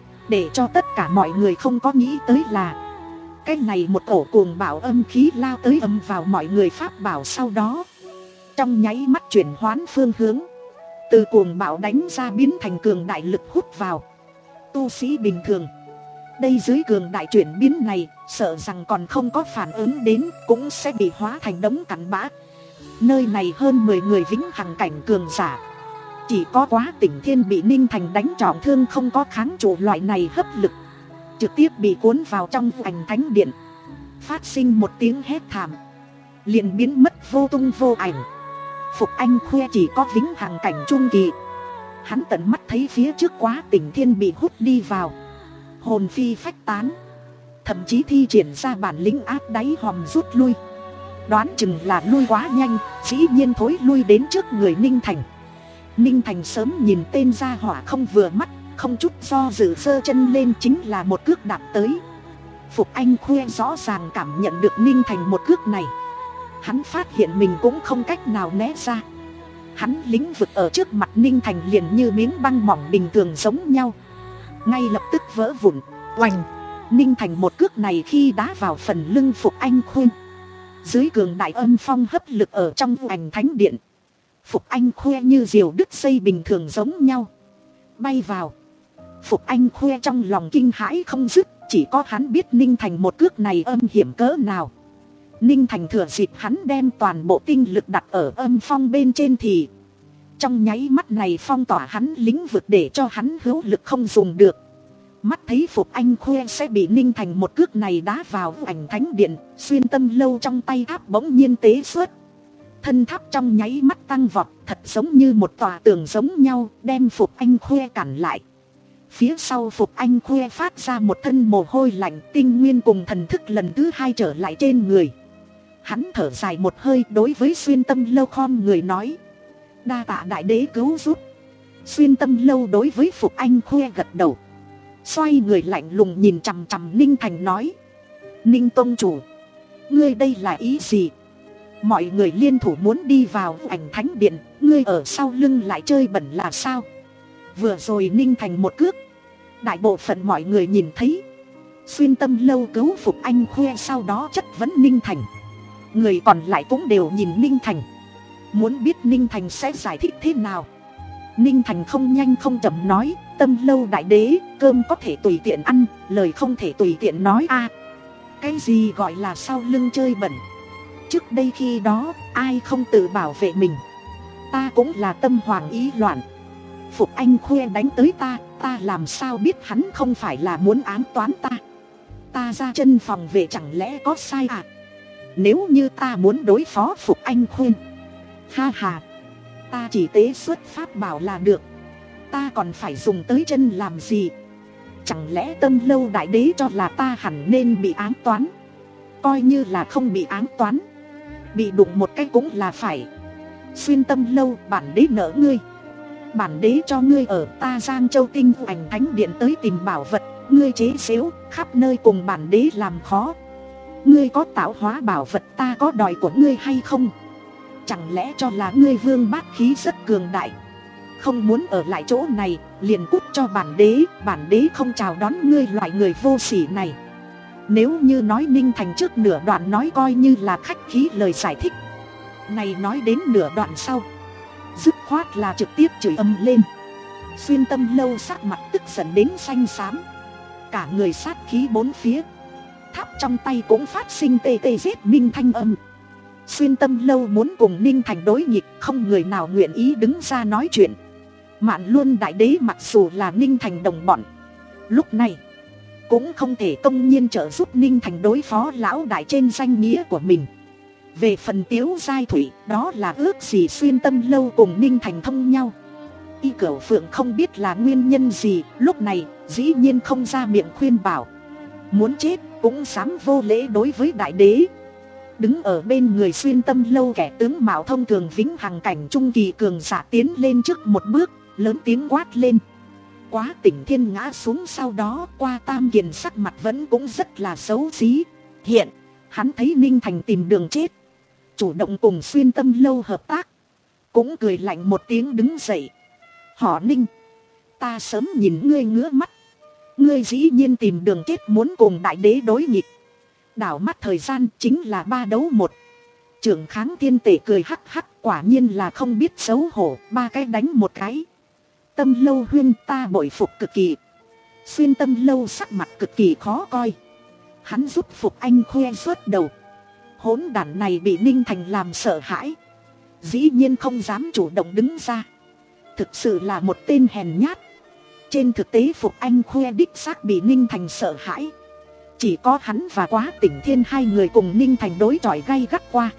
Để cho tất cả mọi người không có nghĩ tới là, cái này một ổ cuồng bạo âm khí lao tới âm vào mọi người pháp bảo, sau đó trong nháy mắt chuyển hoán phương hướng, từ cuồng bạo đánh ra biến thành cường đại lực hút vào. Tu sĩ bình thường đây dưới cường đại chuyển biến này, sợ rằng còn không có phản ứng đến cũng sẽ bị hóa thành đống cặn bã. Nơi này hơn mười người vĩnh hằng cảnh cường giả, chỉ có Quá Tỉnh Thiên bị Ninh Thành đánh trọng thương, không có kháng trụ loại này hấp lực, trực tiếp bị cuốn vào trong Ảnh Thánh Điện, phát sinh một tiếng hét thảm, liền biến mất vô tung vô ảnh. Phục Anh Khuê chỉ có vĩnh hằng cảnh trung kỳ, hắn tận mắt thấy phía trước Quá Tỉnh Thiên bị hút đi vào, hồn phi phách tán, thậm chí thi triển ra bản lĩnh áp đáy hòm rút lui. Đoán chừng là lui quá nhanh, dĩ nhiên thối lui đến trước người Ninh Thành. Ninh Thành sớm nhìn tên gia hỏa không vừa mắt, không chút do dự giơ chân lên chính là một cước đạp tới. Phục Anh Khuê rõ ràng cảm nhận được Ninh Thành một cước này, hắn phát hiện mình cũng không cách nào né ra. Hắn lĩnh vực ở trước mặt Ninh Thành liền như miếng băng mỏng bình thường giống nhau, ngay lập tức vỡ vụn. Oành! Ninh Thành một cước này khi đá vào phần lưng Phục Anh Khuê, dưới cường đại âm phong hấp lực ở trong Ảnh Thánh Điện, Phục Anh Khuê như diều đứt dây bình thường giống nhau bay vào. Phục Anh Khuê trong lòng kinh hãi không dứt, chỉ có hắn biết Ninh Thành một cước này âm hiểm cỡ nào. Ninh Thành thừa dịp hắn đem toàn bộ tinh lực đặt ở âm phong bên trên thì trong nháy mắt này phong tỏa hắn lĩnh vực, để cho hắn hữu lực không dùng được. Mắt thấy Phục Anh Khuê sẽ bị Ninh Thành một cước này đá vào Ảnh Thánh Điện, Xuyên Tâm Lâu trong tay tháp bỗng nhiên tế xuất. Thân tháp trong nháy mắt tăng vọt, thật giống như một tòa tường giống nhau, đem Phục Anh Khuê cản lại. Phía sau Phục Anh Khuê phát ra một thân mồ hôi lạnh, tinh nguyên cùng thần thức lần thứ hai trở lại trên người. Hắn thở dài một hơi, đối với Xuyên Tâm Lâu khom người nói: đa tạ đại đế cứu giúp. Xuyên Tâm Lâu đối với Phục Anh Khuê gật đầu, xoay người lạnh lùng nhìn chằm chằm Ninh Thành nói: Ninh tông chủ, ngươi đây là ý gì? Mọi người liên thủ muốn đi vào Ảnh Thánh Điện, ngươi ở sau lưng lại chơi bẩn là sao? Vừa rồi Ninh Thành một cước, đại bộ phận mọi người nhìn thấy. Xuyên Tâm Lâu cứu Phục Anh Khuê, sau đó chất vấn Ninh Thành. Người còn lại cũng đều nhìn Ninh Thành, muốn biết Ninh Thành sẽ giải thích thế nào. Ninh Thành không nhanh không chậm nói: Tâm Lâu đại đế, cơm có thể tùy tiện ăn, lời không thể tùy tiện nói a. À, cái gì gọi là sau lưng chơi bẩn? Trước đây khi đó ai không tự bảo vệ mình? Ta cũng là tâm hoàng ý loạn. Phục Anh Khuê đánh tới ta, ta làm sao biết hắn không phải là muốn ám toán ta? Ta ra chân phòng vệ chẳng lẽ có sai à? Nếu như ta muốn đối phó Phục Anh Khuyên, ha ha, ta chỉ tế xuất pháp bảo là được. Ta còn phải dùng tới chân làm gì? Chẳng lẽ Tâm Lâu đại đế cho là ta hẳn nên bị ám toán? Coi như là không bị ám toán, bị đụng một cái cũng là phải. Xuyên Tâm Lâu, bản đế nợ ngươi. Bản đế cho ngươi ở ta Giang Châu Tinh Ảnh Thánh Điện tới tìm bảo vật, ngươi chế xếu, khắp nơi cùng bản đế làm khó. Ngươi có tạo hóa bảo vật ta có đòi của ngươi hay không? Chẳng lẽ cho là ngươi vương bát khí rất cường đại, không muốn ở lại chỗ này, liền cút cho bản đế. Bản đế không chào đón ngươi loại người vô sỉ này. Nếu như nói Ninh Thành trước nửa đoạn nói coi như là khách khí lời giải thích, này nói đến nửa đoạn sau, dứt khoát là trực tiếp chửi ầm lên. Xuyên Tâm Lâu sắc mặt tức giận đến xanh xám, cả người sát khí bốn phía, tháp trong tay cũng phát sinh tê tê giết minh thanh âm. Xuyên Tâm Lâu muốn cùng Ninh Thành đối nghịch, không người nào nguyện ý đứng ra nói chuyện. Mạn Luân đại đế mặc dù là Ninh Thành đồng bọn, lúc này cũng không thể công nhiên trợ giúp Ninh Thành đối phó lão đại trên danh nghĩa của mình. Về phần Tiếu Giai Thủy, đó là ước gì Xuyên Tâm Lâu cùng Ninh Thành thông nhau. Y Cửu Phượng không biết là nguyên nhân gì, lúc này dĩ nhiên không ra miệng khuyên bảo. Muốn chết cũng dám vô lễ đối với đại đế. Đứng ở bên người Xuyên Tâm Lâu kẻ tướng mạo thông thường vĩnh hằng cảnh trung kỳ cường giả tiến lên trước một bước, lớn tiếng quát lên. Quá Tỉnh Thiên ngã xuống sau đó, Qua Tam Kiền sắc mặt vẫn cũng rất là xấu xí. Hiện hắn thấy Ninh Thành tìm đường chết, chủ động cùng Xuyên Tâm Lâu hợp tác, cũng cười lạnh một tiếng đứng dậy. Họ Ninh, ta sớm nhìn ngươi ngứa mắt, ngươi dĩ nhiên tìm đường chết muốn cùng đại đế đối nghịch. Đảo mắt thời gian chính là ba đấu một. Trưởng Kháng Thiên Tể cười hắc hắc, quả nhiên là không biết xấu hổ, ba cái đánh một cái. Tâm Lâu huyên, ta bội phục cực kỳ. Xuyên Tâm Lâu sắc mặt cực kỳ khó coi, hắn giúp Phục Anh khoe suốt đầu. Hỗn đản này bị Ninh Thành làm sợ hãi, dĩ nhiên không dám chủ động đứng ra, thực sự là một tên hèn nhát. Trên thực tế Phục Anh khoe đích xác bị Ninh Thành sợ hãi, chỉ có hắn và Quá Tỉnh Thiên hai người cùng Ninh Thành đối chọi gay gắt qua,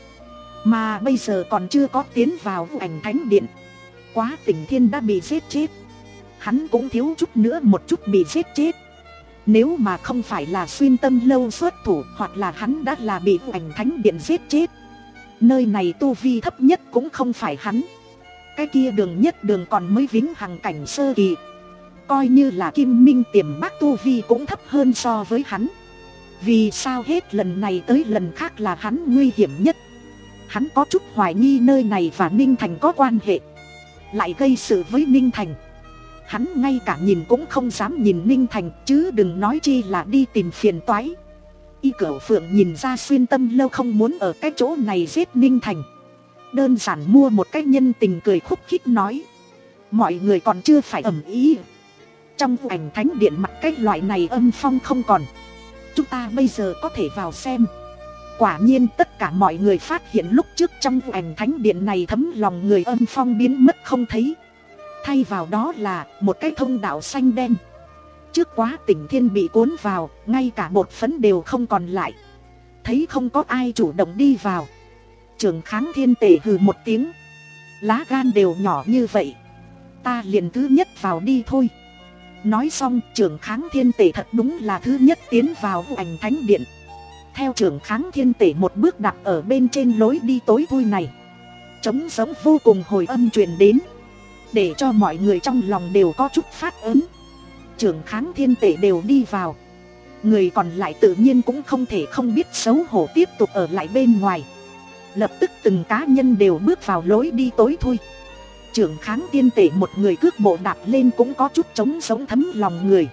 mà bây giờ còn chưa có tiến vào Vũ Ảnh Thánh Điện, Quá Tỉnh Thiên đã bị giết chết, hắn cũng thiếu chút nữa một chút bị giết chết. Nếu mà không phải là Xuyên Tâm Lâu xuất thủ, hoặc là hắn đã là bị Vũ Ảnh Thánh Điện giết chết. Nơi này tu vi thấp nhất cũng không phải hắn, cái kia Đường Nhất Đường còn mới vĩnh hằng cảnh sơ kỳ, coi như là Kim Minh Tiềm Bác tu vi cũng thấp hơn so với hắn. Vì sao hết lần này tới lần khác là hắn nguy hiểm nhất? Hắn có chút hoài nghi nơi này và Ninh Thành có quan hệ, lại gây sự với Ninh Thành. Hắn ngay cả nhìn cũng không dám nhìn Ninh Thành, chứ đừng nói chi là đi tìm phiền toái. Y Cửu Phượng nhìn ra Xuyên Tâm Lâu không muốn ở cái chỗ này giết Ninh Thành, đơn giản mua một cái nhân tình cười khúc khích nói. Mọi người còn chưa phải ầm ý, trong Vũ Ảnh Thánh Điện mặc cái loại này âm phong không còn, chúng ta bây giờ có thể vào xem. Quả nhiên tất cả mọi người phát hiện lúc trước trong Vũ Ảnh Thánh Điện này thấm lòng người âm phong biến mất không thấy, thay vào đó là một cái thông đạo xanh đen. Trước Quá Tỉnh Thiên bị cuốn vào, ngay cả bột phấn đều không còn lại. Thấy không có ai chủ động đi vào, Trưởng Kháng Thiên Tể hừ một tiếng. Lá gan đều nhỏ như vậy, ta liền thứ nhất vào đi thôi. Nói xong Trưởng Kháng Thiên Tể thật đúng là thứ nhất tiến vào Vũ Ảnh Thánh Điện. Theo Trưởng Kháng Thiên Tể một bước đặt ở bên trên lối đi tối thui này, trống giống vô cùng hồi âm truyền đến, để cho mọi người trong lòng đều có chút phát ớn. Trưởng Kháng Thiên Tể đều đi vào, người còn lại tự nhiên cũng không thể không biết xấu hổ tiếp tục ở lại bên ngoài. Lập tức từng cá nhân đều bước vào lối đi tối thui. Trưởng Kháng Thiên Tể một người cước bộ đạp lên cũng có chút trống sống thấm lòng người,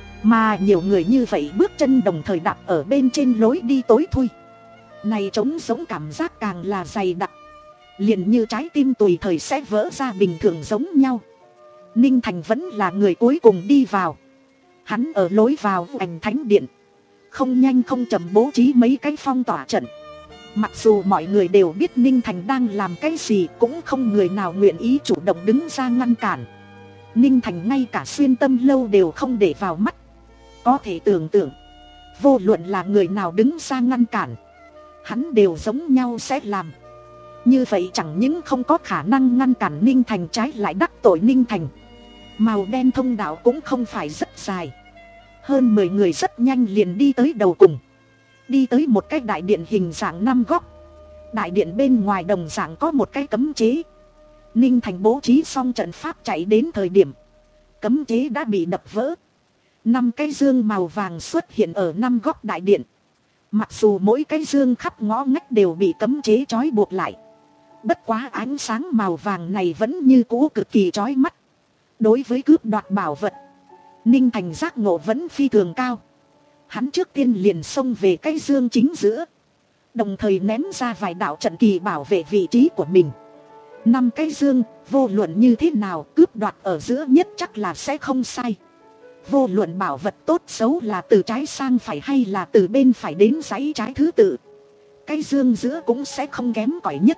mà nhiều người như vậy bước chân đồng thời đạp ở bên trên lối đi tối thui này, trống sống cảm giác càng là dày đặc, liền như trái tim tùy thời sẽ vỡ ra bình thường giống nhau. Ninh Thành vẫn là người cuối cùng đi vào, hắn ở lối vào Vũ Ảnh Thánh Điện không nhanh không chậm bố trí mấy cái phong tỏa trận. Mặc dù mọi người đều biết Ninh Thành đang làm cái gì, cũng không người nào nguyện ý chủ động đứng ra ngăn cản. Ninh Thành ngay cả Xuyên Tâm Lâu đều không để vào mắt. Có thể tưởng tượng, Vô luận là người nào đứng ra ngăn cản, hắn đều giống nhau sẽ làm. Như vậy chẳng những không có khả năng ngăn cản Ninh Thành, trái lại đắc tội Ninh Thành. Màu đen thông đạo cũng không phải rất dài, hơn mười người rất nhanh liền đi tới đầu cùng. Đi tới một cái đại điện hình dạng năm góc. Đại điện bên ngoài đồng dạng có một cái cấm chế. Ninh Thành bố trí xong trận pháp chạy đến thời điểm, cấm chế đã bị đập vỡ. Năm cái dương màu vàng xuất hiện ở năm góc đại điện. Mặc dù mỗi cái dương khắp ngõ ngách đều bị cấm chế trói buộc lại, bất quá ánh sáng màu vàng này vẫn như cũ cực kỳ chói mắt. Đối với cướp đoạt bảo vật, Ninh Thành giác ngộ vẫn phi thường cao. Hắn trước tiên liền xông về cái dương chính giữa, đồng thời ném ra vài đạo trận kỳ bảo vệ vị trí của mình. Năm cái dương, vô luận như thế nào cướp đoạt ở giữa nhất chắc là sẽ không sai. Vô luận bảo vật tốt xấu là từ trái sang phải hay là từ bên phải đến dãy trái thứ tự, cái dương giữa cũng sẽ không kém cỏi nhất.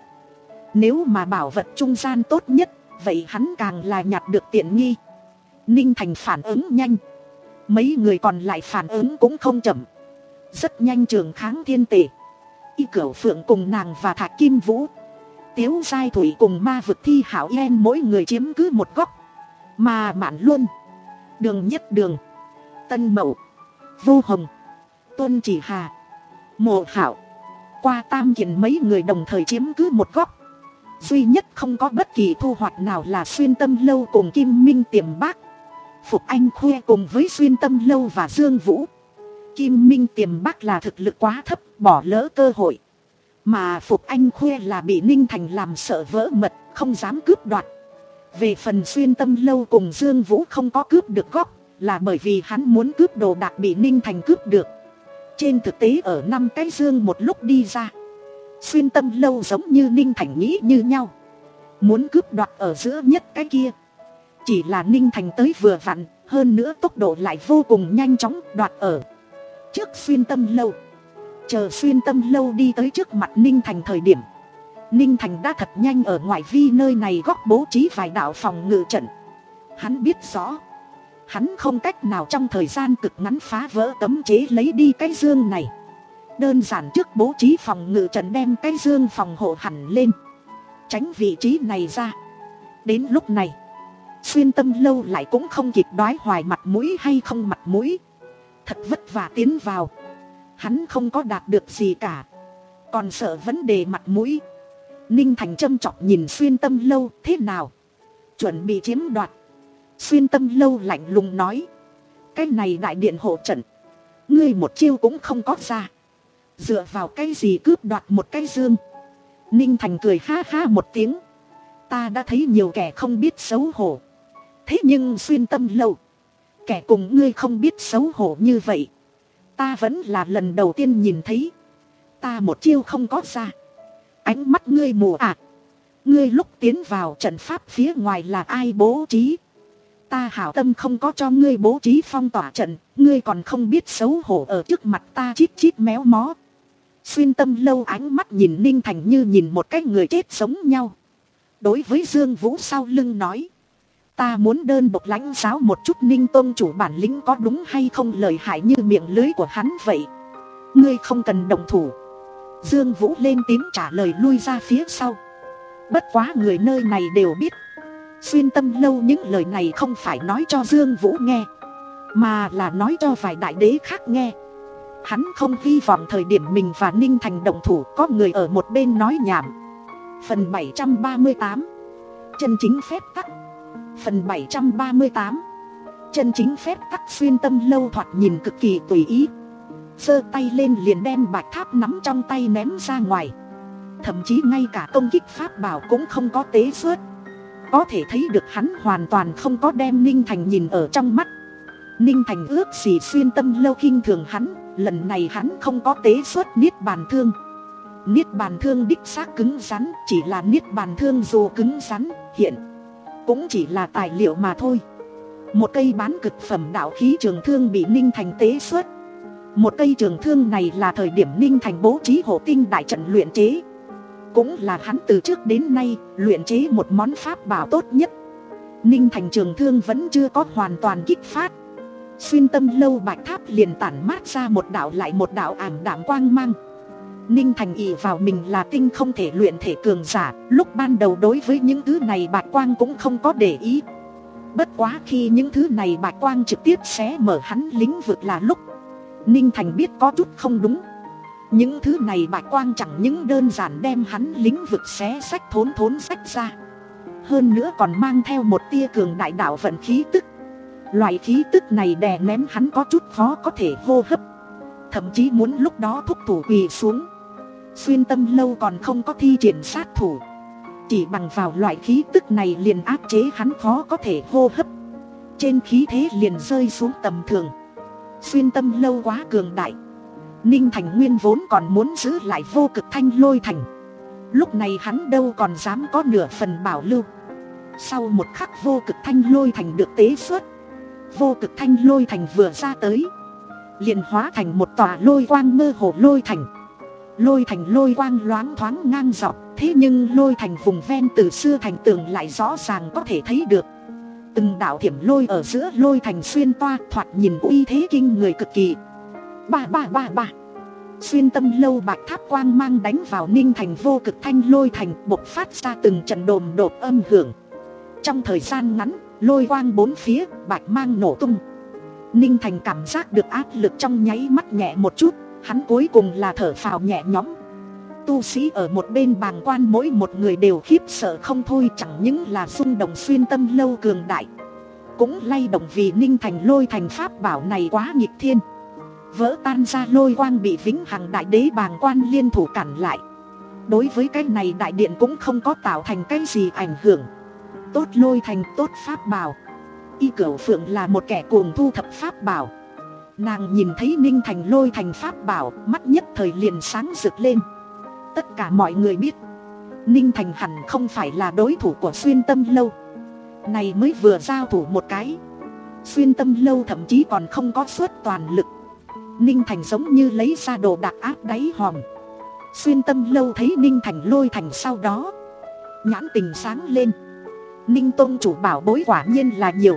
Nếu mà bảo vật trung gian tốt nhất, vậy hắn càng là nhặt được tiện nghi. Ninh Thành phản ứng nhanh, mấy người còn lại phản ứng cũng không chậm. Rất nhanh Trường Kháng Thiên Tề, Y Cửu Phượng cùng nàng và Thạch Kim Vũ, Tiếu Giai Thủy cùng Ma Vực Thi Hảo Yên mỗi người chiếm cứ một góc. Mà Mạn Luân, Đường Nhất Đường, Tân Mậu, Vô Hồng, Tuân Chỉ Hà, Mộ Hảo, Qua Tam Kiền mấy người đồng thời chiếm cứ một góc. Duy nhất không có bất kỳ thu hoạch nào là Xuyên Tâm Lâu cùng Kim Minh Tiềm Bác. Phục Anh Khuê cùng với Xuyên Tâm Lâu và Dương Vũ. Kim Minh Tiềm Bác là thực lực quá thấp, bỏ lỡ cơ hội. Mà Phục Anh Khuê là bị Ninh Thành làm sợ vỡ mật, không dám cướp đoạt. Về phần Xuyên Tâm Lâu cùng Dương Vũ không có cướp được góc, là bởi vì hắn muốn cướp đồ đạc bị Ninh Thành cướp được. Trên thực tế ở năm cái dương một lúc đi ra, Xuyên Tâm Lâu giống như Ninh Thành nghĩ như nhau, muốn cướp đoạt ở giữa nhất cái kia. Chỉ là Ninh Thành tới vừa vặn, hơn nữa tốc độ lại vô cùng nhanh chóng, đoạt ở trước Xuyên Tâm Lâu. Chờ Xuyên Tâm Lâu đi tới trước mặt Ninh Thành thời điểm, Ninh Thành đã thật nhanh ở ngoại vi nơi này góc bố trí vài đạo phòng ngự trận. Hắn biết rõ, hắn không cách nào trong thời gian cực ngắn phá vỡ cấm chế lấy đi cái dương này. Đơn giản trước bố trí phòng ngự trận đem cái dương phòng hộ hẳn lên, tránh vị trí này ra. Đến lúc này, Xuyên Tâm Lâu lại cũng không kịp đoái hoài mặt mũi hay không mặt mũi. Thật vất vả tiến vào, hắn không có đạt được gì cả, còn sợ vấn đề mặt mũi. Ninh Thành châm chọc nhìn Xuyên Tâm Lâu, thế nào, chuẩn bị chiếm đoạt? Xuyên Tâm Lâu lạnh lùng nói, cái này đại điện hộ trận, ngươi một chiêu cũng không có ra, dựa vào cái gì cướp đoạt một cái dương? Ninh Thành cười ha ha một tiếng, ta đã thấy nhiều kẻ không biết xấu hổ, thế nhưng Xuyên Tâm Lâu, kẻ cùng ngươi không biết xấu hổ như vậy, ta vẫn là lần đầu tiên nhìn thấy. Ta một chiêu không có ra, ánh mắt ngươi mù à? Ngươi lúc tiến vào trận pháp phía ngoài là ai bố trí? Ta hảo tâm không có cho ngươi bố trí phong tỏa trận, ngươi còn không biết xấu hổ ở trước mặt ta chít chít méo mó. Xuyên Tâm Lâu ánh mắt nhìn Ninh Thành như nhìn một cái người chết giống nhau. Đối với Dương Vũ sau lưng nói, ta muốn đơn độc lãnh giáo một chút Ninh tôn chủ bản lĩnh có đúng hay không lợi hại như miệng lưới của hắn vậy. Ngươi không cần động thủ. Dương Vũ lên tiếng trả lời, lui ra phía sau. Bất quá người nơi này đều biết, Xuyên Tâm Lâu những lời này không phải nói cho Dương Vũ nghe, mà là nói cho vài đại đế khác nghe. Hắn không hy vọng thời điểm mình và Ninh Thành động thủ có người ở một bên nói nhảm. Phần bảy trăm ba mươi tám, chân chính phép tắc. Phần bảy trăm ba mươi tám, chân chính phép tắc. Xuyên Tâm Lâu thoạt nhìn cực kỳ tùy ý, giơ tay lên liền đem bạch tháp nắm trong tay ném ra ngoài. Thậm chí ngay cả công kích pháp bảo cũng không có tế xuất. Có thể thấy được hắn hoàn toàn không có đem Ninh Thành nhìn ở trong mắt. Ninh Thành ước gì Xuyên Tâm Lâu khinh thường hắn. Lần này hắn không có tế xuất Niết Bàn Thương. Niết Bàn Thương đích xác cứng rắn, chỉ là Niết Bàn Thương dù cứng rắn, hiện cũng chỉ là tài liệu mà thôi. Một cây bán cực phẩm đạo khí trường thương bị Ninh Thành tế xuất. Một cây trường thương này là thời điểm Ninh Thành bố trí hộ tinh đại trận luyện chế, cũng là hắn từ trước đến nay luyện chế một món pháp bảo tốt nhất. Ninh Thành trường thương vẫn chưa có hoàn toàn kích phát, Xuyên tâm lâu bạch tháp liền tản mát ra một đạo lại một đạo ảm đạm quang mang. Ninh Thành ỷ vào mình là tinh không thể luyện thể cường giả, lúc ban đầu đối với những thứ này bạch quang cũng không có để ý. Bất quá khi những thứ này bạch quang trực tiếp xé mở hắn lĩnh vực là lúc Ninh Thành biết có chút không đúng. Những thứ này bạch quang chẳng những đơn giản đem hắn lĩnh vực xé sách thốn thốn sách ra, hơn nữa còn mang theo một tia cường đại đạo vận khí tức. Loại khí tức này đè nén hắn có chút khó có thể hô hấp, thậm chí muốn lúc đó thúc thủ quỳ xuống. Xuyên tâm lâu còn không có thi triển sát thủ, chỉ bằng vào loại khí tức này liền áp chế hắn khó có thể hô hấp, trên khí thế liền rơi xuống tầm thường. Xuyên tâm lâu quá cường đại. Ninh Thành nguyên vốn còn muốn giữ lại vô cực thanh lôi thành, lúc này hắn đâu còn dám có nửa phần bảo lưu. Sau một khắc vô cực thanh lôi thành được tế xuất. Vô cực thanh lôi thành vừa ra tới liền hóa thành một tòa lôi quang mơ hồ lôi thành. Lôi thành lôi quang loáng thoáng ngang dọc, thế nhưng lôi thành vùng ven từ xưa thành tường lại rõ ràng có thể thấy được. Từng đạo thiểm lôi ở giữa lôi thành xuyên toa, thoạt nhìn uy thế kinh người cực kỳ. Ba ba ba ba. Xuyên tâm lâu bạch tháp quang mang đánh vào Ninh Thành vô cực thanh lôi thành, bộc phát ra từng trận đồm đột âm hưởng. Trong thời gian ngắn, lôi quang bốn phía, bạch mang nổ tung. Ninh Thành cảm giác được áp lực trong nháy mắt nhẹ một chút, hắn cuối cùng là thở phào nhẹ nhõm. Tu sĩ ở một bên bàng quan mỗi một người đều khiếp sợ không thôi, chẳng những là xung động xuyên tâm lâu cường đại, cũng lay động vì Ninh Thành lôi thành pháp bảo này quá nghịch thiên. Vỡ tan ra lôi quang bị vĩnh hằng đại đế bàng quan liên thủ cản lại. Đối với cái này đại điện cũng không có tạo thành cái gì ảnh hưởng. Tốt lôi thành, tốt pháp bảo. Y Cửu Phượng là một kẻ cuồng thu thập pháp bảo. Nàng nhìn thấy Ninh Thành lôi thành pháp bảo, mắt nhất thời liền sáng rực lên. Tất cả mọi người biết Ninh Thành hẳn không phải là đối thủ của xuyên tâm lâu. Này mới vừa giao thủ một cái, xuyên tâm lâu thậm chí còn không có suất toàn lực. Ninh Thành giống như lấy ra đồ đạc áp đáy hòm. Xuyên tâm lâu thấy Ninh Thành lôi thành sau đó, nhãn tình sáng lên. Ninh tôn chủ bảo bối quả nhiên là nhiều.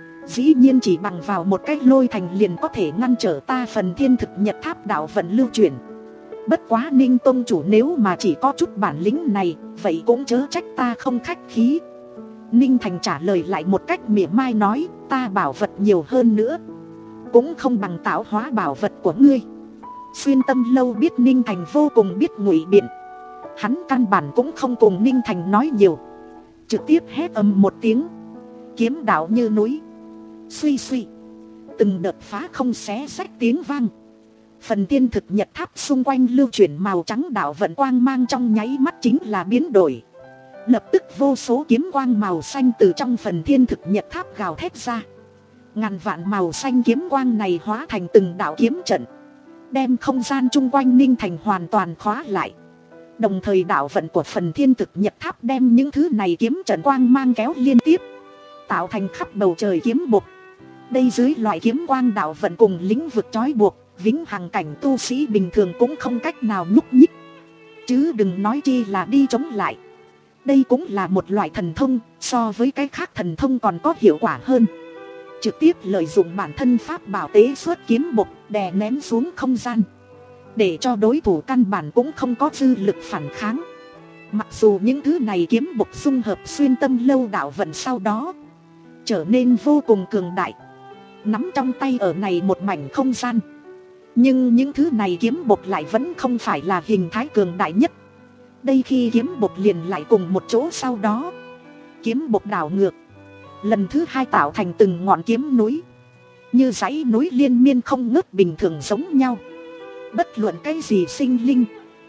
Dĩ nhiên chỉ bằng vào một cái lôi thành liền có thể ngăn trở ta phần thiên thực nhật tháp đạo vận lưu chuyển. Bất quá Ninh tôn chủ nếu mà chỉ có chút bản lĩnh này, vậy cũng chớ trách ta không khách khí. Ninh Thành trả lời lại một cách mỉa mai nói, ta bảo vật nhiều hơn nữa cũng không bằng tạo hóa bảo vật của ngươi. Xuyên tâm lâu biết Ninh Thành vô cùng biết ngụy biện, hắn căn bản cũng không cùng Ninh Thành nói nhiều, trực tiếp hét ầm một tiếng, kiếm đạo như núi. Suy suy, từng đợt phá không xé rách tiếng vang. Phần tiên thực nhật tháp xung quanh lưu chuyển màu trắng đạo vận quang mang trong nháy mắt chính là biến đổi. Lập tức vô số kiếm quang màu xanh từ trong phần thiên thực nhật tháp gào thét ra. Ngàn vạn màu xanh kiếm quang này hóa thành từng đạo kiếm trận, đem không gian chung quanh Ninh Thành hoàn toàn khóa lại. Đồng thời đạo vận của phần thiên thực nhật tháp đem những thứ này kiếm trận quang mang kéo liên tiếp, tạo thành khắp bầu trời kiếm buộc. Đây dưới loại kiếm quang đạo vận cùng lĩnh vực trói buộc, vĩnh hằng cảnh tu sĩ bình thường cũng không cách nào nhúc nhích, chứ đừng nói chi là đi chống lại. Đây cũng là một loại thần thông, so với cái khác thần thông còn có hiệu quả hơn. Trực tiếp lợi dụng bản thân pháp bảo tế xuất kiếm bộc, đè nén xuống không gian, để cho đối thủ căn bản cũng không có dư lực phản kháng. Mặc dù những thứ này kiếm bộc xung hợp xuyên tâm lâu đạo vận sau đó trở nên vô cùng cường đại, nắm trong tay ở này một mảnh không gian, nhưng những thứ này kiếm bộc lại vẫn không phải là hình thái cường đại nhất. Đây khi kiếm bộc liền lại cùng một chỗ sau đó, kiếm bộc đảo ngược, lần thứ hai tạo thành từng ngọn kiếm núi, như dãy núi liên miên không ngớt bình thường giống nhau. Bất luận cái gì sinh linh,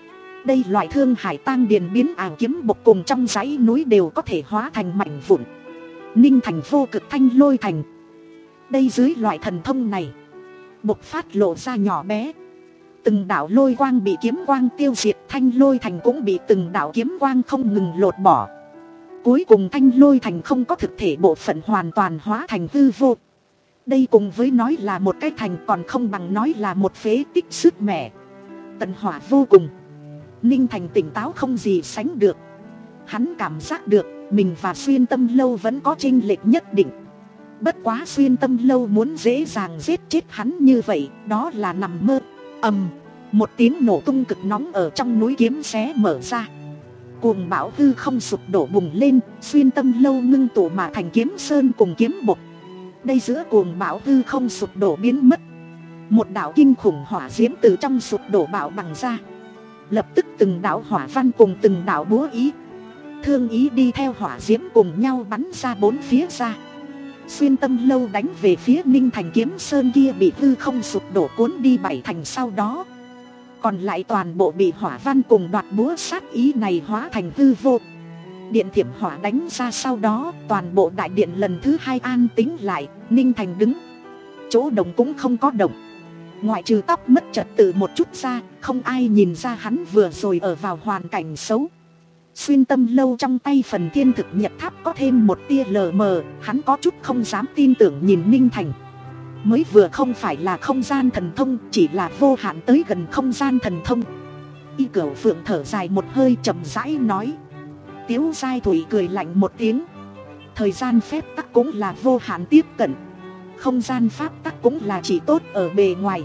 đây loại thương hải tang điền biến ảo kiếm bộc cùng trong dãy núi đều có thể hóa thành mảnh vụn. Ninh Thành vô cực thanh lôi thành, đây dưới loại thần thông này bộc phát lộ ra nhỏ bé. Từng đạo lôi quang bị kiếm quang tiêu diệt, thanh lôi thành cũng bị từng đạo kiếm quang không ngừng lột bỏ. Cuối cùng thanh lôi thành không có thực thể bộ phận hoàn toàn hóa thành hư vô. Đây cùng với nói là một cái thành còn không bằng nói là một phế tích sứt mẻ, tận hỏa vô cùng. Ninh Thành tỉnh táo không gì sánh được. Hắn cảm giác được mình và xuyên tâm lâu vẫn có chênh lệch nhất định. Bất quá Xuyên Tâm Lâu muốn dễ dàng giết chết hắn như vậy, đó là nằm mơ. Ầm, một tiếng nổ tung cực nóng ở trong núi kiếm xé mở ra. Cuồng bão hư không sụp đổ bùng lên, Xuyên Tâm Lâu ngưng tụ mà thành kiếm sơn cùng kiếm bộc. Đây giữa cuồng bão hư không sụp đổ biến mất, một đạo kinh khủng hỏa diễm từ trong sụp đổ bạo bằng ra. Lập tức từng đạo hỏa văn cùng từng đạo búa ý, thương ý đi theo hỏa diễm cùng nhau bắn ra bốn phía ra. Xuyên Tâm Lâu đánh về phía Ninh Thành kiếm sơn kia bị hư không sụp đổ cuốn đi bảy thành, sau đó còn lại toàn bộ bị hỏa văn cùng đoạt búa sát ý này hóa thành hư vô. Điện thiểm hỏa đánh ra, sau đó toàn bộ đại điện lần thứ hai an tĩnh lại. Ninh Thành đứng chỗ động cũng không có động, ngoại trừ tóc mất trật tự một chút ra, không ai nhìn ra hắn vừa rồi ở vào hoàn cảnh xấu. Xuyên Tâm Lâu trong tay phần thiên thực nhật tháp có thêm một tia lờ mờ, hắn có chút không dám tin tưởng nhìn Ninh Thành. Mới vừa không phải là không gian thần thông, chỉ là vô hạn tới gần không gian thần thông. Y Cửu Phượng thở dài một hơi chậm rãi nói. Tiếu Giai Thủy cười lạnh một tiếng. Thời gian phép tắc cũng là vô hạn tiếp cận, không gian pháp tắc cũng là chỉ tốt ở bề ngoài.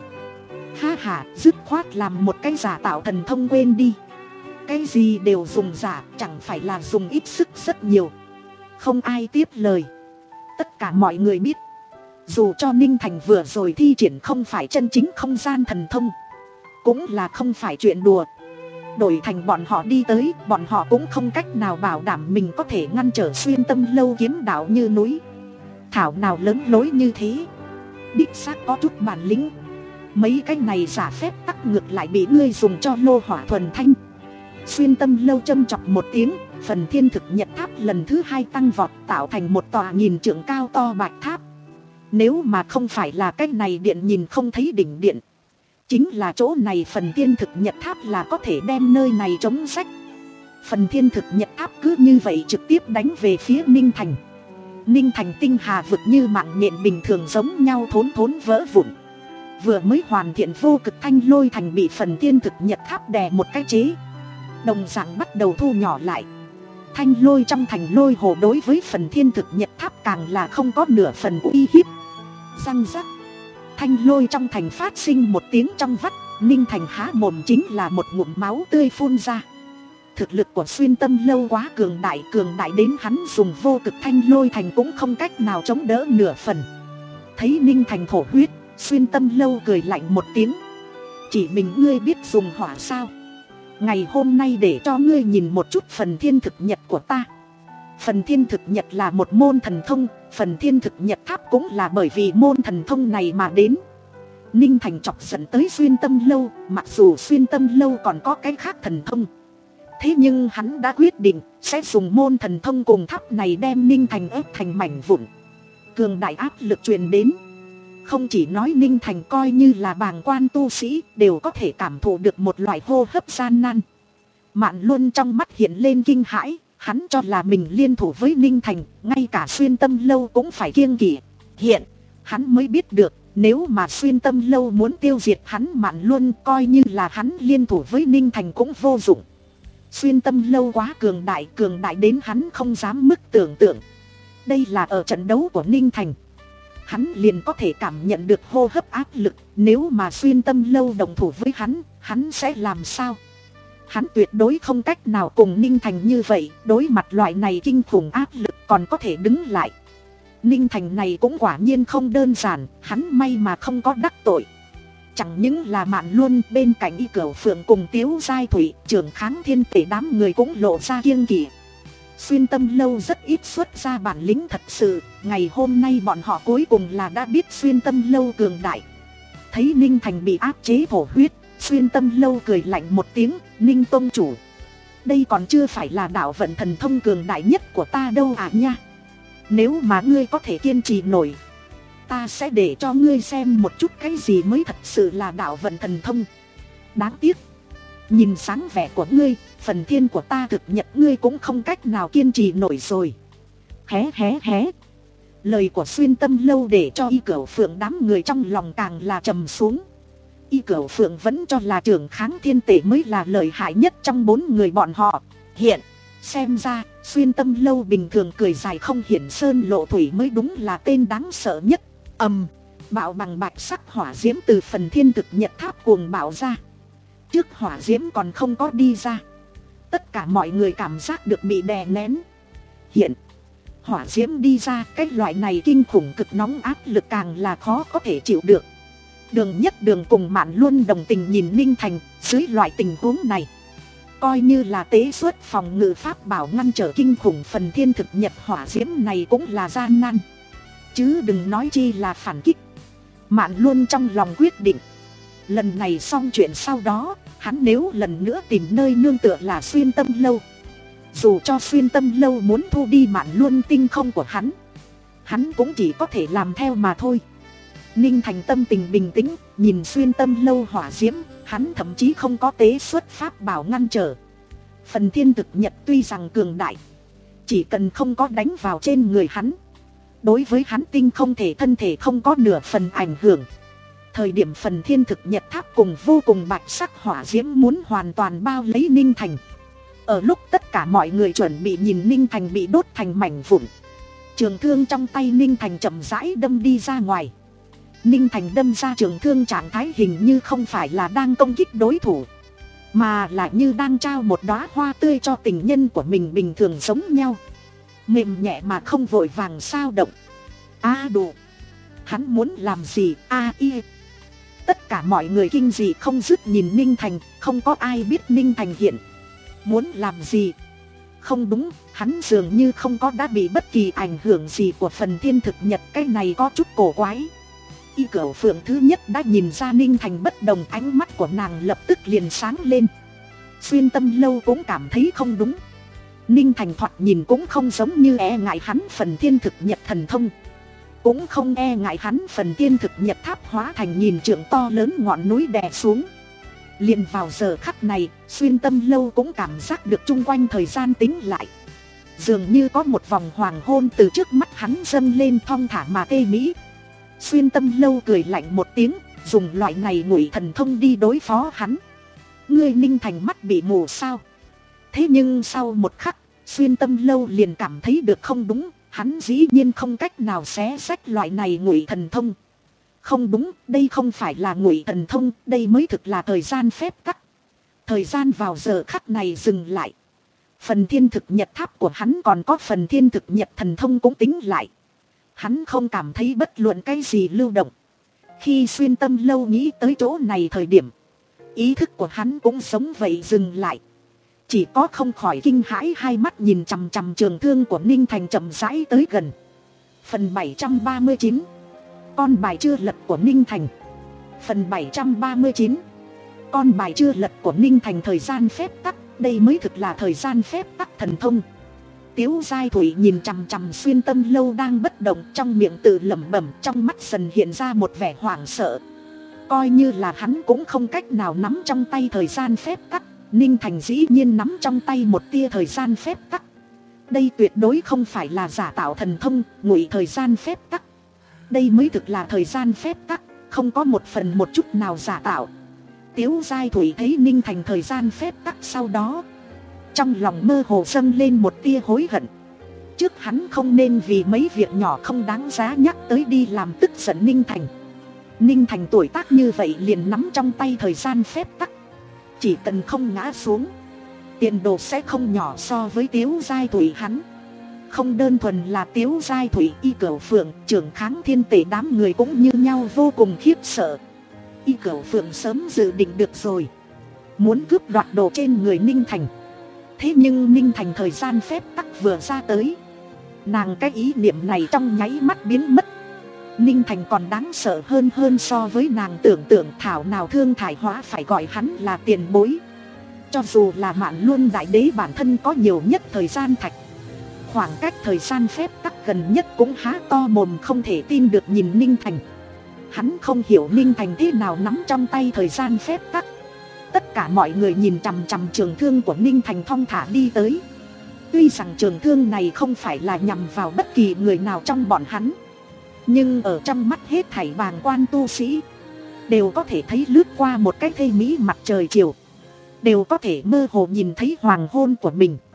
Ha ha, dứt khoát làm một cái giả tạo thần thông quên đi. Cái gì đều dùng giả, chẳng phải là dùng ít sức rất nhiều. Không ai tiếp lời. Tất cả mọi người biết, dù cho Ninh Thành vừa rồi thi triển không phải chân chính không gian thần thông, cũng là không phải chuyện đùa. Đổi thành bọn họ đi tới, bọn họ cũng không cách nào bảo đảm mình có thể ngăn trở Xuyên Tâm Lâu kiếm đạo như núi. Thảo nào lớn lối như thế, đích xác có chút bản lĩnh. Mấy cái này giả phép tắc ngược lại bị ngươi dùng cho lô hỏa thuần thanh. Xuyên Tâm Lâu châm chọc một tiếng, phần thiên thực nhật tháp lần thứ hai tăng vọt, tạo thành một tòa nghìn trượng cao to bạch tháp. Nếu mà không phải là cái này điện nhìn không thấy đỉnh điện, chính là chỗ này phần thiên thực nhật tháp là có thể đem nơi này chống rách. Phần thiên thực nhật tháp cứ như vậy trực tiếp đánh về phía Ninh Thành. Ninh Thành tinh hà vực như mạng nhện bình thường giống nhau thốn thốn vỡ vụn. Vừa mới hoàn thiện vô cực thanh lôi thành bị phần thiên thực nhật tháp đè một cái chế, đồng dạng bắt đầu thu nhỏ lại. Thanh lôi trong thành lôi hồ đối với phần thiên thực nhật tháp càng là không có nửa phần uy hiếp. Răng rắc, thanh lôi trong thành phát sinh một tiếng trong vắt. Ninh Thành há mồm chính là một ngụm máu tươi phun ra. Thực lực của Xuyên Tâm Lâu quá cường đại, cường đại đến hắn dùng vô cực thanh lôi thành cũng không cách nào chống đỡ nửa phần. Thấy Ninh Thành thổ huyết, Xuyên Tâm Lâu cười lạnh một tiếng. Chỉ mình ngươi biết dùng hỏa sao? Ngày hôm nay để cho ngươi nhìn một chút phần thiên thực nhật của ta. Phần thiên thực nhật là một môn thần thông, phần thiên thực nhật tháp cũng là bởi vì môn thần thông này mà đến. Ninh Thành chọc giận tới Xuyên Tâm Lâu, mặc dù Xuyên Tâm Lâu còn có cái khác thần thông, thế nhưng hắn đã quyết định sẽ dùng môn thần thông cùng tháp này đem Ninh Thành ép thành mảnh vụn. Cường đại áp lực truyền đến, không chỉ nói Ninh Thành, coi như là bàng quan tu sĩ đều có thể cảm thụ được một loại hô hấp gian nan. Mạn Luân trong mắt hiện lên kinh hãi, hắn cho là mình liên thủ với Ninh Thành, ngay cả Xuyên Tâm Lâu cũng phải kiêng kỵ. Hiện hắn mới biết được, nếu mà Xuyên Tâm Lâu muốn tiêu diệt hắn Mạn Luân, coi như là hắn liên thủ với Ninh Thành cũng vô dụng. Xuyên Tâm Lâu quá cường đại, cường đại đến hắn không dám mức tưởng tượng. Đây là ở trận đấu của Ninh Thành, hắn liền có thể cảm nhận được hô hấp áp lực. Nếu mà Xuyên Tâm Lâu đồng thủ với hắn, hắn sẽ làm sao? Hắn tuyệt đối không cách nào cùng Ninh Thành như vậy, đối mặt loại này kinh khủng áp lực còn có thể đứng lại. Ninh Thành này cũng quả nhiên không đơn giản, hắn may mà không có đắc tội. Chẳng những là Mạn Luân, bên cạnh Y Cửu Phượng cùng Tiếu Giai Thủy, Trưởng Kháng Thiên Tể đám người cũng lộ ra kiêng kỵ. Xuyên Tâm Lâu rất ít xuất ra bản lĩnh thật sự, ngày hôm nay bọn họ cuối cùng là đã biết Xuyên Tâm Lâu cường đại. Thấy Ninh Thành bị áp chế thổ huyết, Xuyên Tâm Lâu cười lạnh một tiếng. Ninh Tông Chủ, đây còn chưa phải là đạo vận thần thông cường đại nhất của ta đâu à nha. Nếu mà ngươi có thể kiên trì nổi, ta sẽ để cho ngươi xem một chút cái gì mới thật sự là đạo vận thần thông. Đáng tiếc, nhìn sáng vẻ của ngươi, phần thiên của ta thực nhật ngươi cũng không cách nào kiên trì nổi rồi. Hé hé hé. Lời của Xuyên Tâm Lâu để cho Y Cửu Phượng đám người trong lòng càng là trầm xuống. Y Cửu Phượng vẫn cho là Trưởng Kháng Thiên Tể mới là lợi hại nhất trong bốn người bọn họ. Hiện Xem ra Xuyên Tâm Lâu bình thường cười dài không hiển sơn lộ thủy mới đúng là tên đáng sợ nhất. Ầm, bạo bằng bạch sắc hỏa diễm từ phần thiên thực nhật tháp cuồng bạo ra. Trước hỏa diễm còn không có đi ra, tất cả mọi người cảm giác được bị đè nén. Hiện hỏa diễm đi ra, cái loại này kinh khủng cực nóng áp lực càng là khó có thể chịu được. Đường Nhất Đường cùng Mạn Luân đồng tình nhìn Ninh Thành. Dưới loại tình huống này, coi như là tế xuất phòng ngự pháp bảo ngăn trở kinh khủng phần thiên thực nhật hỏa diễm này cũng là gian nan, chứ đừng nói chi là phản kích. Mạn Luân trong lòng quyết định, lần này xong chuyện sau đó, hắn nếu lần nữa tìm nơi nương tựa là Xuyên Tâm Lâu. Dù cho Xuyên Tâm Lâu muốn thu đi Mạn Luân tinh không của hắn, hắn cũng chỉ có thể làm theo mà thôi. Ninh Thành tâm tình bình tĩnh, nhìn Xuyên Tâm Lâu hỏa diễm, hắn thậm chí không có tế xuất pháp bảo ngăn trở. Phần thiên thực nhật tuy rằng cường đại, chỉ cần không có đánh vào trên người hắn, đối với hắn tinh không thể thân thể không có nửa phần ảnh hưởng. Thời điểm phần thiên thực nhật tháp cùng vô cùng bạch sắc hỏa diễm muốn hoàn toàn bao lấy Ninh Thành, ở lúc tất cả mọi người chuẩn bị nhìn Ninh Thành bị đốt thành mảnh vụn, trường thương trong tay Ninh Thành chậm rãi đâm đi ra ngoài. Ninh Thành đâm ra trường thương trạng thái hình như không phải là đang công kích đối thủ, mà là như đang trao một đóa hoa tươi cho tình nhân của mình bình thường giống nhau. Mềm nhẹ mà không vội vàng sao động. A à, đủ. Hắn muốn làm gì? A à, y. Tất cả mọi người kinh dị không dứt nhìn Ninh Thành, không có ai biết Ninh Thành hiện muốn làm gì. Không đúng, hắn dường như không có đã bị bất kỳ ảnh hưởng gì của phần thiên thực nhật, cái này có chút cổ quái. Y Cửu Phượng thứ nhất đã nhìn ra Ninh Thành bất đồng, ánh mắt của nàng lập tức liền sáng lên. Xuyên Tâm Lâu cũng cảm thấy không đúng. Ninh Thành thoạt nhìn cũng không giống như e ngại hắn phần thiên thực nhật thần thông, cũng không e ngại hắn phần thiên thực nhật tháp hóa thành nhìn trượng to lớn ngọn núi đè xuống. Liền vào giờ khắc này, Xuyên Tâm Lâu cũng cảm giác được chung quanh thời gian tính lại. Dường như có một vòng hoàng hôn từ trước mắt hắn dâng lên thong thả mà tê mỹ. Xuyên Tâm Lâu cười lạnh một tiếng, dùng loại này ngụy thần thông đi đối phó hắn. Ngươi Ninh Thành mắt bị mù sao? Thế nhưng sau một khắc, Xuyên Tâm Lâu liền cảm thấy được không đúng, hắn dĩ nhiên không cách nào xé rách loại này ngụy thần thông. Không đúng, đây không phải là ngụy thần thông, đây mới thực là thời gian phép tắc. Thời gian vào giờ khắc này dừng lại. Phần thiên thực nhật tháp của hắn còn có phần thiên thực nhật thần thông cũng tính lại. Hắn không cảm thấy bất luận cái gì lưu động. Khi Xuyên Tâm Lâu nghĩ tới chỗ này thời điểm, ý thức của hắn cũng giống vậy dừng lại. Chỉ có không khỏi kinh hãi, hai mắt nhìn chằm chằm trường thương của Ninh Thành chậm rãi tới gần. Phần bảy trăm ba mươi chín, con bài chưa lật của Ninh Thành. Phần bảy trăm ba mươi chín, con bài chưa lật của Ninh Thành. Thời gian phép tắc, đây mới thực là thời gian phép tắc thần thông. Tiếu Giai Thủy nhìn chằm chằm Xuyên Tâm Lâu đang bất động, trong miệng tự lẩm bẩm, trong mắt dần hiện ra một vẻ hoảng sợ. Coi như là hắn cũng không cách nào nắm trong tay thời gian phép tắc, Ninh Thành dĩ nhiên nắm trong tay một tia thời gian phép tắc. Đây tuyệt đối không phải là giả tạo thần thông, ngụy thời gian phép tắc. Đây mới thực là thời gian phép tắc, không có một phần một chút nào giả tạo. Tiếu Giai Thủy thấy Ninh Thành thời gian phép tắc sau đó, trong lòng mơ hồ dâng lên một tia hối hận. Trước hắn không nên vì mấy việc nhỏ không đáng giá nhắc tới đi làm tức giận Ninh Thành. Ninh Thành tuổi tác như vậy liền nắm trong tay thời gian phép tắc, chỉ cần không ngã xuống, tiền đồ sẽ không nhỏ so với Tiếu Giai Thủy hắn. Không đơn thuần là Tiếu Giai Thủy, Y Cửu Phượng, Trưởng Kháng Thiên Tể đám người cũng như nhau vô cùng khiếp sợ. Y Cửu Phượng sớm dự định được rồi, muốn cướp đoạt đồ trên người Ninh Thành. Thế nhưng Ninh Thành thời gian phép tắc vừa ra tới, nàng cái ý niệm này trong nháy mắt biến mất. Ninh Thành còn đáng sợ hơn hơn so với nàng tưởng tượng, thảo nào Thương Thải Hóa phải gọi hắn là tiền bối. Cho dù là Mạn Luân Đại Đế bản thân có nhiều nhất thời gian thạch, khoảng cách thời gian phép tắc gần nhất cũng há to mồm không thể tin được nhìn Ninh Thành. Hắn không hiểu Ninh Thành thế nào nắm trong tay thời gian phép tắc. Tất cả mọi người nhìn chằm chằm trường thương của Ninh Thành thong thả đi tới. Tuy rằng trường thương này không phải là nhằm vào bất kỳ người nào trong bọn hắn, nhưng ở trong mắt hết thảy bàng quan tu sĩ, đều có thể thấy lướt qua một cái thê mỹ mặt trời chiều, đều có thể mơ hồ nhìn thấy hoàng hôn của mình.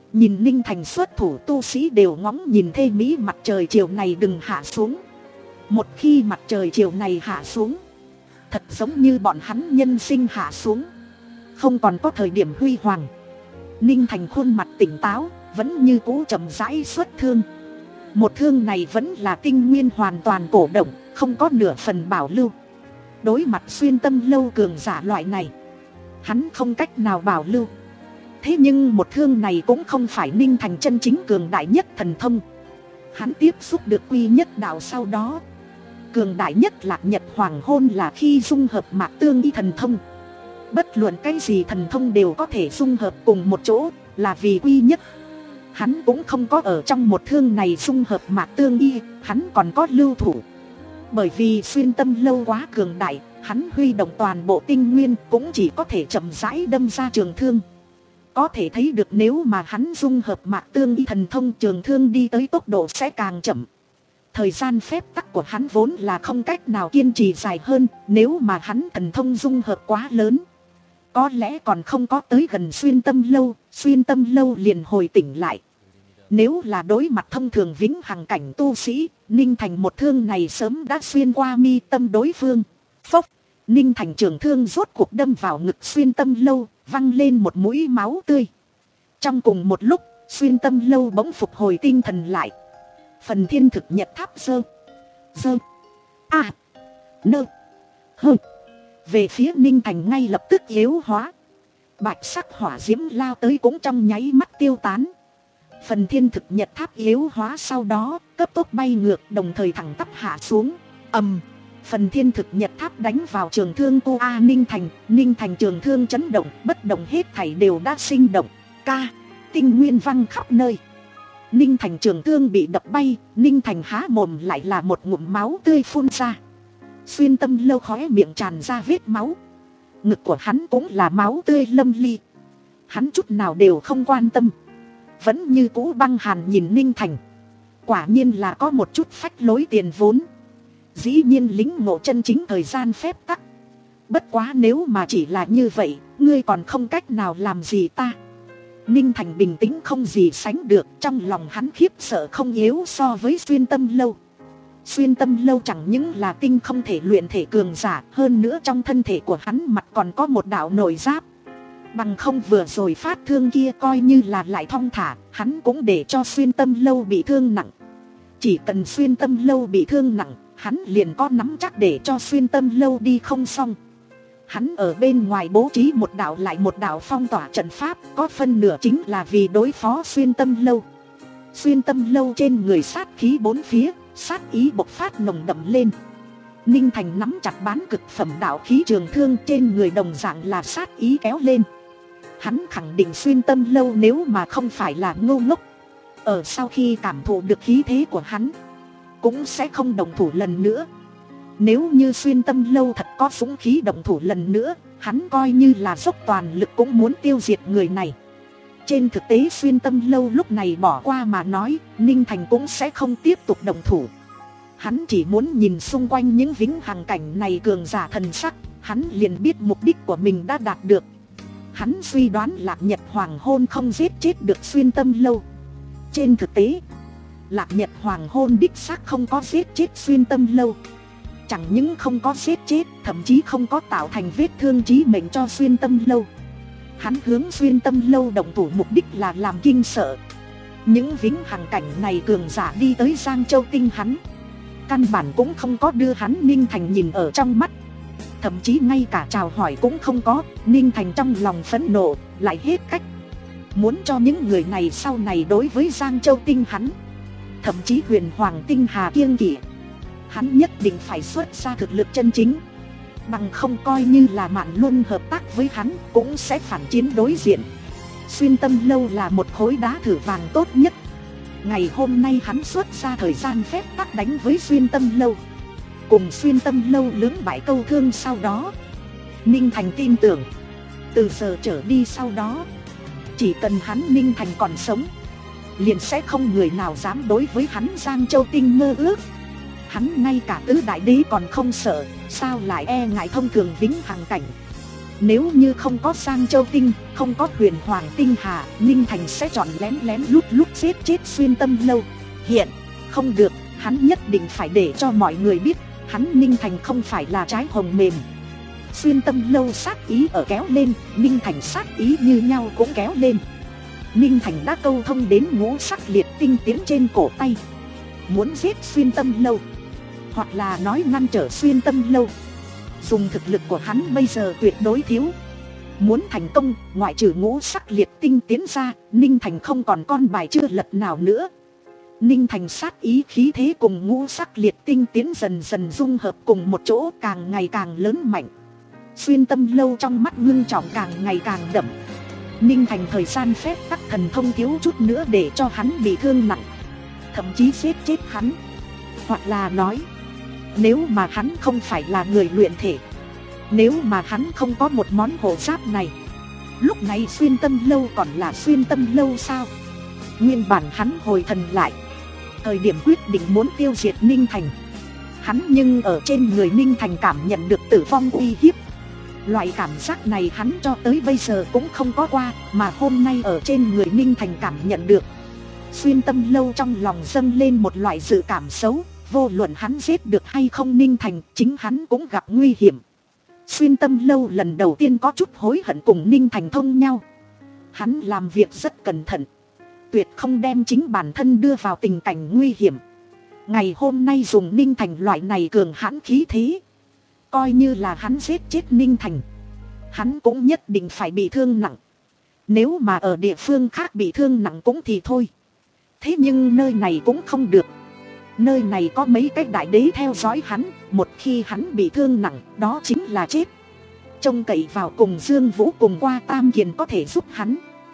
Nhìn Ninh Thành xuất thủ, tu sĩ đều ngóng nhìn thê mỹ mặt trời chiều này đừng hạ xuống. Một khi mặt trời chiều này hạ xuống, thật giống như bọn hắn nhân sinh hạ xuống, không còn có thời điểm huy hoàng. Ninh Thành khuôn mặt tỉnh táo, vẫn như cũ chậm rãi xuất thương. Một thương này vẫn là tinh nguyên hoàn toàn cổ động, không có nửa phần bảo lưu. Đối mặt xuyên tâm lâu cường giả loại này, hắn không cách nào bảo lưu. Thế nhưng một thương này cũng không phải Ninh Thành chân chính cường đại nhất thần thông. Hắn tiếp xúc được quy nhất đạo sau đó, cường đại nhất Lạc Nhật Hoàng Hôn là khi dung hợp mạc tương y thần thông. Bất luận cái gì thần thông đều có thể dung hợp cùng một chỗ, là vì quy nhất. Hắn cũng không có ở trong một thương này dung hợp mạc tương y, hắn còn có lưu thủ. Bởi vì xuyên tâm lâu quá cường đại, hắn huy động toàn bộ tinh nguyên cũng chỉ có thể chậm rãi đâm ra trường thương. Có thể thấy được nếu mà hắn dung hợp mạc tương y thần thông, trường thương đi tới tốc độ sẽ càng chậm. Thời gian phép tắc của hắn vốn là không cách nào kiên trì dài hơn, nếu mà hắn thần thông dung hợp quá lớn, có lẽ còn không có tới gần xuyên tâm lâu, xuyên tâm lâu liền hồi tỉnh lại. Nếu là đối mặt thông thường vĩnh hằng cảnh tu sĩ, Ninh Thành một thương này sớm đã xuyên qua mi tâm đối phương. Phốc, Ninh Thành trường thương rốt cuộc đâm vào ngực xuyên tâm lâu, văng lên một mũi máu tươi. Trong cùng một lúc, xuyên tâm lâu bỗng phục hồi tinh thần lại. Phần thiên thực nhật tháp sơ, sơ, a, nơ, hơ, về phía Ninh Thành ngay lập tức yếu hóa. Bạch sắc hỏa diễm lao tới cũng trong nháy mắt tiêu tán. Phần thiên thực nhật tháp yếu hóa sau đó cấp tốc bay ngược, đồng thời thẳng tắp hạ xuống. Ầm, phần thiên thực nhật tháp đánh vào trường thương cô A Ninh Thành. Ninh Thành trường thương chấn động, bất động hết thảy đều đã sinh động. Ca, tinh nguyên văng khắp nơi. Ninh Thành trường thương bị đập bay, Ninh Thành há mồm lại là một ngụm máu tươi phun ra. Xuyên tâm lâu khóe miệng tràn ra vết máu. Ngực của hắn cũng là máu tươi lâm ly. Hắn chút nào đều không quan tâm, vẫn như cũ băng hàn nhìn Ninh Thành. Quả nhiên là có một chút phách lối tiền vốn. Dĩ nhiên lính ngộ chân chính thời gian phép tắc. Bất quá nếu mà chỉ là như vậy, ngươi còn không cách nào làm gì ta. Ninh Thành bình tĩnh không gì sánh được, trong lòng hắn khiếp sợ không yếu so với xuyên tâm lâu. Xuyên tâm lâu chẳng những là tinh không thể luyện thể cường giả, hơn nữa trong thân thể của hắn mặt còn có một đạo nội giáp. Bằng không vừa rồi phát thương kia coi như là lại thong thả, hắn cũng để cho xuyên tâm lâu bị thương nặng. Chỉ cần xuyên tâm lâu bị thương nặng, hắn liền có nắm chắc để cho xuyên tâm lâu đi không xong. Hắn ở bên ngoài bố trí một đạo lại một đạo phong tỏa trận pháp, có phân nửa chính là vì đối phó xuyên tâm lâu. Xuyên tâm lâu trên người sát khí bốn phía, sát ý bộc phát nồng đậm lên. Ninh Thành nắm chặt bán cực phẩm đạo khí trường thương, trên người đồng dạng là sát ý kéo lên. Hắn khẳng định xuyên tâm lâu nếu mà không phải là ngu ngốc, ở sau khi cảm thụ được khí thế của hắn, cũng sẽ không đồng thủ lần nữa. Nếu như xuyên tâm lâu thật có dũng khí đồng thủ lần nữa, hắn coi như là dốc toàn lực cũng muốn tiêu diệt người này. Trên thực tế xuyên tâm lâu lúc này bỏ qua mà nói, Ninh Thành cũng sẽ không tiếp tục đồng thủ. Hắn chỉ muốn nhìn xung quanh những vĩnh hằng cảnh này cường giả thần sắc, hắn liền biết mục đích của mình đã đạt được. Hắn suy đoán Lạc Nhật Hoàng Hôn không giết chết được xuyên tâm lâu. Trên thực tế, Lạc Nhật Hoàng Hôn đích xác không có giết chết xuyên tâm lâu. Chẳng những không có giết chết, thậm chí không có tạo thành vết thương chí mệnh cho xuyên tâm lâu. Hắn hướng xuyên tâm lâu động thủ mục đích là làm kinh sợ. Những vĩnh hằng cảnh này cường giả đi tới Giang Châu Tinh hắn, căn bản cũng không có đưa hắn Ninh Thành nhìn ở trong mắt. Thậm chí ngay cả chào hỏi cũng không có. Ninh Thành trong lòng phẫn nộ, lại hết cách. Muốn cho những người này sau này đối với Giang Châu Tinh hắn, thậm chí Huyền Hoàng Tinh Hà kiêng kỵ. Hắn nhất định phải xuất ra thực lực chân chính. Bằng không coi như là Mạn Luân hợp tác với hắn, cũng sẽ phản chiến đối diện. Xuyên tâm lâu là một khối đá thử vàng tốt nhất. Ngày hôm nay hắn xuất ra thời gian phép tắc đánh với xuyên tâm lâu, cùng xuyên tâm lâu lưỡng bại câu thương sau đó. Ninh Thành tin tưởng, từ giờ trở đi sau đó, chỉ cần hắn Ninh Thành còn sống, liền sẽ không người nào dám đối với hắn Giang Châu Tinh mơ ước. Hắn ngay cả tứ đại đế còn không sợ, sao lại e ngại thông thường vĩnh hằng cảnh. Nếu như không có Giang Châu Tinh, không có Huyền Hoàng Tinh Hà, Ninh Thành sẽ chọn lén lén lút lút giết chết Xuyên Tâm Lâu. Hiện không được, hắn nhất định phải để cho mọi người biết, hắn Ninh Thành không phải là trái hồng mềm. Xuyên Tâm Lâu sát ý ở kéo lên, Ninh Thành sát ý như nhau cũng kéo lên. Ninh Thành đã câu thông đến ngũ sắc liệt tinh tiến trên cổ tay, muốn giết Xuyên Tâm Lâu, hoặc là nói ngăn trở Xuyên Tâm Lâu. Dùng thực lực của hắn bây giờ tuyệt đối thiếu. Muốn thành công, ngoại trừ ngũ sắc liệt tinh tiến ra, Ninh Thành không còn con bài chưa lật nào nữa. Ninh Thành sát ý khí thế cùng ngũ sắc liệt tinh tiến dần dần dung hợp cùng một chỗ, càng ngày càng lớn mạnh. Xuyên Tâm Lâu trong mắt ngưng trọng càng ngày càng đậm. Ninh Thành thời gian phép tắc thần thông thiếu chút nữa để cho hắn bị thương nặng, thậm chí giết chết hắn. Hoặc là nói, nếu mà hắn không phải là người luyện thể, nếu mà hắn không có một món hộ giáp này, lúc này Xuyên Tâm Lâu còn là Xuyên Tâm Lâu sao? Nguyên bản hắn hồi thần lại, thời điểm quyết định muốn tiêu diệt Ninh Thành, hắn nhưng ở trên người Ninh Thành cảm nhận được tử vong uy hiếp. Loại cảm giác này hắn cho tới bây giờ cũng không có qua, mà hôm nay ở trên người Ninh Thành cảm nhận được. Xuyên Tâm Lâu trong lòng dâng lên một loại dự cảm xấu, vô luận hắn giết được hay không Ninh Thành, chính hắn cũng gặp nguy hiểm. Xuyên Tâm Lâu lần đầu tiên có chút hối hận cùng Ninh Thành thông nhau. Hắn làm việc rất cẩn thận, tuyệt không đem chính bản thân đưa vào tình cảnh nguy hiểm. Ngày hôm nay dùng Ninh Thành loại này cường hãn khí thế, coi như là hắn giết chết Ninh Thành, hắn cũng nhất định phải bị thương nặng. Nếu mà ở địa phương khác bị thương nặng cũng thì thôi, thế nhưng nơi này cũng không được. Nơi này có mấy cái đại đế theo dõi hắn, một khi hắn bị thương nặng, đó chính là chết. Trông cậy vào cùng Dương Vũ cùng qua Tam Kiền có thể giúp hắn,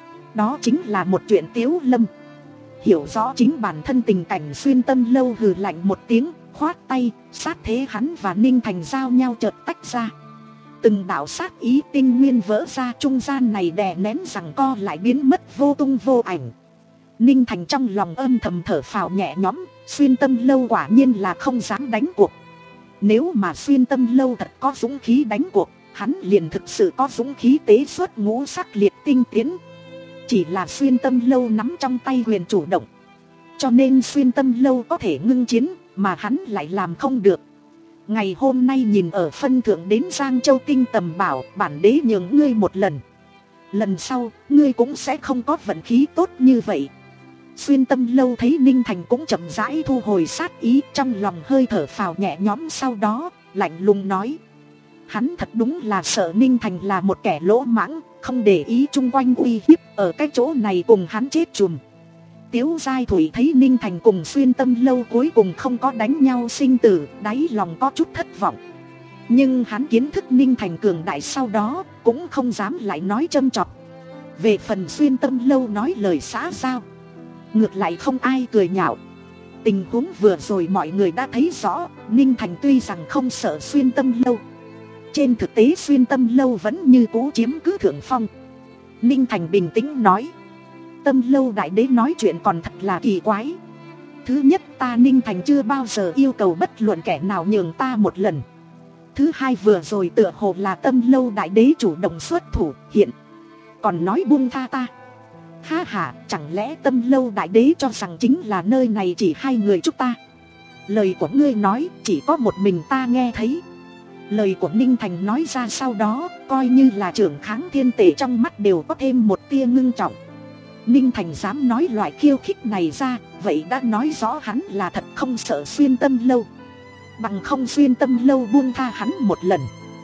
đó chính là một chuyện Tiếu Lâm. Hiểu rõ chính bản thân tình cảnh, Xuyên Tâm Lâu hừ lạnh một tiếng, khoát tay, sát thế hắn và Ninh Thành giao nhau chợt tách ra. Từng đạo sát ý tinh nguyên vỡ ra, trung gian này đè nén rằng co lại biến mất vô tung vô ảnh. Ninh Thành trong lòng âm thầm thở phào nhẹ nhõm, Xuyên Tâm Lâu quả nhiên là không dám đánh cuộc. Nếu mà Xuyên Tâm Lâu thật có dũng khí đánh cuộc, hắn liền thực sự có dũng khí tế xuất ngũ sắc liệt tinh tiến. Chỉ là Xuyên Tâm Lâu nắm trong tay quyền chủ động, cho nên Xuyên Tâm Lâu có thể ngưng chiến, mà hắn lại làm không được. Ngày hôm nay nhìn ở phân thượng đến Giang Châu Tinh tầm bảo, bản đế nhường ngươi một lần, lần sau ngươi cũng sẽ không có vận khí tốt như vậy. Xuyên Tâm Lâu thấy Ninh Thành cũng chậm rãi thu hồi sát ý, trong lòng hơi thở phào nhẹ nhõm, sau đó lạnh lùng nói: hắn thật đúng là sợ Ninh Thành là một kẻ lỗ mãng, không để ý chung quanh uy hiếp, ở cái chỗ này cùng hắn chết chùm. Tiếu Giai Thủy thấy Ninh Thành cùng Xuyên Tâm Lâu cuối cùng không có đánh nhau sinh tử, đáy lòng có chút thất vọng. Nhưng hắn kiến thức Ninh Thành cường đại sau đó, cũng không dám lại nói châm chọc. Về phần Xuyên Tâm Lâu nói lời xã giao, ngược lại không ai cười nhạo. Tình huống vừa rồi mọi người đã thấy rõ, Ninh Thành tuy rằng không sợ Xuyên Tâm Lâu, trên thực tế Xuyên Tâm Lâu vẫn như cũ chiếm cứ thượng phong. Ninh Thành bình tĩnh nói: Tâm Lâu đại đế nói chuyện còn thật là kỳ quái. Thứ nhất, ta Ninh Thành chưa bao giờ yêu cầu bất luận kẻ nào nhường ta một lần. Thứ hai, vừa rồi tựa hồ là Tâm Lâu đại đế chủ động xuất thủ, hiện còn nói buông tha ta. Ha ha, chẳng lẽ Tâm Lâu đại đế cho rằng chính là nơi này chỉ hai người chúng ta? Lời của ngươi nói chỉ có một mình ta nghe thấy. Lời của Ninh Thành nói ra sau đó, coi như là trưởng kháng thiên tể trong mắt đều có thêm một tia ngưng trọng. Ninh Thành dám nói loại khiêu khích này ra, vậy đã nói rõ hắn là thật không sợ Xuyên Tâm Lâu. Bằng không Xuyên Tâm Lâu buông tha hắn một lần,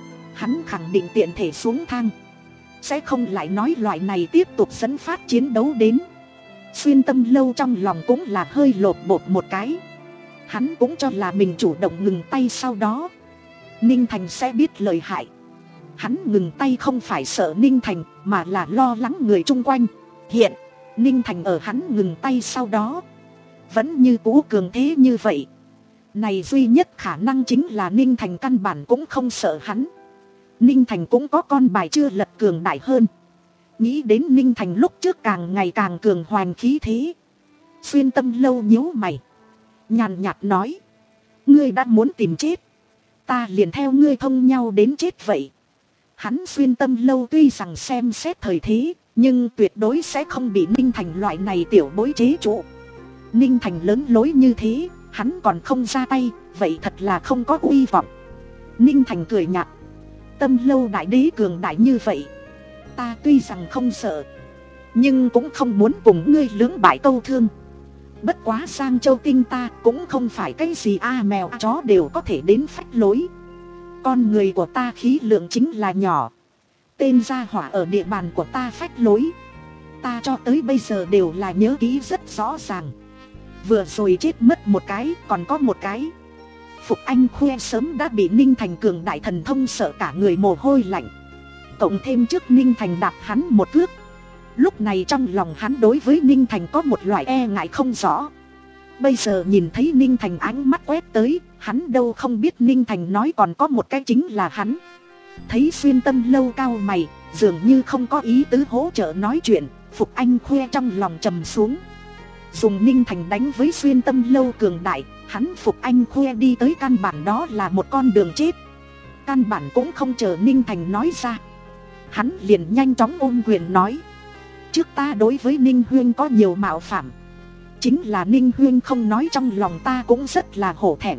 hắn khẳng định tiện thể xuống thang, sẽ không lại nói loại này tiếp tục dẫn phát chiến đấu đến. Xuyên Tâm Lâu trong lòng cũng là hơi lột bột một cái. Hắn cũng cho là mình chủ động ngừng tay, sau đó Ninh Thành sẽ biết lợi hại. Hắn ngừng tay không phải sợ Ninh Thành, mà là lo lắng người chung quanh. Hiện Ninh Thành ở hắn ngừng tay sau đó vẫn như cũ cường thế như vậy. Này duy nhất khả năng chính là Ninh Thành căn bản cũng không sợ hắn. Ninh Thành cũng có con bài chưa lật cường đại hơn. Nghĩ đến Ninh Thành lúc trước càng ngày càng cường hoành khí thế, Xuyên Tâm Lâu nhíu mày, nhàn nhạt nói: ngươi đã muốn tìm chết, ta liền theo ngươi thông nhau đến chết vậy. Hắn Xuyên Tâm Lâu tuy rằng xem xét thời thế, nhưng tuyệt đối sẽ không bị Ninh Thành loại này tiểu bối chế trụ. Ninh Thành lớn lối như thế, hắn còn không ra tay, vậy thật là không có uy vọng. Ninh Thành cười nhạt. Tâm Lâu đại đế cường đại như vậy, ta tuy rằng không sợ, nhưng cũng không muốn cùng ngươi lưỡng bại câu thương. Bất quá Giang Châu Tinh ta cũng không phải cái gì a mèo a chó đều có thể đến phách lối. Con người của ta khí lượng chính là nhỏ, tên gia hỏa ở địa bàn của ta phách lối, ta cho tới bây giờ đều là nhớ kỹ rất rõ ràng. Vừa rồi chết mất một cái, còn có một cái. Phục Anh Khuê sớm đã bị Ninh Thành cường đại thần thông sợ cả người mồ hôi lạnh. Cộng thêm trước Ninh Thành đạp hắn một cước, lúc này trong lòng hắn đối với Ninh Thành có một loại e ngại không rõ. Bây giờ nhìn thấy Ninh Thành ánh mắt quét tới, hắn đâu không biết Ninh Thành nói còn có một cái chính là hắn. Thấy Xuyên Tâm Lâu cao mày, dường như không có ý tứ hỗ trợ nói chuyện, Phục Anh Khuê trong lòng trầm xuống. Dùng Ninh Thành đánh với Xuyên Tâm Lâu cường đại, hắn Phục Anh Khuê đi tới căn bản đó là một con đường chết. Căn bản cũng không chờ Ninh Thành nói ra, hắn liền nhanh chóng ôm quyền nói: trước ta đối với Ninh Huyên có nhiều mạo phạm, chính là Ninh Huyên không nói trong lòng ta cũng rất là hổ thẹn.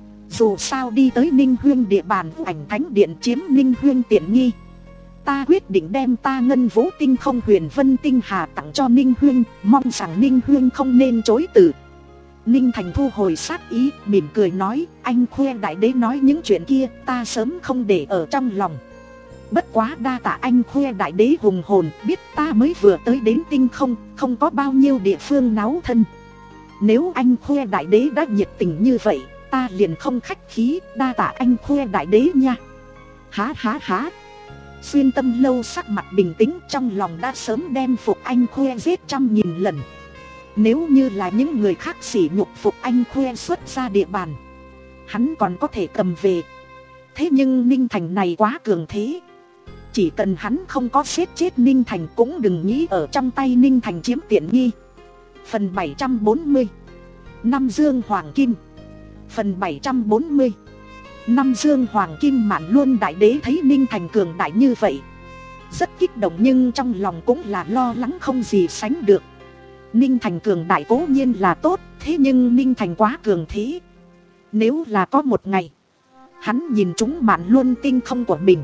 Dù sao đi tới Ninh Huyên địa bàn Ảnh Thánh Điện chiếm Ninh Huyên tiện nghi, ta quyết định đem ta Ngân Vũ Tinh Không Huyền Vân Tinh Hà tặng cho Ninh Huyên, mong rằng Ninh Huyên không nên chối từ. Ninh Thành thu hồi sát ý, mỉm cười nói: anh Khuê đại đế nói những chuyện kia ta sớm không để ở trong lòng. Bất quá đa tạ anh Khuê đại đế hùng hồn, biết ta mới vừa tới đến tinh không, không có bao nhiêu địa phương náo thân. Nếu anh Khuê đại đế đã nhiệt tình như vậy, ta liền không khách khí, đa tạ anh Khuê đại đế nha. Há há há. Xuyên Tâm Lâu sắc mặt bình tĩnh, trong lòng đã sớm đem Phục Anh Khuê giết trăm nghìn lần. Nếu như là những người khác sỉ nhục Phục Anh Khuê xuất ra địa bàn, hắn còn có thể cầm về. Thế nhưng Ninh Thành này quá cường thế, chỉ cần hắn không có giết chết Ninh Thành cũng đừng nghĩ ở trong tay Ninh Thành chiếm tiện nghi. Phần bảy trăm bốn mươi Năm Dương Hoàng Kim. Phần bảy trăm bốn mươi Năm Dương Hoàng Kim. Mạn Luân đại đế thấy Ninh Thành cường đại như vậy, rất kích động nhưng trong lòng cũng là lo lắng không gì sánh được. Ninh Thành cường đại cố nhiên là tốt, thế nhưng Ninh Thành quá cường thế. Nếu là có một ngày hắn nhìn trúng Mạn Luân tinh không của mình,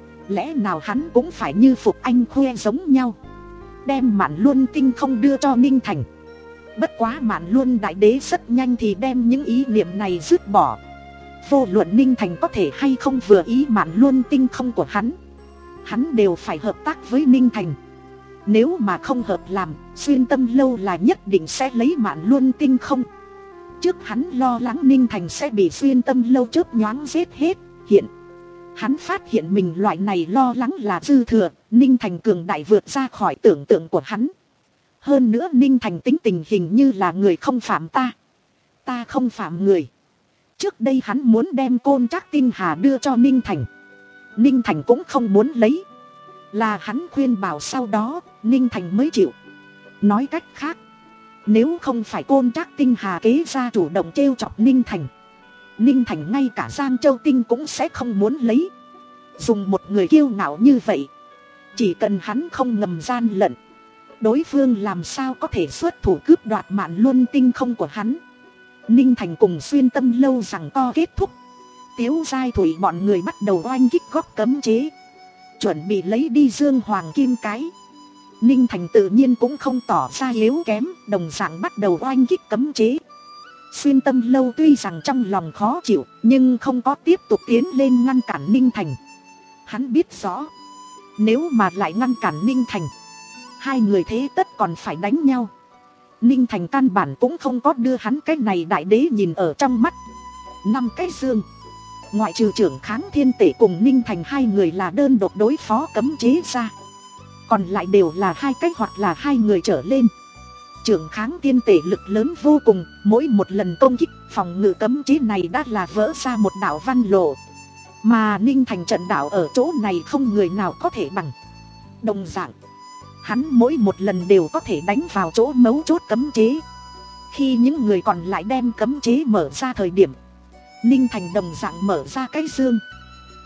lẽ nào hắn cũng phải như Phục Anh Khuê giống nhau, đem Mạn Luân tinh không đưa cho Ninh Thành. Bất quá Mạn Luân đại đế rất nhanh thì đem những ý niệm này dứt bỏ. Vô luận Ninh Thành có thể hay không vừa ý Mạn Luân tinh không của hắn, hắn đều phải hợp tác với Ninh Thành. Nếu mà không hợp làm, Xuyên Tâm Lâu là nhất định sẽ lấy Mạn Luân tinh không. Trước hắn lo lắng Ninh Thành sẽ bị Xuyên Tâm Lâu chớp nhoáng giết hết, hiện hắn phát hiện mình loại này lo lắng là dư thừa. Ninh Thành cường đại vượt ra khỏi tưởng tượng của hắn. Hơn nữa Ninh Thành tính tình hình như là người không phạm ta, ta không phạm người. Trước đây hắn muốn đem Côn Trác Tinh Hà đưa cho Ninh Thành, Ninh Thành cũng không muốn lấy, là hắn khuyên bảo sau đó Ninh Thành mới chịu. Nói cách khác, nếu không phải Côn Trác Tinh Hà kế ra chủ động trêu chọc Ninh Thành, Ninh Thành ngay cả Giang Châu Tinh cũng sẽ không muốn lấy. Dùng một người kiêu ngạo như vậy, chỉ cần hắn không ngầm gian lận, đối phương làm sao có thể xuất thủ cướp đoạt Mạn Luân tinh không của hắn. Ninh Thành cùng Xuyên Tâm Lâu rằng co kết thúc, Tiếu Giai Thủy bọn người bắt đầu oanh kích góc cấm chế, chuẩn bị lấy đi Dương Hoàng Kim cái. Ninh Thành tự nhiên cũng không tỏ ra yếu kém, đồng dạng bắt đầu oanh kích cấm chế. Xuyên Tâm Lâu tuy rằng trong lòng khó chịu, nhưng không có tiếp tục tiến lên ngăn cản Ninh Thành. Hắn biết rõ, nếu mà lại ngăn cản Ninh Thành, hai người thế tất còn phải đánh nhau. Ninh Thành căn bản cũng không có đưa hắn cái này đại đế nhìn ở trong mắt. Năm cái dương, ngoại trừ trưởng Kháng Thiên Tể cùng Ninh Thành hai người là đơn độc đối phó cấm chế ra, còn lại đều là hai cái hoặc là hai người trở lên. Trưởng Kháng Thiên Tể lực lớn vô cùng, mỗi một lần công kích phòng ngự cấm chế này đã là vỡ ra một đạo văn lộ, mà Ninh Thành trận đạo ở chỗ này không người nào có thể bằng. Đồng dạng, hắn mỗi một lần đều có thể đánh vào chỗ mấu chốt cấm chế. Khi những người còn lại đem cấm chế mở ra thời điểm, Ninh Thành đồng dạng mở ra cái dương.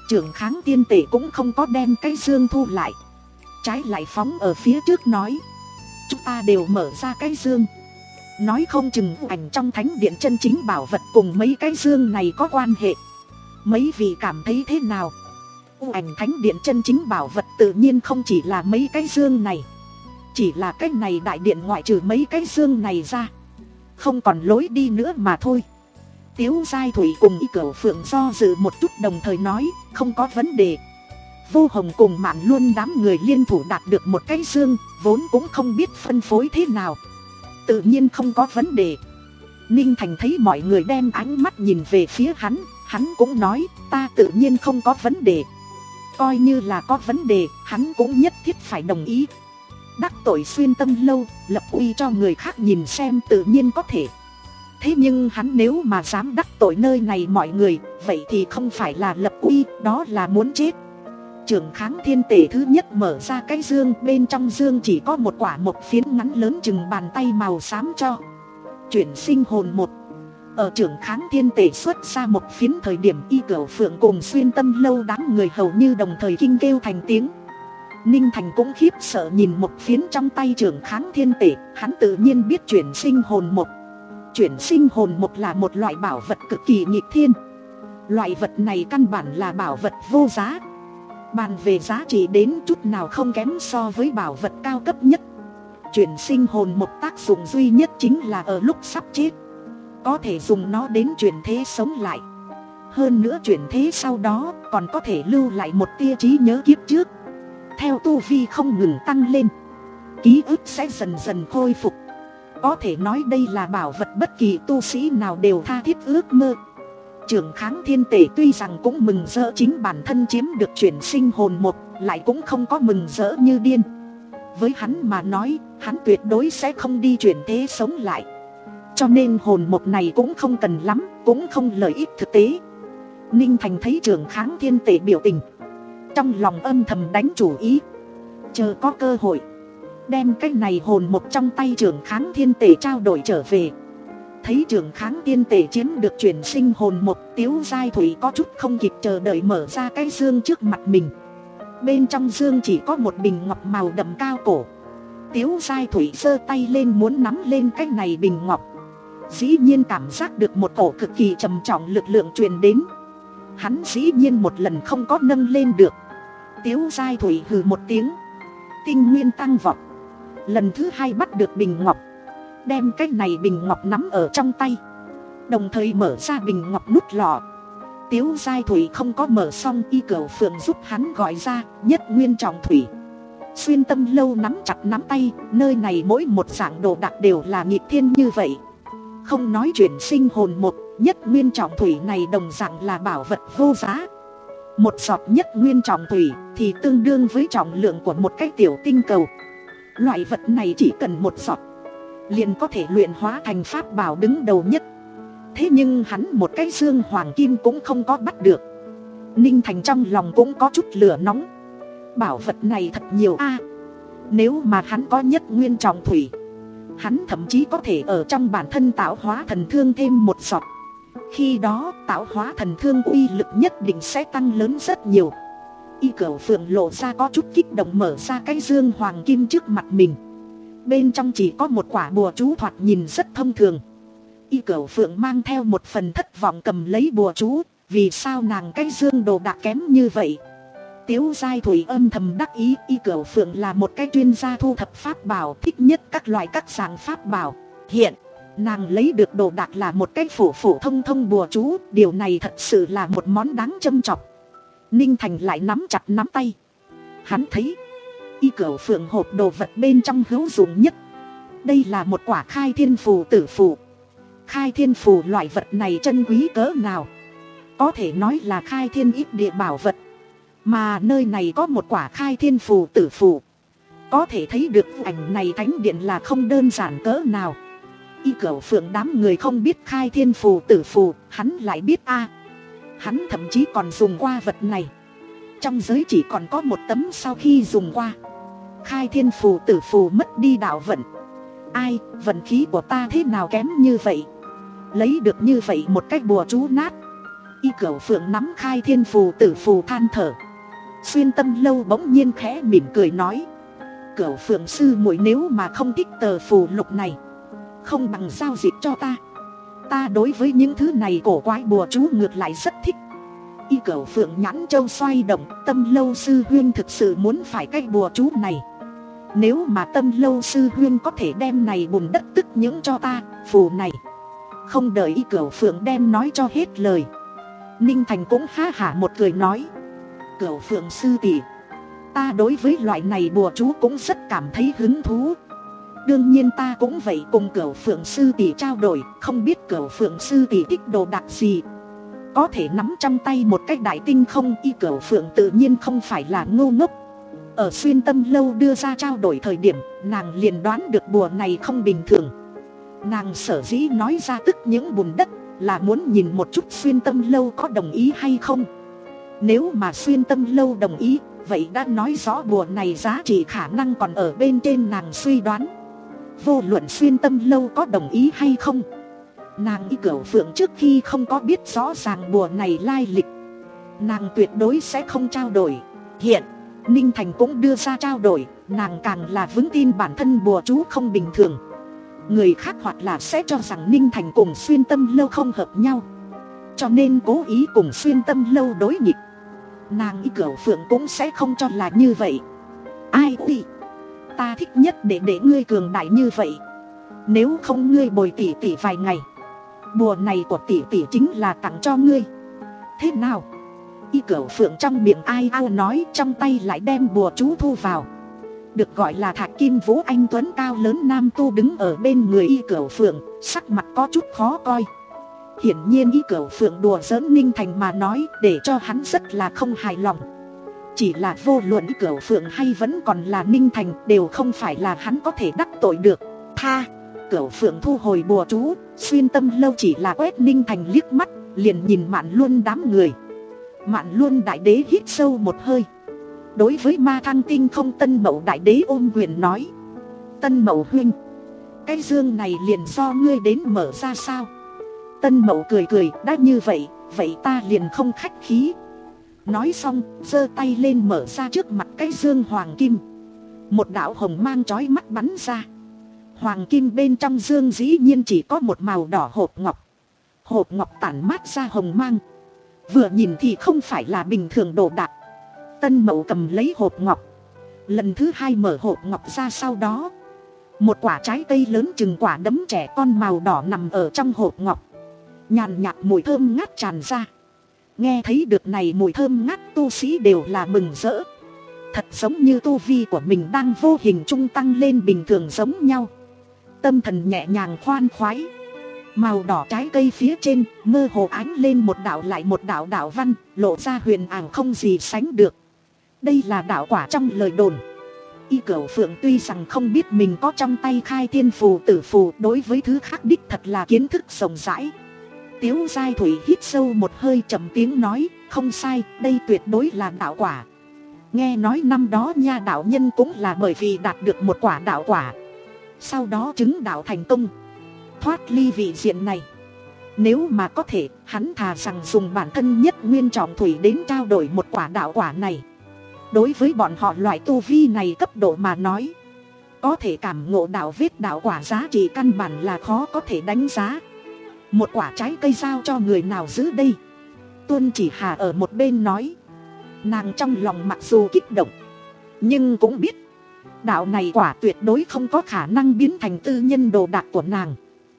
Trưởng kháng tiên tể cũng không có đem cái dương thu lại, trái lại phóng ở phía trước nói: chúng ta đều mở ra cái dương, nói không chừng u ảnh trong thánh điện chân chính bảo vật cùng mấy cái dương này có quan hệ. Mấy vị cảm thấy thế nào? U ảnh thánh điện chân chính bảo vật tự nhiên không chỉ là mấy cái dương này, chỉ là cái này đại điện ngoại trừ mấy cái dương này ra, không còn lối đi nữa mà thôi. Tiếu Giai Thủy cùng Y Cửu Phượng do dự một chút đồng thời nói: không có vấn đề. Vô Hồng cùng Mạn Luân đám người liên thủ đạt được một cái dương, vốn cũng không biết phân phối thế nào, tự nhiên không có vấn đề. Ninh Thành thấy mọi người đem ánh mắt nhìn về phía hắn, hắn cũng nói: ta tự nhiên không có vấn đề. Coi như là có vấn đề, hắn cũng nhất thiết phải đồng ý. Đắc tội Xuyên Tâm lâu, lập uy cho người khác nhìn xem tự nhiên có thể. Thế nhưng hắn nếu mà dám đắc tội nơi này mọi người, vậy thì không phải là lập uy, đó là muốn chết. Trưởng kháng thiên tể thứ nhất mở ra cái dương, bên trong dương chỉ có một quả một phiến ngắn lớn chừng bàn tay màu xám cho. Chuyển sinh hồn một. Ở trưởng kháng thiên tể xuất ra một phiến thời điểm, Y Cửu Phượng cùng Xuyên Tâm lâu đám người hầu như đồng thời kinh kêu thành tiếng. Ninh Thành cũng khiếp sợ nhìn một phiến trong tay trưởng kháng thiên tể, hắn tự nhiên biết chuyển sinh hồn một. Chuyển sinh hồn một là một loại bảo vật cực kỳ nghịch thiên. Loại vật này căn bản là bảo vật vô giá, bàn về giá trị đến chút nào không kém so với bảo vật cao cấp nhất. Chuyển sinh hồn một tác dụng duy nhất chính là ở lúc sắp chết, có thể dùng nó đến chuyển thế sống lại. Hơn nữa chuyển thế sau đó còn có thể lưu lại một tia trí nhớ kiếp trước. Theo tu vi không ngừng tăng lên, ký ức sẽ dần dần khôi phục. Có thể nói đây là bảo vật bất kỳ tu sĩ nào đều tha thiết ước mơ. Trưởng kháng thiên tể tuy rằng cũng mừng rỡ chính bản thân chiếm được chuyển sinh hồn một, lại cũng không có mừng rỡ như điên. Với hắn mà nói, hắn tuyệt đối sẽ không đi chuyển thế sống lại. Cho nên hồn một này cũng không cần lắm, cũng không lợi ích thực tế. Ninh Thành thấy trưởng kháng thiên tể biểu tình, trong lòng âm thầm đánh chủ ý, chờ có cơ hội đem cái này hồn một trong tay trưởng kháng thiên tể trao đổi trở về. Thấy trưởng kháng thiên tể chiếm được chuyển sinh hồn một, Tiếu Giai Thủy có chút không kịp chờ đợi mở ra cái dương trước mặt mình. Bên trong dương chỉ có một bình ngọc màu đậm cao cổ. Tiếu Giai Thủy giơ tay lên muốn nắm lên cái này bình ngọc, dĩ nhiên cảm giác được một cổ cực kỳ trầm trọng lực lượng truyền đến. Hắn dĩ nhiên một lần không có nâng lên được. Tiếu Giai Thủy hừ một tiếng, tinh nguyên tăng vọt, lần thứ hai bắt được bình ngọc, đem cái này bình ngọc nắm ở trong tay, đồng thời mở ra bình ngọc nút lọ. Tiếu Giai Thủy không có mở xong, Y Cửu Phượng giúp hắn gọi ra nhất nguyên trọng thủy. Xuyên Tâm lâu nắm chặt nắm tay, nơi này mỗi một dạng đồ đạc đều là nghịch thiên như vậy. Không nói chuyển sinh hồn một, nhất nguyên trọng thủy này đồng dạng là bảo vật vô giá. Một giọt nhất nguyên trọng thủy thì tương đương với trọng lượng của một cái tiểu tinh cầu. Loại vật này chỉ cần một giọt liền có thể luyện hóa thành pháp bảo đứng đầu nhất. Thế nhưng hắn một cái dương hoàng kim cũng không có bắt được. Ninh Thành trong lòng cũng có chút lửa nóng. Bảo vật này thật nhiều a. Nếu mà hắn có nhất nguyên trọng thủy, hắn thậm chí có thể ở trong bản thân tạo hóa thần thương thêm một giọt. Khi đó tạo hóa thần thương uy lực nhất định sẽ tăng lớn rất nhiều. Y Cửu Phượng lộ ra có chút kích động mở ra cái dương hoàng kim trước mặt mình. Bên trong chỉ có một quả bùa chú thoạt nhìn rất thông thường. Y Cửu Phượng mang theo một phần thất vọng cầm lấy bùa chú. Vì sao nàng cái dương đồ đạc kém như vậy? Tiếu Giai Thủy âm thầm đắc ý. Y Cửu Phượng là một cái chuyên gia thu thập pháp bảo, thích nhất các loại các dạng pháp bảo. Hiện nàng lấy được đồ đạc là một cái phổ phổ thông thông bùa chú. Điều này thật sự là một món đáng châm chọc. Ninh Thành lại nắm chặt nắm tay. Hắn thấy Y Cửu Phượng hộp đồ vật bên trong hữu dụng nhất. Đây là một quả khai thiên phù tử phù. Khai thiên phù loại vật này chân quý cỡ nào, có thể nói là khai thiên ít địa bảo vật. Mà nơi này có một quả khai thiên phù tử phù, có thể thấy được ảnh này thánh điện là không đơn giản cỡ nào. Y Cửu Phượng đám người không biết khai thiên phù tử phù, hắn lại biết a. Hắn thậm chí còn dùng qua vật này. Trong giới chỉ còn có một tấm sau khi dùng qua. Khai thiên phù tử phù mất đi đạo vận. Ai, vận khí của ta thế nào kém như vậy, lấy được như vậy một cái bùa chú nát. Y Cửu Phượng nắm khai thiên phù tử phù than thở. Xuyên Tâm Lâu bỗng nhiên khẽ mỉm cười nói: Cửu Phượng sư muội nếu mà không thích tờ phù lục này, không bằng giao dịch cho ta. Ta đối với những thứ này cổ quái bùa chú ngược lại rất thích. Y Cửu Phượng nhãn châu xoay động, Tâm Lâu sư huyên thực sự muốn phải cái bùa chú này. Nếu mà Tâm Lâu sư huyên có thể đem này bùn đất tức những cho ta, phù này. Không đợi Y Cửu Phượng đem nói cho hết lời, Ninh Thành cũng ha hả một cười nói: Cửu Phượng sư tỷ, ta đối với loại này bùa chú cũng rất cảm thấy hứng thú. Đương nhiên ta cũng vậy, cùng Cửu Phượng sư tỷ trao đổi. Không biết Cửu Phượng sư tỷ thích đồ đặc gì, có thể nắm trong tay một cách đại tinh không? Y Cửu Phượng tự nhiên không phải là ngu ngốc. Ở Xuyên Tâm Lâu đưa ra trao đổi thời điểm, nàng liền đoán được bùa này không bình thường. Nàng sở dĩ nói ra tức những bùn đất là muốn nhìn một chút Xuyên Tâm Lâu có đồng ý hay không. Nếu mà Xuyên Tâm Lâu đồng ý, vậy đã nói rõ bùa này giá trị khả năng còn ở bên trên nàng suy đoán. Vô luận Xuyên Tâm Lâu có đồng ý hay không, nàng Y Cửu Phượng trước khi không có biết rõ ràng bùa này lai lịch, nàng tuyệt đối sẽ không trao đổi. Hiện Ninh Thành cũng đưa ra trao đổi, nàng càng là vững tin bản thân bùa chú không bình thường. Người khác hoặc là sẽ cho rằng Ninh Thành cùng Xuyên Tâm Lâu không hợp nhau, cho nên cố ý cùng Xuyên Tâm Lâu đối nghịch. Nàng Y Cửu Phượng cũng sẽ không cho là như vậy. Ai ui, ta thích nhất để để ngươi cường đại như vậy. Nếu không ngươi bồi tỷ tỷ vài ngày, bùa này của tỷ tỷ chính là tặng cho ngươi. Thế nào? Y Cửu Phượng trong miệng ai ao nói, trong tay lại đem bùa chú thu vào. Được gọi là Thạch Kim Vũ anh tuấn cao lớn nam tu đứng ở bên người Y Cửu Phượng, sắc mặt có chút khó coi. Hiển nhiên Y Cửu Phượng đùa giỡn Ninh Thành mà nói, để cho hắn rất là không hài lòng. Chỉ là vô luận Y Cửu Phượng hay vẫn còn là Ninh Thành, đều không phải là hắn có thể đắc tội được. Tha, Cửu Phượng thu hồi bùa chú. Xuyên Tâm Lâu chỉ là quét Ninh Thành liếc mắt, liền nhìn Mạn Luân đám người. Mạn Luân đại đế hít sâu một hơi, đối với Ma Thăng Tinh không Tân Mậu đại đế ôm quyền nói: Tân Mậu huynh, cái dương này liền do ngươi đến mở ra sao? Tân Mậu cười cười, đã như vậy, vậy ta liền không khách khí. Nói xong, giơ tay lên mở ra trước mặt cái dương hoàng kim. Một đạo hồng mang chói mắt bắn ra. Hoàng kim bên trong dương dĩ nhiên chỉ có một màu đỏ hộp ngọc. Hộp ngọc tản mát ra hồng mang, vừa nhìn thì không phải là bình thường đồ đạc. Tân Mậu cầm lấy hộp ngọc, lần thứ hai mở hộp ngọc ra, sau đó một quả trái cây lớn chừng quả đấm trẻ con màu đỏ nằm ở trong hộp ngọc. Nhàn nhạt mùi thơm ngát tràn ra. Nghe thấy được này mùi thơm ngát, tu sĩ đều là mừng rỡ. Thật giống như tu vi của mình đang vô hình trung tăng lên bình thường giống nhau. Tâm thần nhẹ nhàng khoan khoái. Màu đỏ trái cây phía trên mơ hồ ánh lên một đạo lại một đạo đạo văn, lộ ra huyền ảo không gì sánh được. Đây là đạo quả trong lời đồn. Y Cửu Phượng tuy rằng không biết mình có trong tay khai thiên phù tử phù, đối với thứ khác đích thật là kiến thức rộng rãi. Tiếu Giai Thủy hít sâu một hơi trầm tiếng nói: không sai, đây tuyệt đối là đạo quả. Nghe nói năm đó nha đạo nhân cũng là bởi vì đạt được một quả đạo quả, sau đó chứng đạo thành công, thoát ly vị diện này. Nếu mà có thể, hắn thà rằng dùng bản thân nhất nguyên trọng thủy đến trao đổi một quả đạo quả này. Đối với bọn họ loại tu vi này cấp độ mà nói, có thể cảm ngộ đạo vết đạo quả giá trị căn bản là khó có thể đánh giá. Một quả trái cây giao cho người nào giữ đây? Tuân Chỉ Hà ở một bên nói. Nàng trong lòng mặc dù kích động, nhưng cũng biết đạo này quả tuyệt đối không có khả năng biến thành tư nhân đồ đạc của nàng.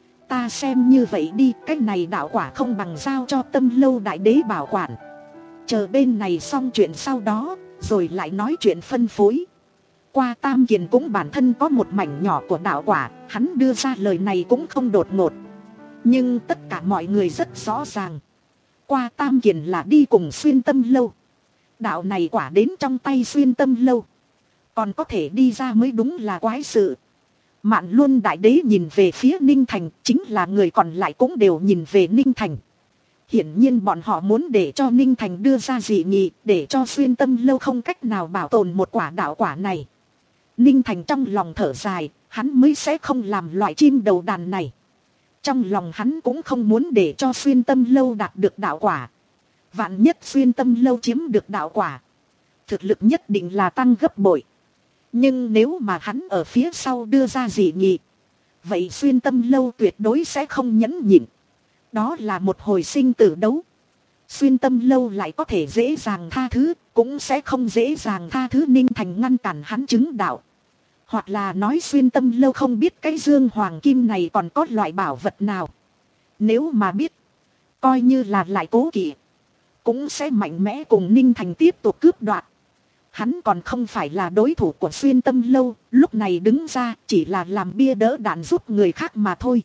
Ta xem như vậy đi, cái này đạo quả không bằng giao cho Tâm Lâu đại đế bảo quản. Chờ bên này xong chuyện sau đó, rồi lại nói chuyện phân phối. Qua Tam Kiền cũng bản thân có một mảnh nhỏ của đạo quả, hắn đưa ra lời này cũng không đột ngột. Nhưng tất cả mọi người rất rõ ràng, Qua Tam Kiền là đi cùng Xuyên Tâm Lâu. Đạo này quả đến trong tay Xuyên Tâm Lâu, còn có thể đi ra mới đúng là quái sự. Mạn Luân đại đế nhìn về phía Ninh Thành, chính là người còn lại cũng đều nhìn về Ninh Thành. Hiển nhiên bọn họ muốn để cho Ninh Thành đưa ra dị nghị, để cho Xuyên Tâm Lâu không cách nào bảo tồn một quả đạo quả này. Ninh Thành trong lòng thở dài, hắn mới sẽ không làm loại chim đầu đàn này. Trong lòng hắn cũng không muốn để cho Xuyên Tâm Lâu đạt được đạo quả. Vạn nhất xuyên tâm lâu chiếm được đạo quả, thực lực nhất định là tăng gấp bội. Nhưng nếu mà hắn ở phía sau đưa ra dị nghị, vậy xuyên tâm lâu tuyệt đối sẽ không nhẫn nhịn. Đó là một hồi sinh tử đấu. Xuyên tâm lâu lại có thể dễ dàng tha thứ, cũng sẽ không dễ dàng tha thứ Ninh Thành ngăn cản hắn chứng đạo. Hoặc là nói xuyên tâm lâu không biết cái dương hoàng kim này còn có loại bảo vật nào. Nếu mà biết, coi như là lại cố kỵ, cũng sẽ mạnh mẽ cùng Ninh Thành tiếp tục cướp đoạt. Hắn còn không phải là đối thủ của xuyên tâm lâu, lúc này đứng ra chỉ là làm bia đỡ đạn giúp người khác mà thôi.